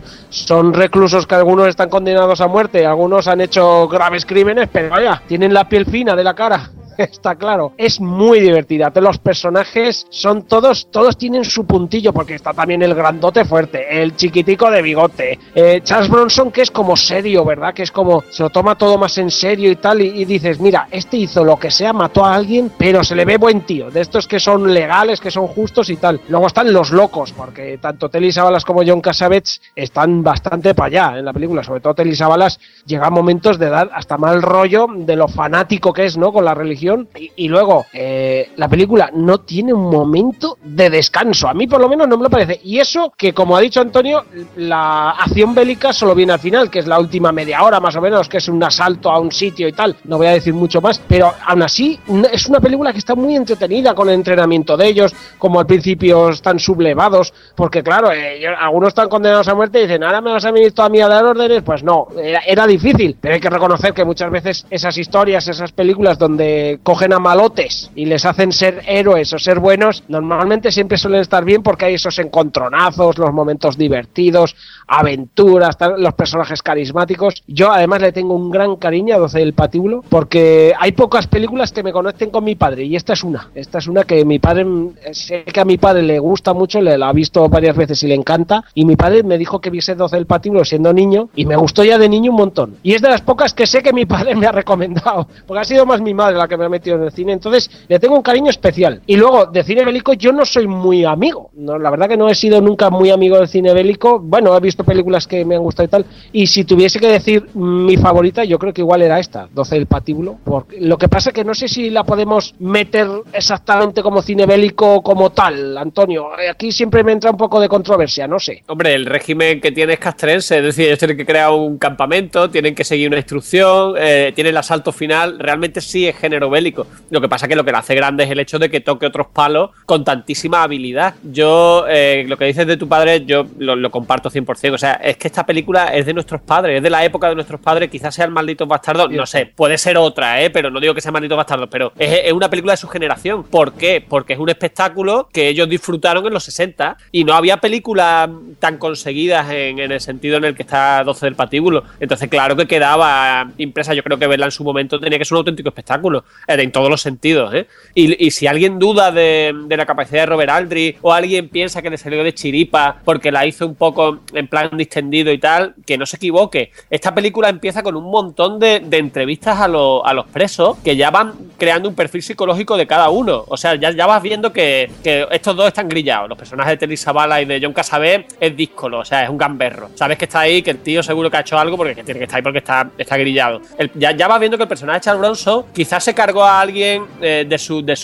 son reclusos que algunos están condenados a muerte, algunos han hecho graves crímenes, pero vaya, tienen la piel fina de la cara. Está claro, es muy divertida. Los personajes son todos tienen su puntillo, porque está también el grandote fuerte, el chiquitico de bigote, Charles Bronson, que es como serio, ¿verdad? Que es como, se lo toma todo más en serio y tal, y dices, mira, este hizo lo que sea, mató a alguien, pero se le ve buen tío, de estos que son legales, que son justos y tal. Luego están los locos, porque tanto Telly Savalas como John Cassavetes están bastante para allá en la película, sobre todo Telly Savalas llega a momentos de dar hasta mal rollo de lo fanático que es, ¿no? Con la religión. Y luego, la película no tiene un momento de descanso. A mí por lo menos no me lo parece. Y eso que, como ha dicho Antonio, la acción bélica solo viene al final, que es la última media hora más o menos, que es un asalto a un sitio y tal. No voy a decir mucho más, pero aún así es una película que está muy entretenida con el entrenamiento de ellos, como al principio están sublevados, porque claro, algunos están condenados a muerte y dicen, ahora me vas a venir toda a mí a dar órdenes. Pues no, era difícil, pero hay que reconocer que muchas veces esas historias, esas películas donde cogen a malotes y les hacen ser héroes o ser buenos, normalmente siempre suelen estar bien porque hay esos encontronazos, los momentos divertidos, aventuras, los personajes carismáticos. Yo además le tengo un gran cariño a 12 del Patíbulo, porque hay pocas películas que me conecten con mi padre, y esta es una que mi padre, sé que a mi padre le gusta mucho, la ha visto varias veces y le encanta, y mi padre me dijo que viese 12 del Patíbulo siendo niño, y me gustó ya de niño un montón, y es de las pocas que sé que mi padre me ha recomendado, porque ha sido más mi madre la que me ha metido en el cine, entonces le tengo un cariño especial. Y luego, de cine bélico yo no soy muy amigo, no, la verdad que no he sido nunca muy amigo del cine bélico. Bueno, he visto películas que me han gustado y tal, y si tuviese que decir mi favorita, yo creo que igual era esta, 12 del Patíbulo, porque lo que pasa es que no sé si la podemos meter exactamente como cine bélico como tal, Antonio, aquí siempre me entra un poco de controversia, no sé. Hombre, el régimen que tiene es castrense, es decir, ellos tienen que crear un campamento, tienen que seguir una instrucción, tienen el asalto final, realmente sí es género bélico. Lo que pasa es que lo que le hace grande es el hecho de que toque otros palos con tantísima habilidad. Yo, lo que dices de tu padre, yo lo comparto 100%. O sea, es que esta película es de nuestros padres, es de la época de nuestros padres, quizás sea el Malditos Bastardos, no sé, puede ser otra, pero no digo que sea Malditos Bastardos, pero es una película de su generación. ¿Por qué? Porque es un espectáculo que ellos disfrutaron en los 60 y no había películas tan conseguidas en el sentido en el que está 12 del Patíbulo. Entonces, claro que quedaba impresa. Yo creo que verla en su momento tenía que ser un auténtico espectáculo, en todos los sentidos, Y si alguien duda de la capacidad de Robert Aldrich, o alguien piensa que le salió de chiripa porque la hizo un poco en plan distendido y tal, que no se equivoque. Esta película empieza con un montón de entrevistas a los presos que ya van creando un perfil psicológico de cada uno. O sea, ya vas viendo que estos dos están grillados. Los personajes de Telly Savalas y de John Cassavetes es díscolo, o sea, es un gamberro. Sabes que está ahí, que el tío seguro que ha hecho algo porque tiene que estar ahí porque está grillado. Ya vas viendo que el personaje de Charles Bronson quizás se cargó a alguien de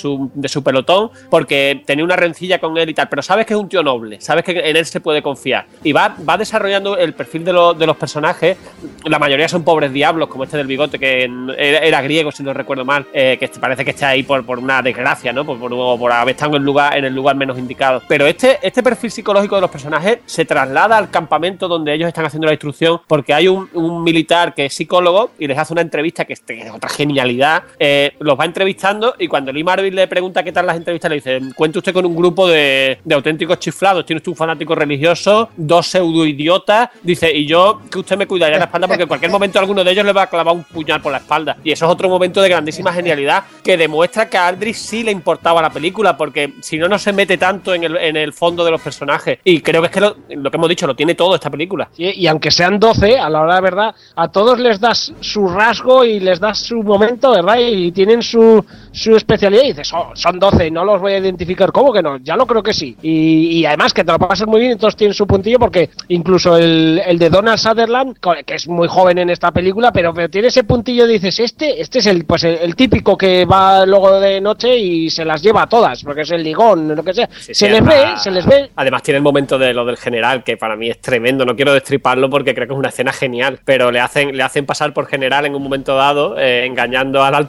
su pelotón porque tenía una rencilla con él y tal, pero sabes que es un tío noble, sabes que en él se puede confiar y va desarrollando el perfil de los personajes. La mayoría son pobres diablos, como este del bigote, que era griego, si no recuerdo mal, que parece que está ahí por una desgracia, ¿no? Por haber estado en el lugar menos indicado. Pero este perfil psicológico de los personajes se traslada al campamento donde ellos están haciendo la instrucción, porque hay un militar que es psicólogo y les hace una entrevista que es otra genialidad. Los va entrevistando y cuando Lee Marvin le pregunta qué tal las entrevistas, le dice: cuente usted con un grupo de auténticos chiflados, tiene usted un fanático religioso, dos pseudoidiotas, dice, y yo que usted me cuidaría la espalda porque en cualquier momento alguno de ellos le va a clavar un puñal por la espalda. Y eso es otro momento de grandísima genialidad que demuestra que a Aldrich sí le importaba la película, porque si no se mete tanto en el fondo de los personajes. Y creo que es que lo que hemos dicho lo tiene todo esta película. Y aunque sean 12, a la hora de verdad, a todos les das su rasgo y les das su momento, ¿verdad? Y tienen su especialidad y dices, son 12, no los voy a identificar. ¿Cómo que no? Ya lo creo que sí. Y además que te lo pasas muy bien y todos tienen su puntillo, porque incluso el de Donald Sutherland, que es muy joven en esta película, pero tiene ese puntillo, dices, este es el típico que va luego de noche y se las lleva a todas, porque es el ligón, lo que sea. Sí, se les ve. Además tiene el momento de lo del general, que para mí es tremendo, no quiero destriparlo porque creo que es una escena genial, pero le hacen pasar por general en un momento dado, engañando al alto mando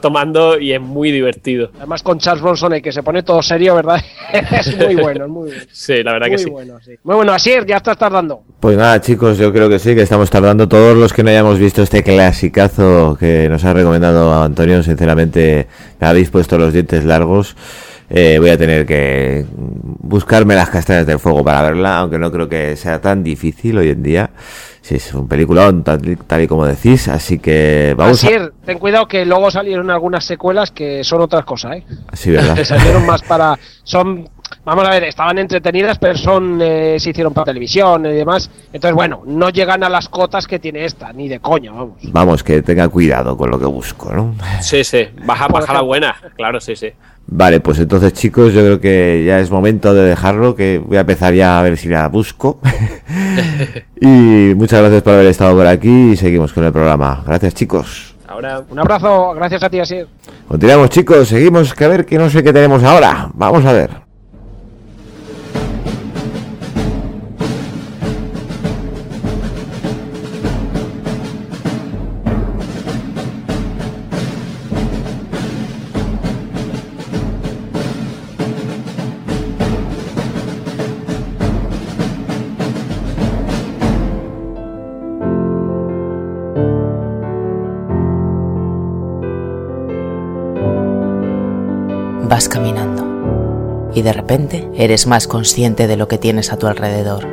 rápido y es muy divertido. Además con Charles Bronson, que se pone todo serio, ¿verdad? Es muy bueno, es muy bueno. Sí, la verdad que sí. Bueno, sí. Muy bueno, Asier, ya estás tardando. Pues nada, chicos, yo creo que sí, que estamos tardando. Todos los que no hayamos visto este clasicazo que nos ha recomendado Antonio, sinceramente me habéis puesto los dientes largos. Voy a tener que buscarme las castañas del fuego para verla, aunque no creo que sea tan difícil hoy en día. Sí, es un peliculón, tal y como decís, así que vamos Asier, ten cuidado que luego salieron algunas secuelas que son otras cosas, ¿eh? Sí, ¿verdad? Que salieron más para... Vamos a ver, estaban entretenidas, pero se hicieron para televisión y demás. Entonces, bueno, no llegan a las cotas que tiene esta, ni de coña, vamos. Vamos, que tenga cuidado con lo que busco, ¿no? Sí, baja la buena, claro, sí. Vale, pues entonces, chicos, yo creo que ya es momento de dejarlo, que voy a empezar ya a ver si la busco. Y muchas gracias por haber estado por aquí y seguimos con el programa. Gracias, chicos. Ahora, un abrazo, gracias a ti, Asier. Continuamos, chicos, seguimos, que a ver, que no sé qué tenemos ahora. Vamos a ver. Vas caminando y de repente eres más consciente de lo que tienes a tu alrededor.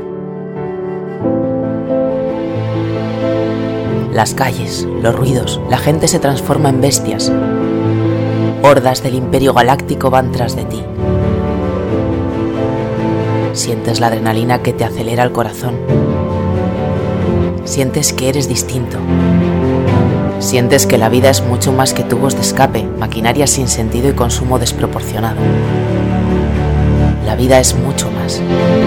Las calles, los ruidos, la gente se transforma en bestias. Hordas del Imperio Galáctico van tras de ti. Sientes la adrenalina que te acelera el corazón. Sientes que eres distinto. Sientes que la vida es mucho más que tubos de escape, maquinaria sin sentido y consumo desproporcionado. La vida es mucho más.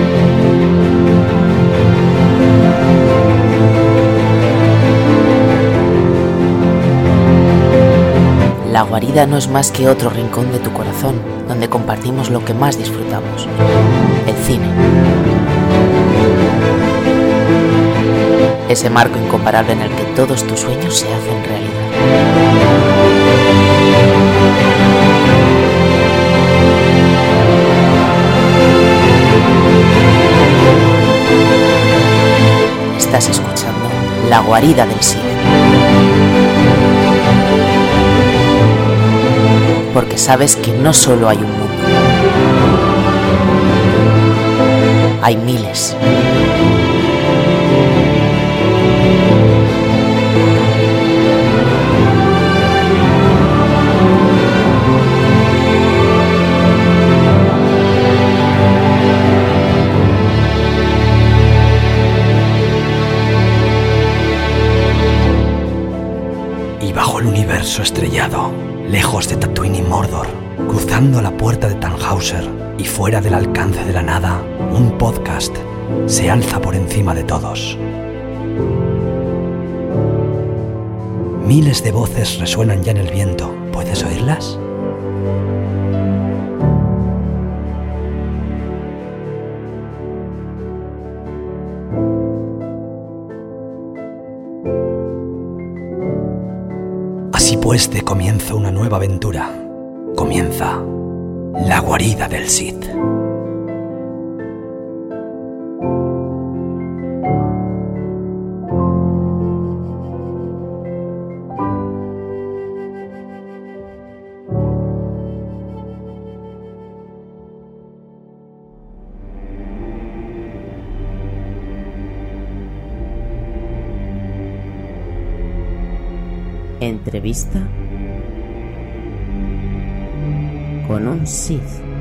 La guarida no es más que otro rincón de tu corazón, donde compartimos lo que más disfrutamos: el cine. Ese marco incomparable en el que todos tus sueños se hacen realidad. Estás escuchando La Guarida del Cine. Porque sabes que no solo hay un mundo, hay miles. Estrellado, lejos de Tatooine y Mordor, cruzando la puerta de Tannhauser y fuera del alcance de la nada, un podcast se alza por encima de todos. Miles de voces resuenan ya en el viento. ¿Puedes oírlas? Así pues, de comienzo una nueva aventura. Comienza La Guarida del Sith. Entrevista con un Sith.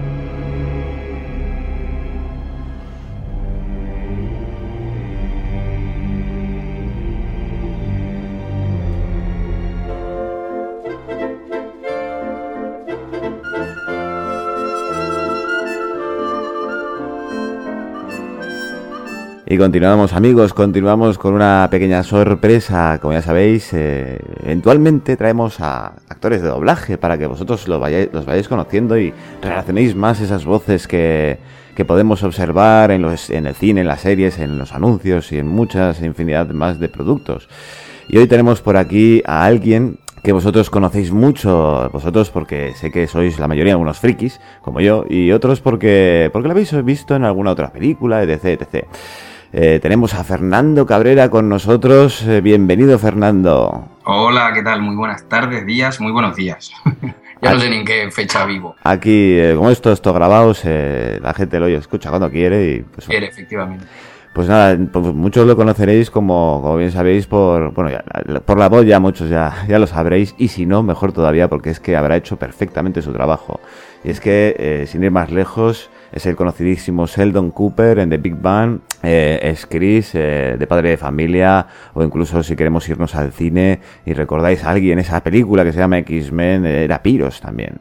Y continuamos, amigos, continuamos con una pequeña sorpresa. Como ya sabéis, eventualmente traemos a actores de doblaje para que vosotros los vayáis conociendo y relacionéis más esas voces que podemos observar en el cine, en las series, en los anuncios y en muchas infinidad más de productos. Y hoy tenemos por aquí a alguien que vosotros conocéis mucho, vosotros porque sé que sois la mayoría algunos frikis, como yo, y otros porque lo habéis visto en alguna otra película, etc. Tenemos a Fernando Cabrera con nosotros. Bienvenido, Fernando. Hola, ¿qué tal? Muy buenas tardes, días, muy buenos días. Ya no sé ni en qué fecha vivo. Aquí, como esto grabado, la gente lo escucha cuando quiere y pues, quiere, efectivamente. Pues nada, pues muchos lo conoceréis como bien sabéis por la voz, ya muchos ya lo sabréis, y si no, mejor todavía, porque es que habrá hecho perfectamente su trabajo. Y es que, sin ir más lejos, es el conocidísimo Sheldon Cooper en The Big Bang, es Chris, de Padre de Familia, o incluso si queremos irnos al cine y recordáis a alguien, esa película que se llama X-Men, era Pyros también.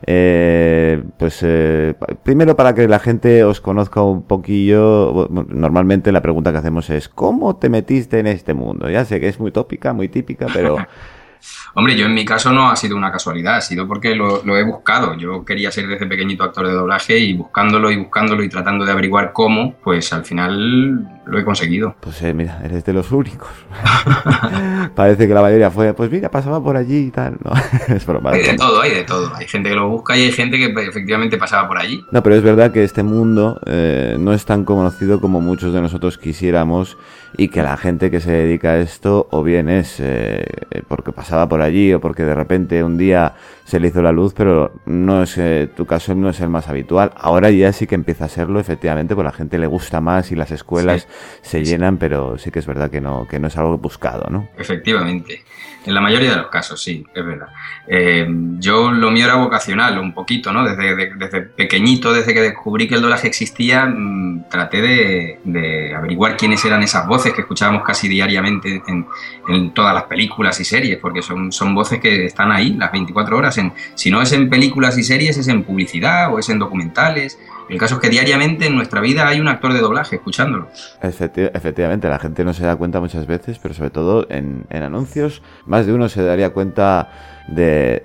Primero, para que la gente os conozca un poquillo, normalmente la pregunta que hacemos es ¿cómo te metiste en este mundo? Ya sé que es muy tópica, muy típica, pero... Hombre, yo en mi caso no ha sido una casualidad, ha sido porque lo he buscado. Yo quería ser desde pequeñito actor de doblaje y buscándolo y tratando de averiguar cómo, pues al final lo he conseguido. Pues mira, eres de los únicos. Parece que la mayoría fue, pues mira, pasaba por allí y tal. No, es broma. Hay de todo. Hay gente que lo busca y hay gente que efectivamente pasaba por allí. No, pero es verdad que este mundo no es tan conocido como muchos de nosotros quisiéramos, y que la gente que se dedica a esto o bien es porque pasaba por allí o porque de repente un día se le hizo la luz, pero no es tu caso no es el más habitual. Ahora ya sí que empieza a serlo, efectivamente, porque a la gente le gusta más y las escuelas se llenan, pero sí que es verdad que no es algo buscado, ¿no? Efectivamente. En la mayoría de los casos, sí, es verdad. Yo lo mío era vocacional, un poquito, ¿no? Desde pequeñito, desde que descubrí que el doblaje existía, traté de averiguar quiénes eran esas voces que escuchábamos casi diariamente en todas las películas y series, porque son voces que están ahí las 24 horas. Si no es en películas y series, es en publicidad o es en documentales. El caso es que diariamente en nuestra vida hay un actor de doblaje escuchándolo. Efectivamente, la gente no se da cuenta muchas veces, pero sobre todo en anuncios, más de uno se daría cuenta de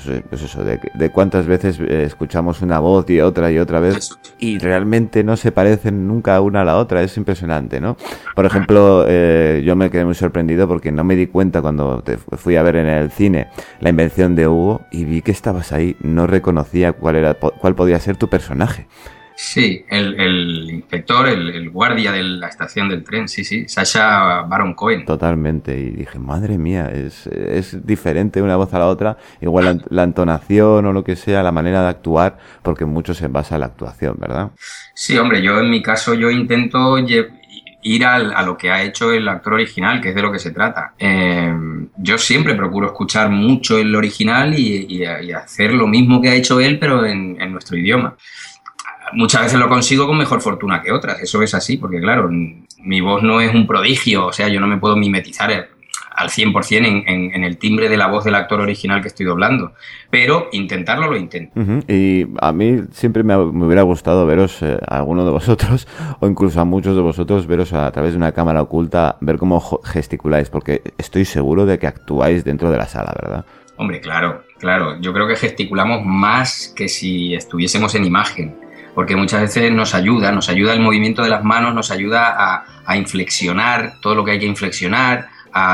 cuántas veces escuchamos una voz y otra vez, y realmente no se parecen nunca una a la otra. Es impresionante, ¿no? Por ejemplo, yo me quedé muy sorprendido porque no me di cuenta cuando te fui a ver en el cine La Invención de Hugo y vi que estabas ahí, no reconocía cuál podía ser tu personaje. Sí, el inspector, el guardia de la estación del tren, sí, Sacha Baron Cohen. Totalmente, y dije, madre mía, es diferente una voz a la otra, igual la entonación o lo que sea, la manera de actuar, porque mucho se basa en la actuación, ¿verdad? Sí, hombre, yo en mi caso intento ir a lo que ha hecho el actor original, que es de lo que se trata. Yo siempre procuro escuchar mucho el original y hacer lo mismo que ha hecho él, pero en nuestro idioma. Muchas veces lo consigo con mejor fortuna que otras, eso es así, porque claro, mi voz no es un prodigio, o sea, yo no me puedo mimetizar al 100% en el timbre de la voz del actor original que estoy doblando, pero intentarlo lo intento. Y a mí siempre me hubiera gustado veros a alguno de vosotros, o incluso a muchos de vosotros, veros a través de una cámara oculta, ver cómo gesticuláis, porque estoy seguro de que actuáis dentro de la sala, ¿verdad? Hombre, claro, yo creo que gesticulamos más que si estuviésemos en imagen, porque muchas veces nos ayuda el movimiento de las manos, nos ayuda a inflexionar todo lo que hay que inflexionar,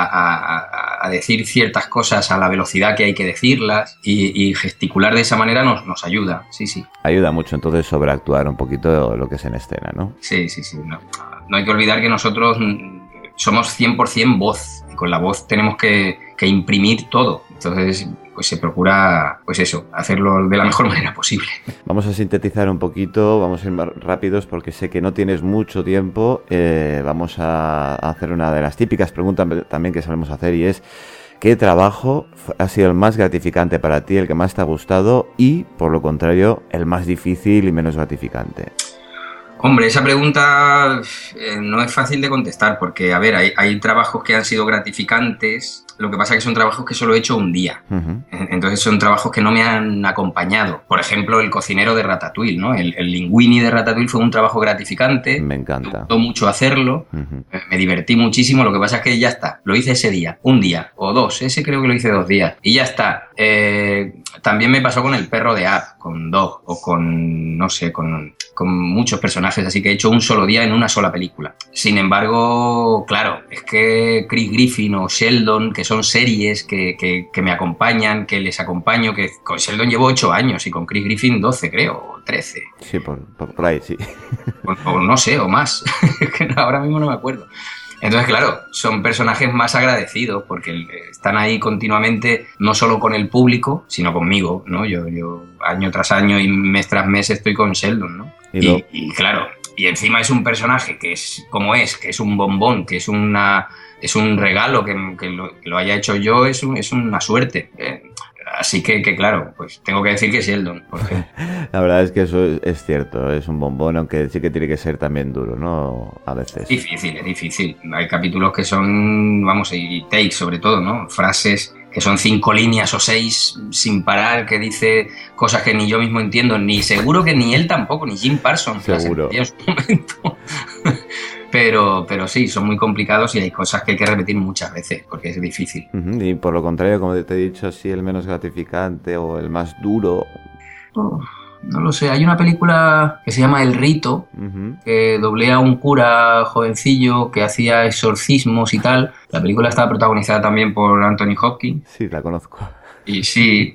a decir ciertas cosas a la velocidad que hay que decirlas, y gesticular de esa manera nos ayuda, sí. Ayuda mucho entonces sobreactuar un poquito lo que es en escena, ¿no? Sí, no hay que olvidar que nosotros somos 100% voz, y con la voz tenemos que imprimir todo, entonces pues se procura, pues eso, hacerlo de la mejor manera posible. Vamos a sintetizar un poquito, vamos a ir más rápidos porque sé que no tienes mucho tiempo. Vamos a hacer una de las típicas preguntas también que solemos hacer, y es ¿qué trabajo ha sido el más gratificante para ti, el que más te ha gustado, y por lo contrario el más difícil y menos gratificante? Hombre, esa pregunta no es fácil de contestar porque, a ver, hay trabajos que han sido gratificantes, lo que pasa es que son trabajos que solo he hecho un día. Entonces son trabajos que no me han acompañado. Por ejemplo, el cocinero de Ratatouille, ¿no? El linguini de Ratatouille fue un trabajo gratificante. Me encanta. Me gustó mucho hacerlo, me divertí muchísimo, lo que pasa es que ya está, lo hice ese día, un día o dos, ese creo que lo hice 2 días y ya está. También me pasó con el perro de App, con Dog o con, no sé, con muchos personajes, así que he hecho un solo día en una sola película. Sin embargo, claro, es que Chris Griffin o Sheldon, que son series que me acompañan, que les acompaño, que con Sheldon llevo 8 años y con Chris Griffin 12, creo, o 13. Sí, por ahí, sí. O no sé, o más. Ahora mismo no me acuerdo. Entonces, claro, son personajes más agradecidos porque están ahí continuamente, no solo con el público, sino conmigo, ¿no? Yo año tras año y mes tras mes estoy con Sheldon, ¿no? Y claro, y encima es un personaje que es como que es un bombón, que es un regalo, que lo haya hecho yo, es una suerte. Así que claro, pues tengo que decir que Sheldon, por ejemplo. La verdad es que eso es cierto, es un bombón, aunque sí que tiene que ser también duro, ¿no? A veces. Es difícil. Hay capítulos que son, vamos, y takes sobre todo, ¿no? Frases que son 5 líneas o 6 sin parar, que dice cosas que ni yo mismo entiendo, ni seguro que ni él tampoco, ni Jim Parsons. Seguro. En su momento. Pero sí, son muy complicados y hay cosas que hay que repetir muchas veces porque es difícil. Y por lo contrario, como te he dicho, sí, el menos gratificante o el más duro. No lo sé, hay una película que se llama El Rito, que doblea a un cura jovencillo que hacía exorcismos y tal. La película estaba protagonizada también por Anthony Hopkins. Sí, la conozco. Y sí,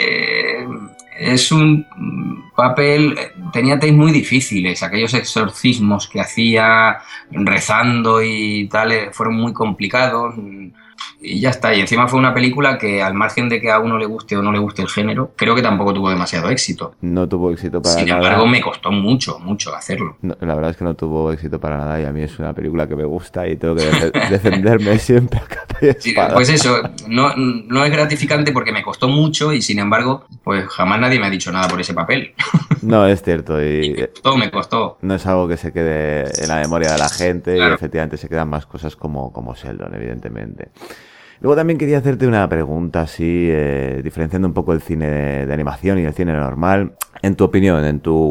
es un papel, tenía takes muy difíciles, aquellos exorcismos que hacía rezando y tal, fueron muy complicados y ya está. Y encima fue una película que, al margen de que a uno le guste o no le guste el género, creo que tampoco tuvo demasiado éxito. No tuvo éxito para nada. Sin embargo, me costó mucho hacerlo. No, la verdad es que no tuvo éxito para nada y a mí es una película que me gusta y tengo que defenderme siempre a capa y espada. Sí, pues eso, no es gratificante porque me costó mucho y sin embargo, pues jamás nadie me ha dicho nada por ese papel. No, es cierto. Y me costó. No es algo que se quede en la memoria de la gente, claro. Y efectivamente se quedan más cosas como Sheldon, evidentemente. Luego también quería hacerte una pregunta así, diferenciando un poco el cine de animación y el cine normal. En tu opinión,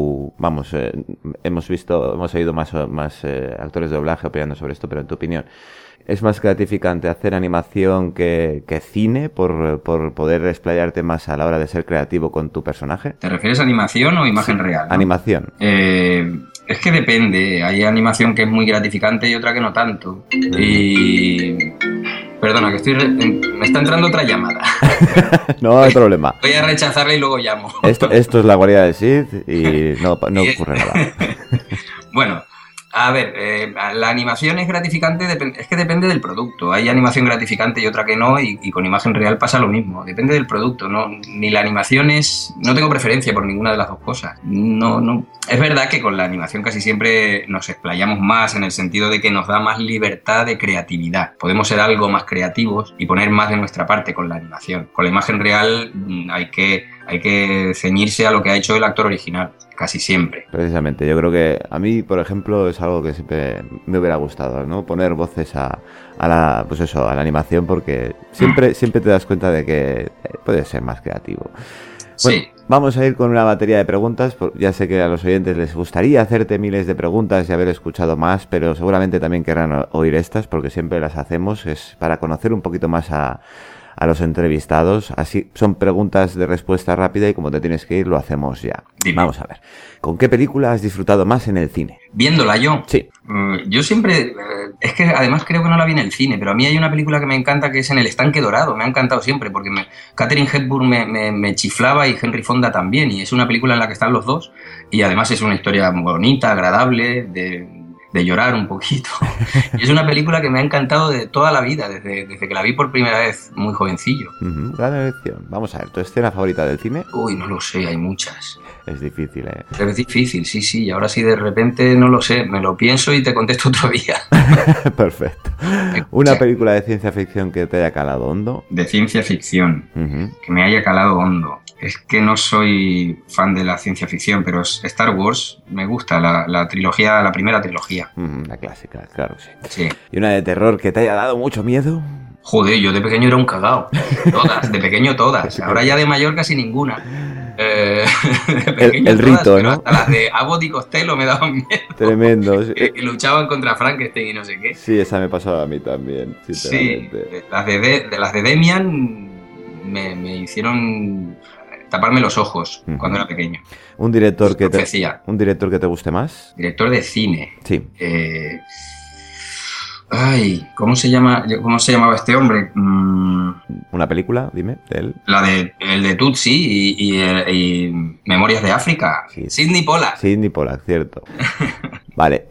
hemos oído más actores de doblaje opinando sobre esto, pero en tu opinión, ¿es más gratificante hacer animación que cine por poder explayarte más a la hora de ser creativo con tu personaje? ¿Te refieres a animación o imagen real, ¿no? Animación. Es que depende. Hay animación que es muy gratificante y otra que no tanto. Y... Perdona, que me está entrando otra llamada. No hay problema. Voy a rechazarla y luego llamo. Esto es la guarida de Sid y no ocurre nada. Bueno, a ver, la animación es gratificante, es que depende del producto. Hay animación gratificante y otra que no, y con imagen real pasa lo mismo. Depende del producto, ¿no? Ni la animación no tengo preferencia por ninguna de las dos cosas. No. Es verdad que con la animación casi siempre nos explayamos más en el sentido de que nos da más libertad de creatividad. Podemos ser algo más creativos y poner más de nuestra parte con la animación. Con la imagen real hay que ceñirse a lo que ha hecho el actor original. Casi siempre. Precisamente, yo creo que a mí, por ejemplo, es algo que siempre me hubiera gustado, ¿no? Poner voces a la animación, porque siempre te das cuenta de que puedes ser más creativo. Bueno, sí. Vamos a ir con una batería de preguntas. Ya sé que a los oyentes les gustaría hacerte miles de preguntas y haber escuchado más, pero seguramente también querrán oír estas, porque siempre las hacemos, es para conocer un poquito más a los entrevistados. Así son preguntas de respuesta rápida y como te tienes que ir, lo hacemos ya. Dime. Vamos a ver. ¿Con qué película has disfrutado más en el cine? ¿Viéndola yo? Sí. Yo siempre... es que además creo que no la vi en el cine, pero a mí hay una película que me encanta que es En el estanque dorado. Me ha encantado siempre porque Katharine Hepburn me chiflaba y Henry Fonda también. Y es una película en la que están los dos. Y además es una historia bonita, agradable, de llorar un poquito. Y es una película que me ha encantado de toda la vida, desde que la vi por primera vez muy jovencillo. Gran elección. Vamos a ver, ¿tu escena favorita del cine? Uy, no lo sé, hay muchas. Es difícil, ¿eh? Es difícil, sí. Y ahora sí de repente no lo sé, me lo pienso y te contesto otro día. Perfecto. ¿Una película de ciencia ficción que te haya calado hondo? De ciencia ficción, que me haya calado hondo. Es que no soy fan de la ciencia ficción, pero Star Wars me gusta, la trilogía, la primera trilogía. La clásica, claro, sí. ¿Y una de terror que te haya dado mucho miedo? Joder, yo de pequeño era un cagao. Todas, de pequeño todas. Ahora ya de mayor casi ninguna. El rito, todas, ¿no? Hasta las de Abbott y Costello me daban miedo. Tremendo. Que luchaban contra Frankenstein y no sé qué. Sí, esa me pasaba a mí también. Sí, las de Demian me hicieron taparme los ojos cuando era pequeño. ¿Un director que te guste más? Director de cine. Sí. Ay, ¿cómo se llamaba este hombre? Una película, dime, de él. El de Tutsi y Memorias de África. Sí. Sidney Pollack. Sidney Pollack, cierto. Vale,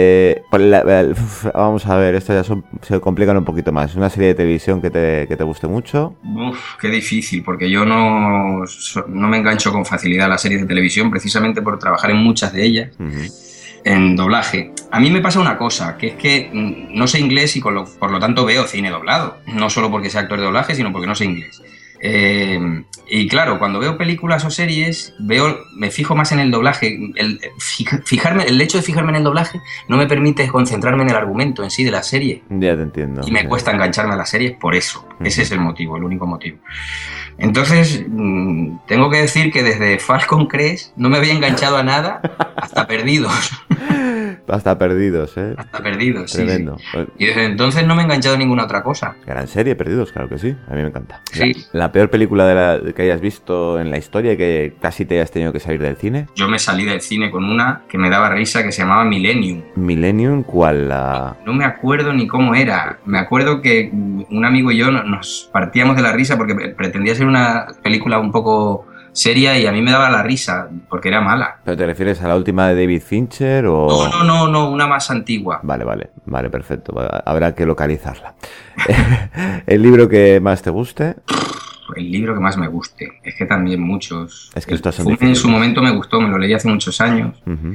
vamos a ver, esto ya se complican un poquito más. ¿Una serie de televisión que te guste mucho? Uf, qué difícil, porque yo no me engancho con facilidad a las series de televisión, precisamente por trabajar en muchas de ellas. En doblaje. A mí me pasa una cosa, que es que no sé inglés y por lo tanto veo cine doblado. No solo porque sea actor de doblaje, sino porque no sé inglés. Y claro, cuando veo películas o series, me fijo más en el doblaje. El hecho de fijarme en el doblaje no me permite concentrarme en el argumento en sí de la serie. Ya te entiendo. Y me cuesta engancharme a las series por eso. Ese es el motivo, el único motivo. Entonces, tengo que decir que desde Falcon Crest no me había enganchado a nada hasta Perdidos. Hasta Perdidos, ¿eh? Hasta Perdidos, tremendo. Sí. Y desde entonces no me he enganchado a ninguna otra cosa. Gran serie, Perdidos, claro que sí. A mí me encanta. Sí. La peor película que hayas visto en la historia y que casi te hayas tenido que salir del cine. Yo me salí del cine con una que me daba risa que se llamaba Millennium. ¿Millennium? ¿Cuál? No me acuerdo ni cómo era. Me acuerdo que un amigo y yo nos partíamos de la risa porque pretendía ser una película un poco seria y a mí me daba la risa porque era mala. ¿Pero te refieres a la última de David Fincher o...? No, una más antigua. Vale, perfecto. Habrá que localizarla. ¿El libro que más te guste? El libro que más me guste. Es que también muchos. Es que estos son Fume en su momento me gustó, me lo leí hace muchos años.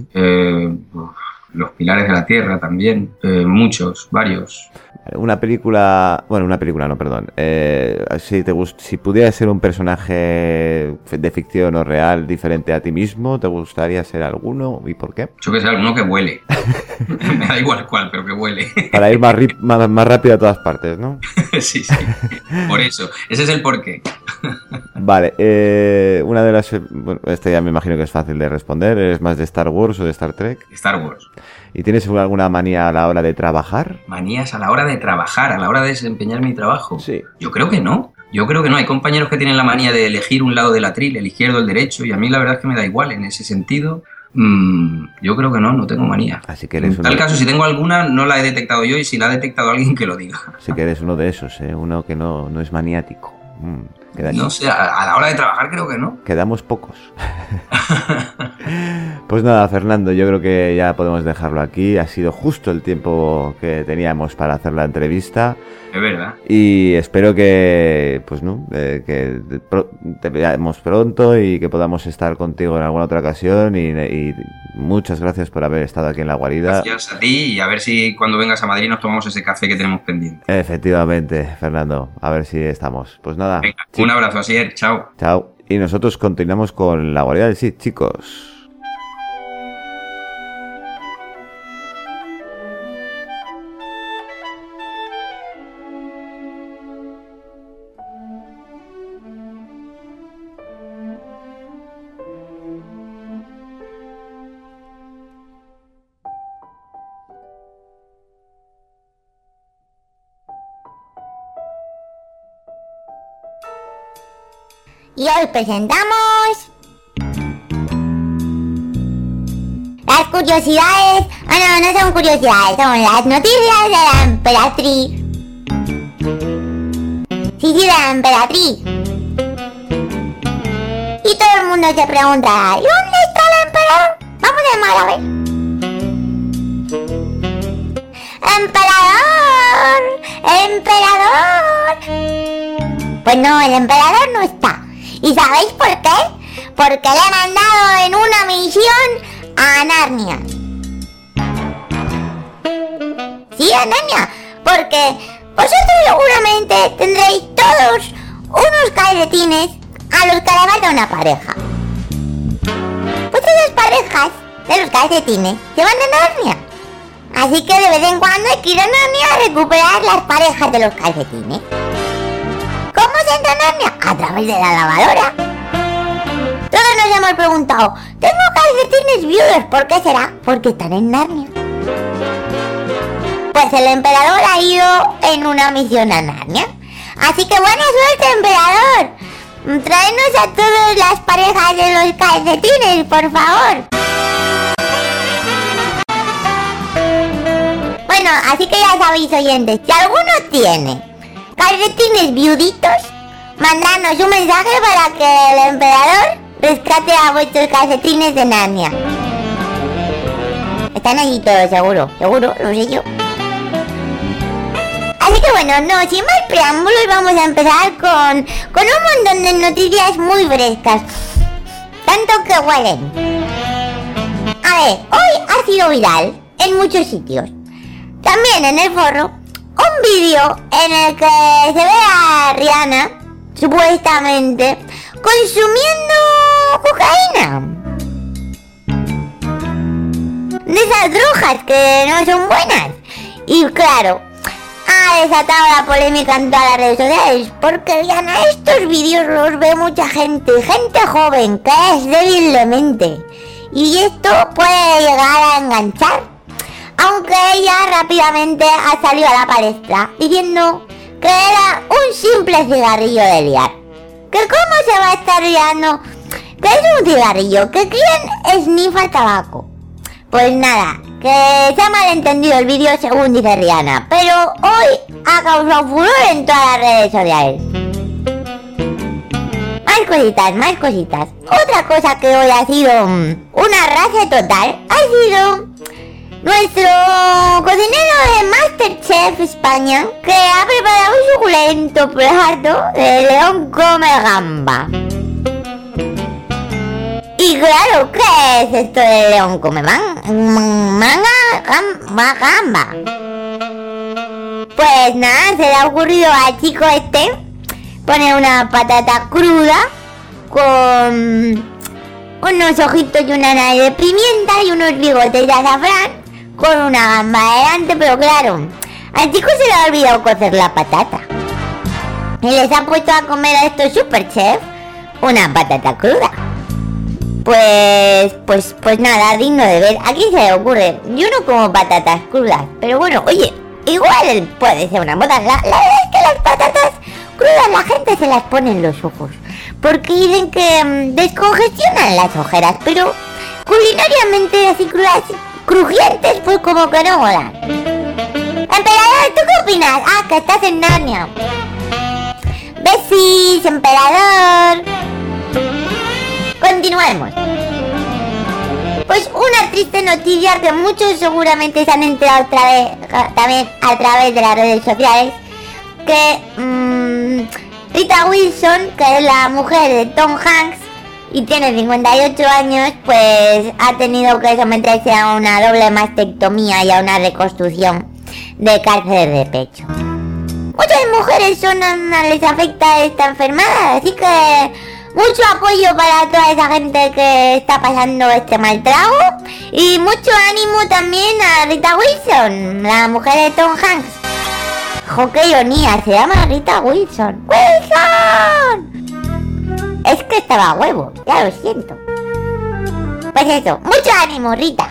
Los Pilares de la Tierra también. Varios. Una película... Bueno, una película no, perdón. Si pudieras ser un personaje de ficción o real diferente a ti mismo, ¿te gustaría ser alguno y por qué? Yo que sé, alguno que vuele. Me da igual cuál, pero que vuele. Para ir más rápido a todas partes, ¿no? Sí. Por eso. Ese es el porqué. Vale. Una de las... Bueno, este ya me imagino que es fácil de responder. ¿Eres más de Star Wars o de Star Trek? Star Wars. ¿Y tienes alguna manía a la hora de trabajar? ¿Manías a la hora de trabajar, a la hora de desempeñar mi trabajo? Sí. Yo creo que no. Hay compañeros que tienen la manía de elegir un lado del atril, el izquierdo o el derecho, y a mí la verdad es que me da igual en ese sentido. Yo creo que no tengo manía. Así que eres en tal caso, si tengo alguna, no la he detectado yo, y si la ha detectado alguien, que lo diga. Así que eres uno de esos, uno que no es maniático. No sé, a la hora de trabajar creo que no. Quedamos pocos. Pues nada, Fernando, yo creo que ya podemos dejarlo aquí. Ha sido justo el tiempo que teníamos para hacer la entrevista. Es verdad. Y espero que, que te veamos pronto y que podamos estar contigo en alguna otra ocasión. Y muchas gracias por haber estado aquí en La Guarida. Gracias a ti, y a ver si cuando vengas a Madrid nos tomamos ese café que tenemos pendiente. Efectivamente, Fernando, a ver si estamos. Pues nada. Venga, un abrazo, Asier, chao. Chao. Y nosotros continuamos con La Guarida del Sith, chicos. Y hoy presentamos las curiosidades. No son curiosidades, son las noticias de la emperatriz. Sí, de la emperatriz. Y todo el mundo se preguntará, ¿y dónde está el emperador? Vamos a llamar a ver. ¡Emperador! Pues no, el emperador no está. ¿Y sabéis por qué? Porque le he mandado en una misión a Narnia. Sí, a Narnia. Porque vosotros seguramente tendréis todos unos calcetines a los que le falta una pareja. Pues esas parejas de los calcetines se van a Narnia. Así que de vez en cuando hay que ir a Narnia a recuperar las parejas de los calcetines. ¿Cómo se entra en Narnia? A través de la lavadora. Todos nos hemos preguntado, tengo calcetines viudos, ¿por qué será? Porque están en Narnia. Pues el emperador ha ido en una misión a Narnia. Así que buena suerte, emperador. Tráenos a todas las parejas de los calcetines, por favor. Bueno, Bueno, así que ya sabéis, oyentes, si alguno tiene calcetines viuditos, mandadnos un mensaje para que el emperador rescate a vuestros calcetines de Narnia. Están allí todos, seguro, lo sé yo. Así que bueno, no, sin más preámbulos, vamos a empezar con un montón de noticias muy frescas. Tanto que huelen. A ver, hoy ha sido viral en muchos sitios. También en el forro, un vídeo en el que se ve a Rihanna, supuestamente, consumiendo cocaína. De esas drogas que no son buenas. Y claro, ha desatado la polémica en todas las redes sociales, porque Rihanna, estos vídeos los ve mucha gente joven que es débil de mente. Y esto puede llegar a enganchar. Aunque ella rápidamente ha salido a la palestra diciendo que era un simple cigarrillo de liar. Que cómo se va a estar liando, que es un cigarrillo, que quién esnifa tabaco. Pues nada, que se ha malentendido el vídeo según dice Rihanna, pero hoy ha causado furor en todas las redes sociales. Más cositas. Otra cosa que hoy ha sido una racia total ha sido nuestro cocinero de Masterchef España, que ha preparado un suculento plato de león come gamba. Y claro, ¿qué es esto de león come gamba? Pues nada, se le ha ocurrido al chico este poner una patata cruda con unos ojitos y una nariz de pimienta y unos bigotes de azafrán con una gamba delante, pero claro, al chico se le ha olvidado cocer la patata y les ha puesto a comer a estos superchefs una patata cruda. Pues nada, digno de ver. ¿A quién se le ocurre? Yo no como patatas crudas, pero bueno, oye, igual puede ser una moda. La verdad es que las patatas crudas la gente se las pone en los ojos, porque dicen que descongestionan las ojeras, pero culinariamente así crudas, crujientes, pues como que no molan. Emperador, ¿tú qué opinas? Ah, que estás en Narnia. Besis, emperador. Continuemos. Pues una triste noticia que muchos seguramente se han enterado también a través de las redes sociales, que Rita Wilson, que es la mujer de Tom Hanks y tiene 58 años, pues ha tenido que someterse a una doble mastectomía y a una reconstrucción de cáncer de pecho. Muchas mujeres les afecta esta enfermedad, así que mucho apoyo para toda esa gente que está pasando este mal trago y mucho ánimo también a Rita Wilson, la mujer de Tom Hanks. Jo, qué ironía, se llama Rita Wilson. ¡Wilson! Es que estaba a huevo, ya lo siento. Pues eso, mucho ánimo, Rita.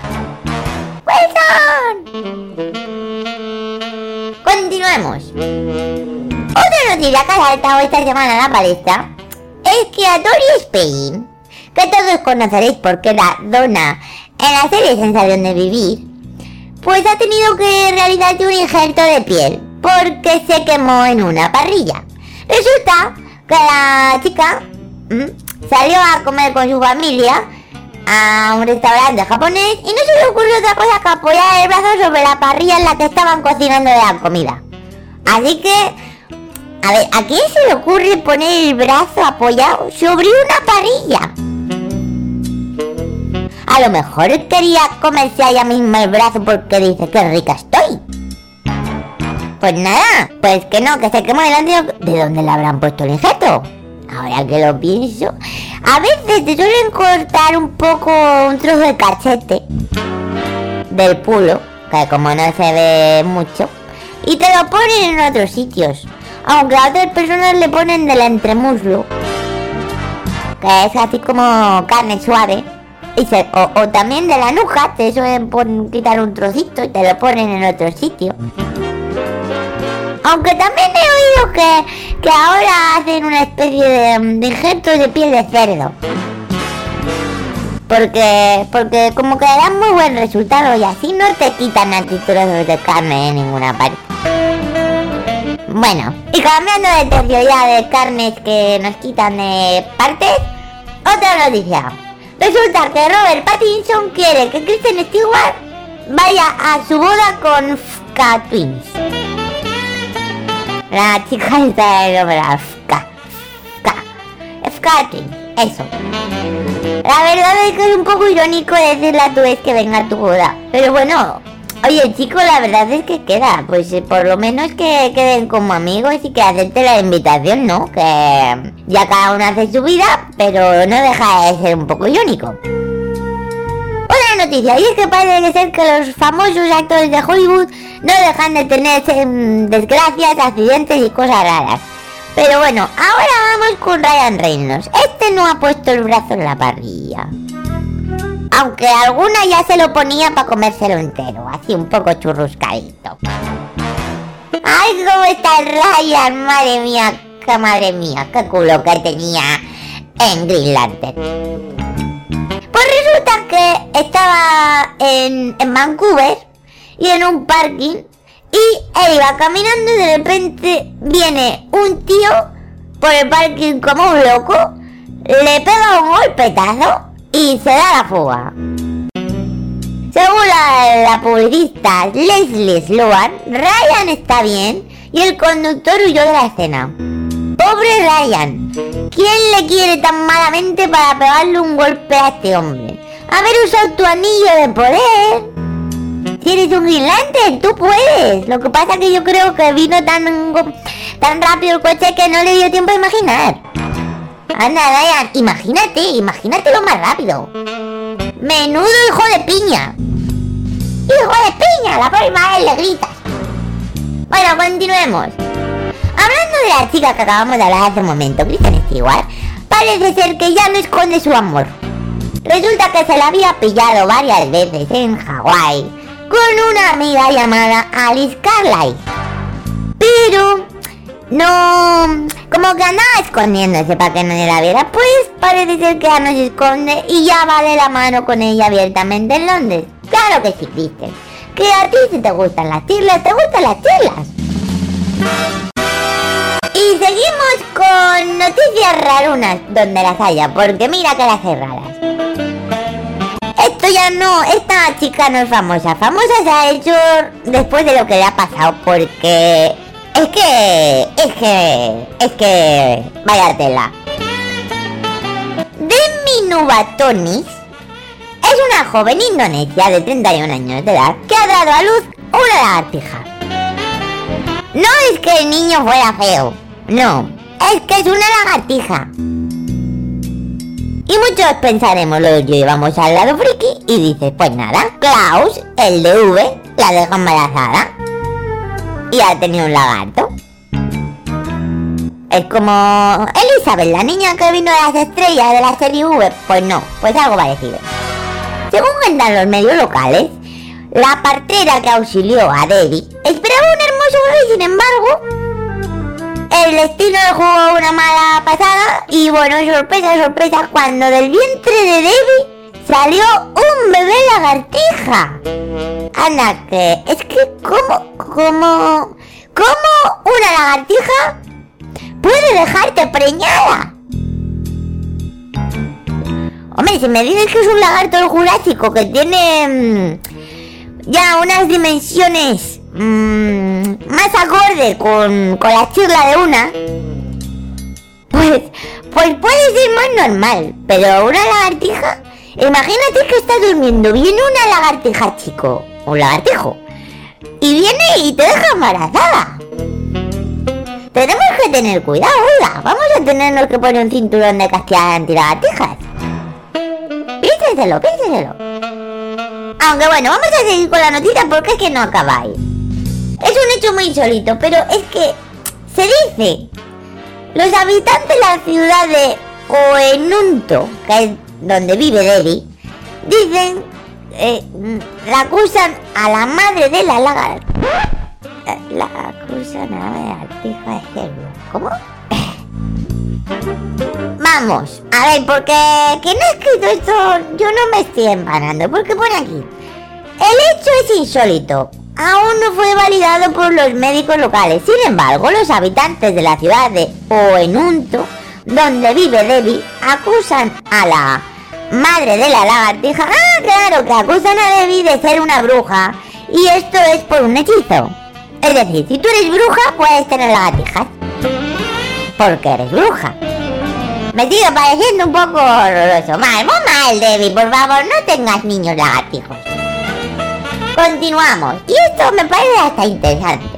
¡Wilson! Continuemos. Otra noticia que ha saltado esta semana a la palestra es que a Tori Spelling, que todos conoceréis porque era Donna en la serie Sensación de Vivir, pues ha tenido que realizarse un injerto de piel porque se quemó en una parrilla. Resulta que la chica salió a comer con su familia a un restaurante japonés y no se le ocurrió otra cosa que apoyar el brazo sobre la parrilla en la que estaban cocinando la comida. Así que, a ver, ¿a quién se le ocurre poner el brazo apoyado sobre una parrilla? A lo mejor quería comerse a ella misma el brazo porque dice que rica estoy. Pues nada, pues que no, que se quemó delante. ¿De dónde le habrán puesto el injerto? Ahora que lo pienso, a veces te suelen cortar un trozo de cachete del pulo, que como no se ve mucho, y te lo ponen en otros sitios, aunque a otras personas le ponen del entremuslo, que es así como carne suave, o también de la nuca, te suelen quitar un trocito y te lo ponen en otro sitio. Aunque también he oído que ahora hacen una especie de injertos de piel de cerdo. Porque como que dan muy buen resultado y así no te quitan a ti trozos de carne en ninguna parte. Bueno, y cambiando de tercio ya de carnes que nos quitan de partes, otra noticia. Resulta que Robert Pattinson quiere que Kristen Stewart vaya a su boda con FK Twins. La chica está de nombre FK Twins, eso. La verdad es que es un poco irónico decirle a tu vez que venga a tu boda. Pero bueno, oye chico, la verdad es que queda. Pues por lo menos que queden como amigos y que acepte la invitación, ¿no? Que ya cada uno hace su vida, pero no deja de ser un poco irónico. Otra noticia, y es que parece ser que los famosos actores de Hollywood no dejan de tener desgracias, accidentes y cosas raras. Pero bueno, ahora vamos con Ryan Reynolds. Este no ha puesto el brazo en la parrilla. Aunque alguna ya se lo ponía para comérselo entero, así un poco churruscadito. ¡Ay, cómo está el Ryan! Madre mía, qué culo que tenía en Green Lantern. Pues resulta que estaba en Vancouver y en un parking. Y él iba caminando y de repente viene un tío por el parking como un loco, le pega un golpetazo y se da la fuga. Según la publicista Leslie Sloan, Ryan está bien y el conductor huyó de la escena. ¡Pobre Ryan! ¿Quién le quiere tan malamente para pegarle un golpe a este hombre? Haber usado tu anillo de poder. Si eres un Green Lantern, tú puedes. Lo que pasa es que yo creo que vino tan rápido el coche que no le dio tiempo a imaginar. Anda, Ryan, imagínate lo más rápido. Menudo hijo de piña. ¡Hijo de piña! La próxima vez le gritas. Bueno, continuemos. Hablando de la chica que acabamos de hablar hace un momento, Kristen Stewart, parece ser que ya no esconde su amor. Resulta que se la había pillado varias veces en Hawái con una amiga llamada Alice Carlisle. Pero no, como que andaba escondiéndose para que nadie la viera. Pues parece ser que ya no se esconde y ya va de la mano con ella abiertamente en Londres. Claro que sí, Kristen, que a ti si te gustan las chirlas, te gustan las chirlas. Y seguimos con noticias rarunas donde las haya, porque mira que las hay raras. Esto ya no, esta chica no es famosa. Famosa se ha hecho después de lo que le ha pasado, porque es que vaya tela. Demi Nubatonis es una joven indonesia de 31 años de edad que ha dado a luz una lagartija. No es que el niño fuera feo, no, es que es una lagartija. Y muchos pensaremos, lo llevamos al lado friki y dices, pues nada, Klaus, el de V, la deja embarazada y ha tenido un lagarto. Es como Elizabeth, la niña que vino de las estrellas de la serie V. Pues no, pues algo parecido. Según cuentan los medios locales, la partera que auxilió a Debbie esperaba un hermoso bebé, sin embargo, el destino le jugó una mala pasada y bueno, sorpresa, cuando del vientre de Debbie salió un bebé lagartija. Anda, que es que ¿cómo una lagartija puede dejarte preñada? Hombre, si me dices que es un lagarto del Jurásico que tiene ya unas dimensiones más acorde con la chirla de una, pues puede ser más normal. Pero una lagartija, imagínate que estás durmiendo, viene una lagartija, chico, un lagartijo, y viene y te deja embarazada. Tenemos que tener cuidado, oiga, vamos a tenernos que poner un cinturón de castidad antilagartijas. Piénseselo. Aunque bueno, vamos a seguir con la noticia porque es que no acabáis. Es un hecho muy insólito, pero es que se dice, los habitantes de la ciudad de Oenunto, que es donde vive Debbie, dicen, la acusan a la madre de la lagartija. La acusan a la lagartija de cerdo. ¿Cómo? Vamos, a ver, porque quien ha escrito esto, yo no me estoy empanando, porque pone aquí: el hecho es insólito, aún no fue validado por los médicos locales. Sin embargo, los habitantes de la ciudad de Oenunto, donde vive Debbie, acusan a la madre de la lagartija. Ah, claro, que acusan a Debbie de ser una bruja, y esto es por un hechizo. Es decir, si tú eres bruja, puedes tener lagartijas, porque eres bruja. Me sigue pareciendo un poco horroroso. Mal, muy mal, Debbie, por favor, no tengas niños lagartijos. Continuamos, y esto me parece hasta interesante.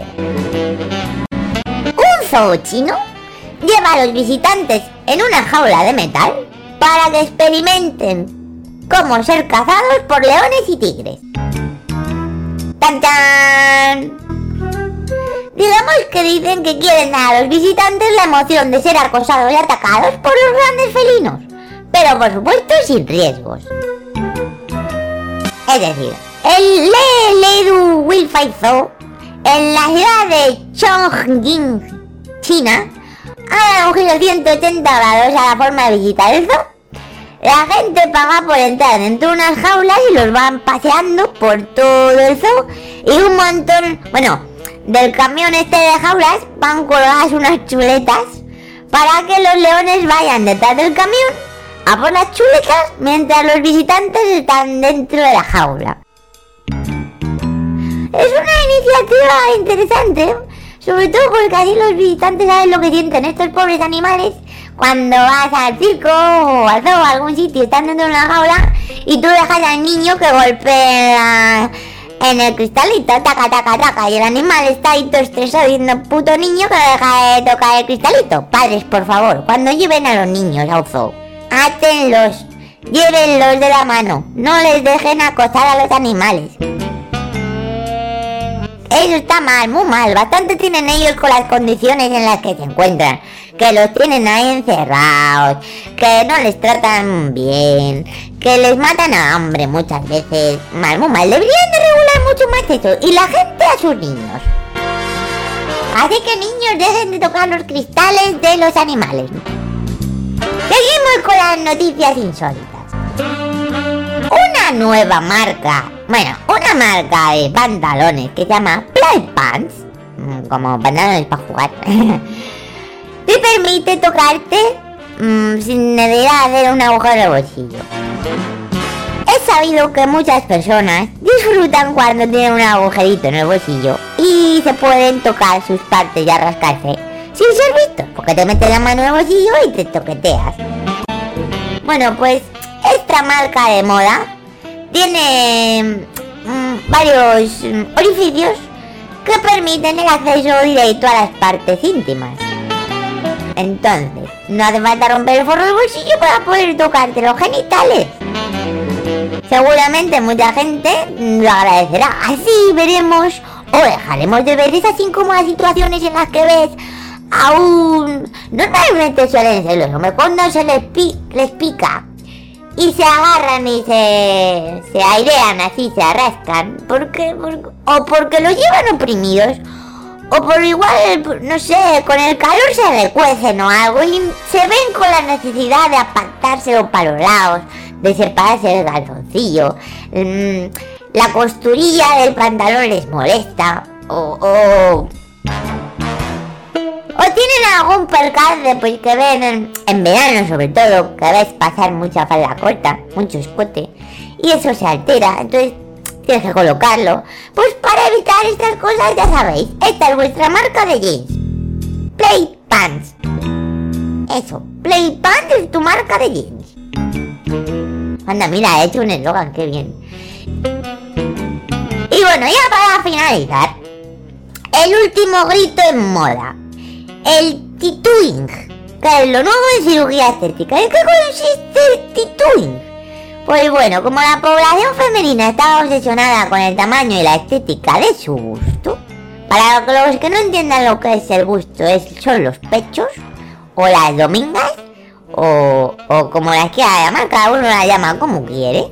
Un zoo chino lleva a los visitantes en una jaula de metal para que experimenten cómo ser cazados por leones y tigres. ¡Tan, tan! Digamos que dicen que quieren dar a los visitantes la emoción de ser acosados y atacados por los grandes felinos, pero por supuesto sin riesgos. Es decir, el Ledu Wilfai Zoo, en la ciudad de Chongqing, China, ha dado un giro 180 grados a la forma de visitar el zoo. La gente paga por entrar dentro de unas jaulas y los van paseando por todo el zoo, y un montón, del camión este de jaulas van colgadas unas chuletas para que los leones vayan detrás del camión a por las chuletas mientras los visitantes están dentro de la jaula. Es una iniciativa interesante, sobre todo porque así los visitantes saben lo que sienten estos pobres animales cuando vas al circo o al zoo o a algún sitio, están dentro de una jaula y tú dejas al niño que golpea en el cristalito, taca, taca, taca, y el animal está ahí todo estresado diciendo: puto niño que deja de tocar el cristalito. Padres, por favor, cuando lleven a los niños a un zoo, átenlos, llévenlos de la mano, no les dejen acosar a los animales. Eso está mal, muy mal. Bastante tienen ellos con las condiciones en las que se encuentran, que los tienen ahí encerrados, que no les tratan bien, que les matan a hambre muchas veces. Mal, muy mal. Deberían de regular mucho más eso, y la gente a sus niños. Así que niños, dejen de tocar los cristales de los animales. Seguimos con las noticias insólitas. Una nueva marca, una marca de pantalones que se llama Play Pants, como pantalones para jugar, te permite tocarte sin necesidad de hacer un agujero en el bolsillo. Es sabido que muchas personas disfrutan cuando tienen un agujerito en el bolsillo y se pueden tocar sus partes y rascarse sin ser vistos, porque te metes la mano en el bolsillo y te toqueteas. Bueno, pues esta marca de moda tiene varios orificios que permiten el acceso directo a las partes íntimas. Entonces, no hace falta romper el forro del bolsillo para poder tocarte los genitales. Seguramente mucha gente lo agradecerá. Así veremos o dejaremos de ver esas incómodas situaciones en las que ves normalmente suelen ser los hombres cuando se les pica y se agarran y se airean así, se arrascan, porque los llevan oprimidos, o por igual, no sé, con el calor se recuecen o algo y se ven con la necesidad de apartárselo para los lados, de separarse el calzoncillo, la costurilla del pantalón les molesta, o tienen algún percance, pues que ven en verano sobre todo, que ves pasar mucha falda corta, mucho escote, y eso se altera, entonces tienes que colocarlo. Pues para evitar estas cosas, ya sabéis, esta es vuestra marca de jeans, Play Pants. Eso, Play Pants es tu marca de jeans. Anda, mira, he hecho un eslogan, qué bien. Y bueno, ya para finalizar, el último grito en moda, el tattooing, que es lo nuevo en cirugía estética. ¿En qué consiste el tattooing? Pues bueno, como la población femenina está obsesionada con el tamaño y la estética de su busto, para los que no entiendan lo que es el busto, son los pechos, o las domingas, o como las quiera llamar, cada uno la llama como quiere.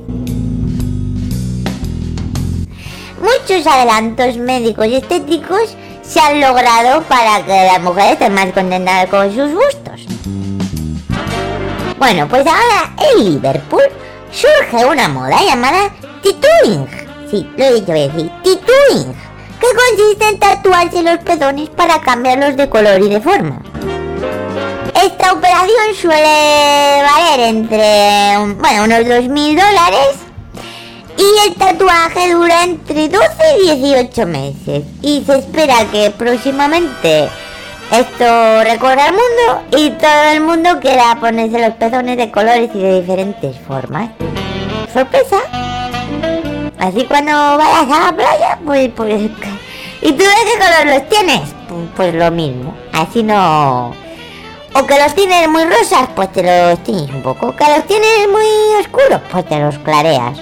Muchos adelantos médicos y estéticos se han logrado para que las mujeres estén más contentas con sus gustos. Bueno, pues ahora en Liverpool surge una moda llamada tattooing. Sí, lo he dicho bien, sí, tattooing, que consiste en tatuarse los pezones para cambiarlos de color y de forma. Esta operación suele valer entre, unos $2.000 y el tatuaje dura entre 12 y 18 meses. Y se espera que próximamente esto recorra el mundo y todo el mundo quiera ponerse los pezones de colores y de diferentes formas. ¡Sorpresa! Así cuando vayas a la playa, pues ¿y tú de qué color los tienes? Pues lo mismo. Así no... O que los tienes muy rosas, pues te los tiñes un poco. Que los tienes muy oscuros, pues te los clareas.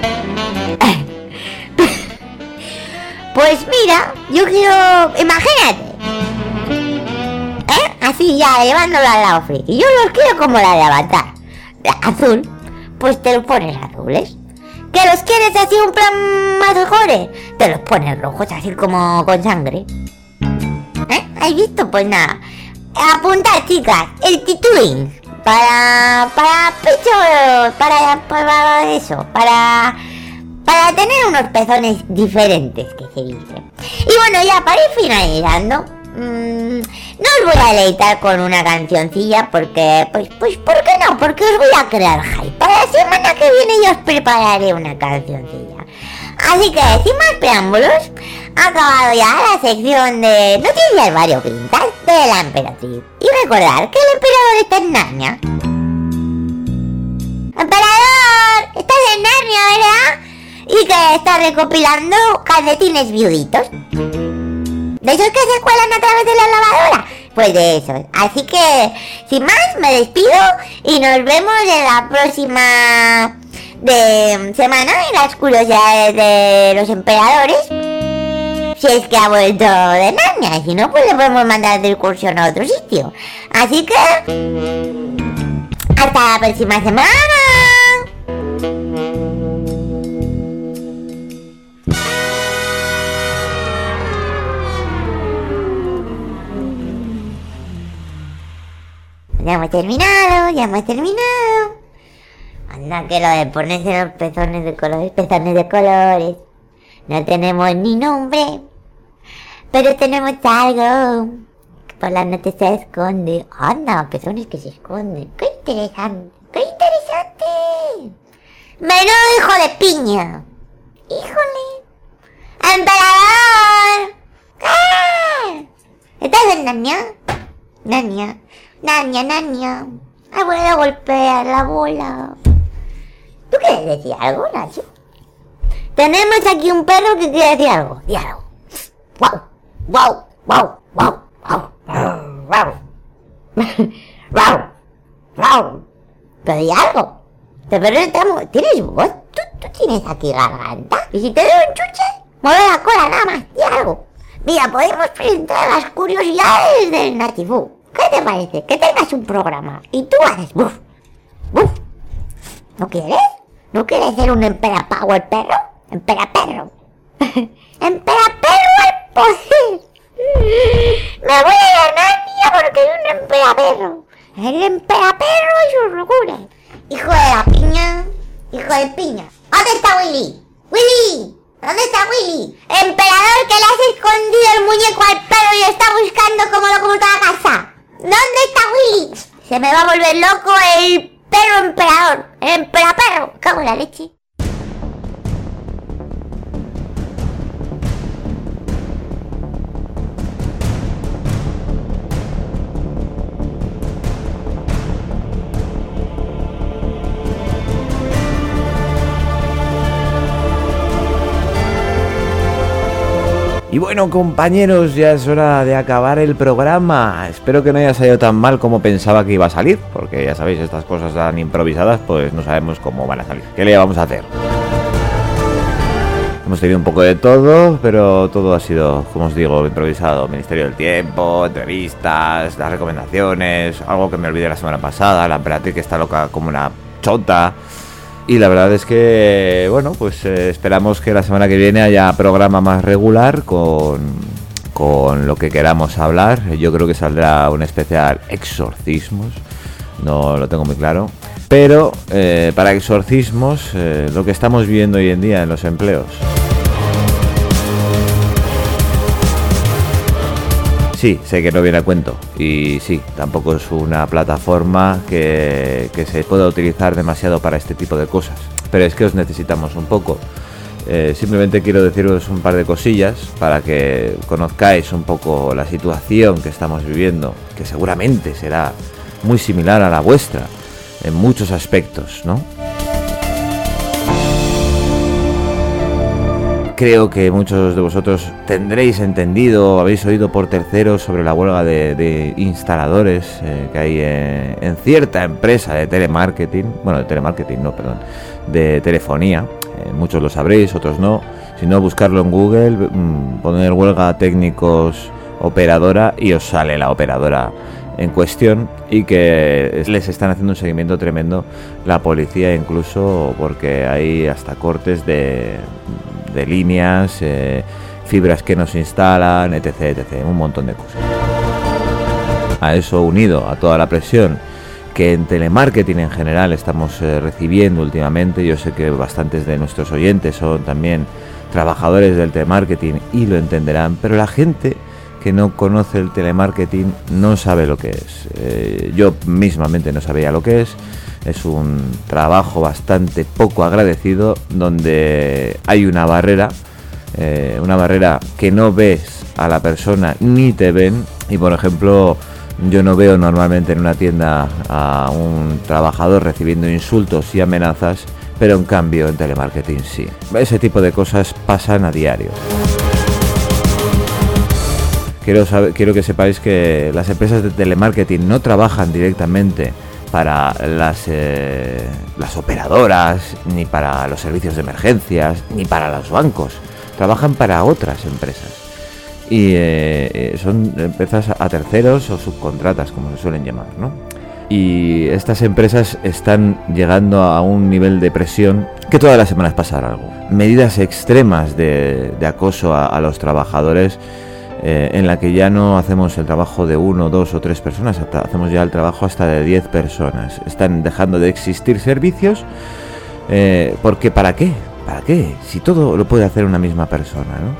Pues mira, yo quiero... Imagínate, así ya llevándolo al lado friki. Yo los quiero como la de Avatar, azul, pues te los pones azules. Que los quieres así un plan más mejores, te los pones rojos, así como con sangre. ¿Has visto? Pues nada, apuntar, chicas, el tattooing para pecho, para eso, para tener unos pezones diferentes, que se dice. Y bueno, ya para ir finalizando, no os voy a deleitar con una cancioncilla porque, pues, ¿por qué no? Porque os voy a crear hype. Para la semana que viene yo os prepararé una cancioncilla. Así que, sin más preámbulos, ha acabado ya la sección de noticias variopintas de la emperatriz. Y recordar que el emperador está en Narnia. ¡Emperador! Estás en Narnia, ¿verdad? Y que está recopilando calcetines viuditos. ¿De esos que se cuelan a través de la lavadora? Pues de esos. Así que, sin más, me despido y nos vemos en la próxima semana en las curiosidades de los emperadores. Si es que ha vuelto de Narnia. Y si no, pues le podemos mandar de excursión a otro sitio. Así que, hasta la próxima semana. Ya hemos terminado. Anda, que lo de ponerse los pezones de colores. No tenemos ni nombre, pero tenemos algo que por la noche se esconde. Anda, pezones que se esconden. ¡Qué interesante! ¡Menudo hijo de piña! ¡Híjole! ¡Emperador! ¿Qué? ¿Estás en Narnia? Narnia. Abuela, golpea la bola. ¿Tú quieres decir algo, Nacho? Tenemos aquí un perro que quiere decir algo. Di algo. Wow. Pero di algo. ¿Tienes voz? ¿Tú tienes aquí garganta? ¿Y si te doy un chuche? Mueve la cola nada más. Di algo. Mira, podemos presentar las curiosidades del Natifú. ¿Qué te parece? Que tengas un programa y tú haces buf. ¿No quieres? ¿No quieres ser un emperapower perro? Emperaperro. Emperaperro al poder. Me voy a ir a Narnia porque soy un emperaperro. El emperaperro y sus locuras. Hijo de la piña. ¿Dónde está Willy? ¿Dónde está Willy? Emperador, que le has escondido el muñeco al perro y lo está buscando como toda la casa. ¿Dónde está Willy? Se me va a volver loco el perro emperador. El emperaperro. Cago en la leche. Y bueno, compañeros, ya es hora de acabar el programa. Espero que no haya salido tan mal como pensaba que iba a salir, porque ya sabéis, estas cosas tan improvisadas, pues no sabemos cómo van a salir. ¿Qué le vamos a hacer? Hemos tenido un poco de todo, pero todo ha sido, como os digo, improvisado. Ministerio del Tiempo, entrevistas, las recomendaciones, algo que me olvidé la semana pasada, la emperatriz que está loca como una chota. Y la verdad es que, bueno, pues esperamos que la semana que viene haya programa más regular con lo que queramos hablar. Yo creo que saldrá un especial exorcismos. no lo tengo muy claro. Pero para exorcismos, lo que estamos viviendo hoy en día en los empleos. Sí, sé que no viene a cuento y sí, tampoco es una plataforma que se pueda utilizar demasiado para este tipo de cosas, pero es que os necesitamos un poco. Simplemente quiero deciros un par de cosillas para que conozcáis un poco la situación que estamos viviendo, que seguramente será muy similar a la vuestra en muchos aspectos, ¿no? Creo que muchos de vosotros tendréis entendido o habéis oído por terceros sobre la huelga de instaladores que hay en cierta empresa de telemarketing, de telefonía. Muchos lo sabréis, otros no. Si no, buscarlo en Google, poner huelga técnicos operadora y os sale la operadora en cuestión, y que les están haciendo un seguimiento tremendo la policía, incluso porque hay hasta cortes de líneas, fibras que no se instalan, etc, un montón de cosas. A eso, unido a toda la presión que en telemarketing en general estamos recibiendo últimamente, yo sé que bastantes de nuestros oyentes son también trabajadores del telemarketing y lo entenderán, pero la gente que no conoce el telemarketing no sabe lo que es. Yo mismamente no sabía lo que es. Es un trabajo bastante poco agradecido, donde hay una barrera que no ves a la persona ni te ven. Y por ejemplo, yo no veo normalmente en una tienda a un trabajador recibiendo insultos y amenazas, pero en cambio en telemarketing sí. Ese tipo de cosas pasan a diario. Quiero que sepáis que las empresas de telemarketing no trabajan directamente para las operadoras, ni para los servicios de emergencias, ni para los bancos. Trabajan para otras empresas. Y son empresas a terceros o subcontratas, como se suelen llamar, ¿no? Y estas empresas están llegando a un nivel de presión que todas las semanas pasa algo. Medidas extremas de acoso a los trabajadores, en la que ya no hacemos el trabajo de 1, 2 o 3 personas, hacemos ya el trabajo hasta de 10 personas. Están dejando de existir servicios, porque ¿para qué? ¿Para qué? Si todo lo puede hacer una misma persona, ¿no?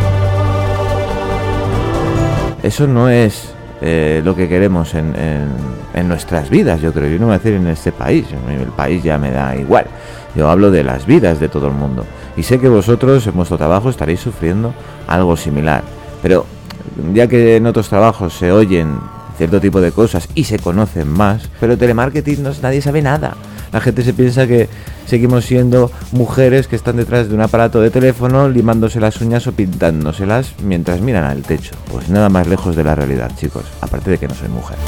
Eso no es lo que queremos en nuestras vidas, yo creo. Yo no voy a decir en este país, el país ya me da igual. Yo hablo de las vidas de todo el mundo. Y sé que vosotros en vuestro trabajo estaréis sufriendo algo similar. Pero ya que en otros trabajos se oyen cierto tipo de cosas y se conocen más, pero telemarketing nadie sabe nada. La gente se piensa que seguimos siendo mujeres que están detrás de un aparato de teléfono limándose las uñas o pintándoselas mientras miran al techo. Pues nada más lejos de la realidad, chicos, aparte de que no soy mujer.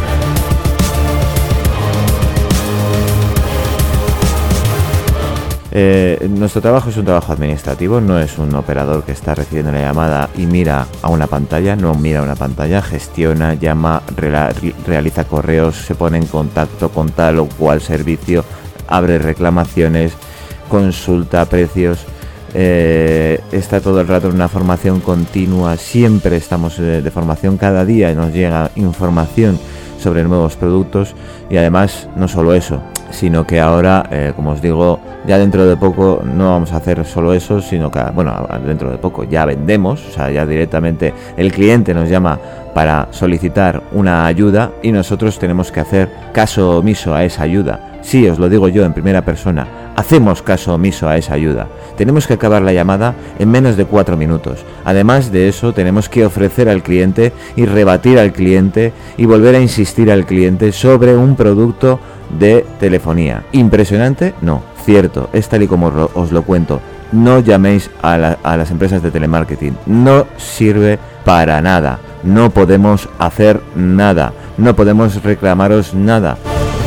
Nuestro trabajo es un trabajo administrativo, no es un operador que está recibiendo la llamada y mira a una pantalla, no mira a una pantalla, gestiona, llama, realiza correos, se pone en contacto con tal o cual servicio, abre reclamaciones, consulta precios, está todo el rato en una formación continua, siempre estamos de formación, cada día nos llega información sobre nuevos productos y además no solo eso, sino que ahora, como os digo, ya dentro de poco no vamos a hacer solo eso, sino que, bueno, dentro de poco ya vendemos, o sea, ya directamente el cliente nos llama para solicitar una ayuda y nosotros tenemos que hacer caso omiso a esa ayuda. Sí, os lo digo yo en primera persona, hacemos caso omiso a esa ayuda. Tenemos que acabar la llamada en menos de 4 minutos. Además de eso, tenemos que ofrecer al cliente y rebatir al cliente y volver a insistir al cliente sobre un producto de telefonía. ¿Impresionante? No, cierto, es tal y como os lo cuento. No llaméis a las empresas de telemarketing, no sirve para nada. No podemos hacer nada, no podemos reclamaros nada.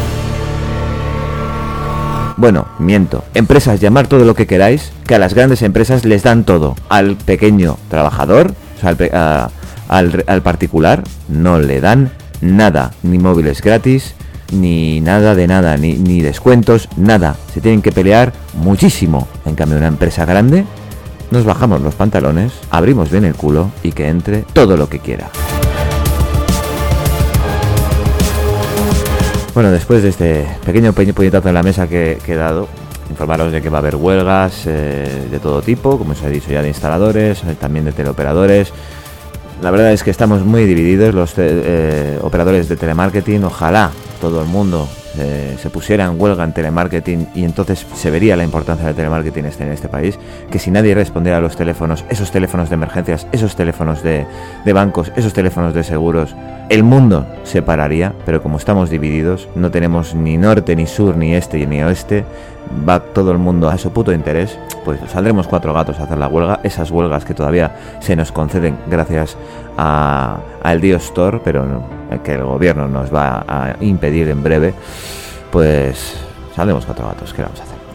Bueno, miento. Empresas, llamar todo lo que queráis, que a las grandes empresas les dan todo. Al pequeño trabajador, o sea, al particular, no le dan nada. Ni móviles gratis, ni nada de nada, ni descuentos, nada. Se tienen que pelear muchísimo. En cambio, una empresa grande, nos bajamos los pantalones, abrimos bien el culo y que entre todo lo que quiera. Bueno, después de este pequeño puñetazo en la mesa que he dado, informaros de que va a haber huelgas de todo tipo, como os he dicho ya, de instaladores, también de teleoperadores. La verdad es que estamos muy divididos los operadores de telemarketing. Ojalá todo el mundo se pusiera en huelga en telemarketing y entonces se vería la importancia del telemarketing en este país, que si nadie respondiera a los teléfonos, esos teléfonos de emergencias, esos teléfonos de bancos, esos teléfonos de seguros, el mundo se pararía, pero como estamos divididos, no tenemos ni norte, ni sur, ni este, ni oeste, va todo el mundo a su puto interés, pues saldremos 4 gatos a hacer la huelga, esas huelgas que todavía se nos conceden gracias al Dios Store, pero que el gobierno nos va a impedir en breve, pues saldremos 4 gatos, ¿qué vamos a hacer?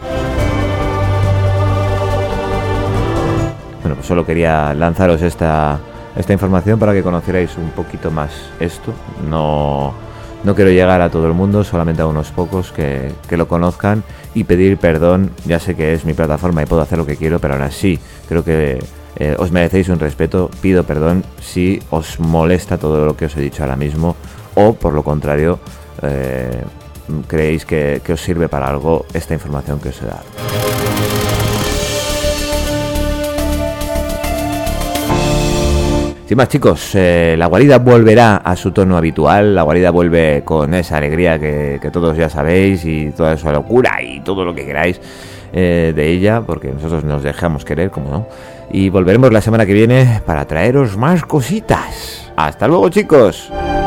Bueno, pues solo quería lanzaros esta información para que conocierais un poquito más esto. No quiero llegar a todo el mundo, solamente a unos pocos que lo conozcan y pedir perdón. Ya sé que es mi plataforma y puedo hacer lo que quiero, pero aún así creo que os merecéis un respeto. Pido perdón si os molesta todo lo que os he dicho ahora mismo, o por lo contrario creéis que os sirve para algo esta información que os he dado. Sin más, chicos, la guarida volverá a su tono habitual. La guarida vuelve con esa alegría que todos ya sabéis, y toda esa locura y todo lo que queráis de ella, porque nosotros nos dejamos querer, como no. Y volveremos la semana que viene para traeros más cositas. ¡Hasta luego, chicos!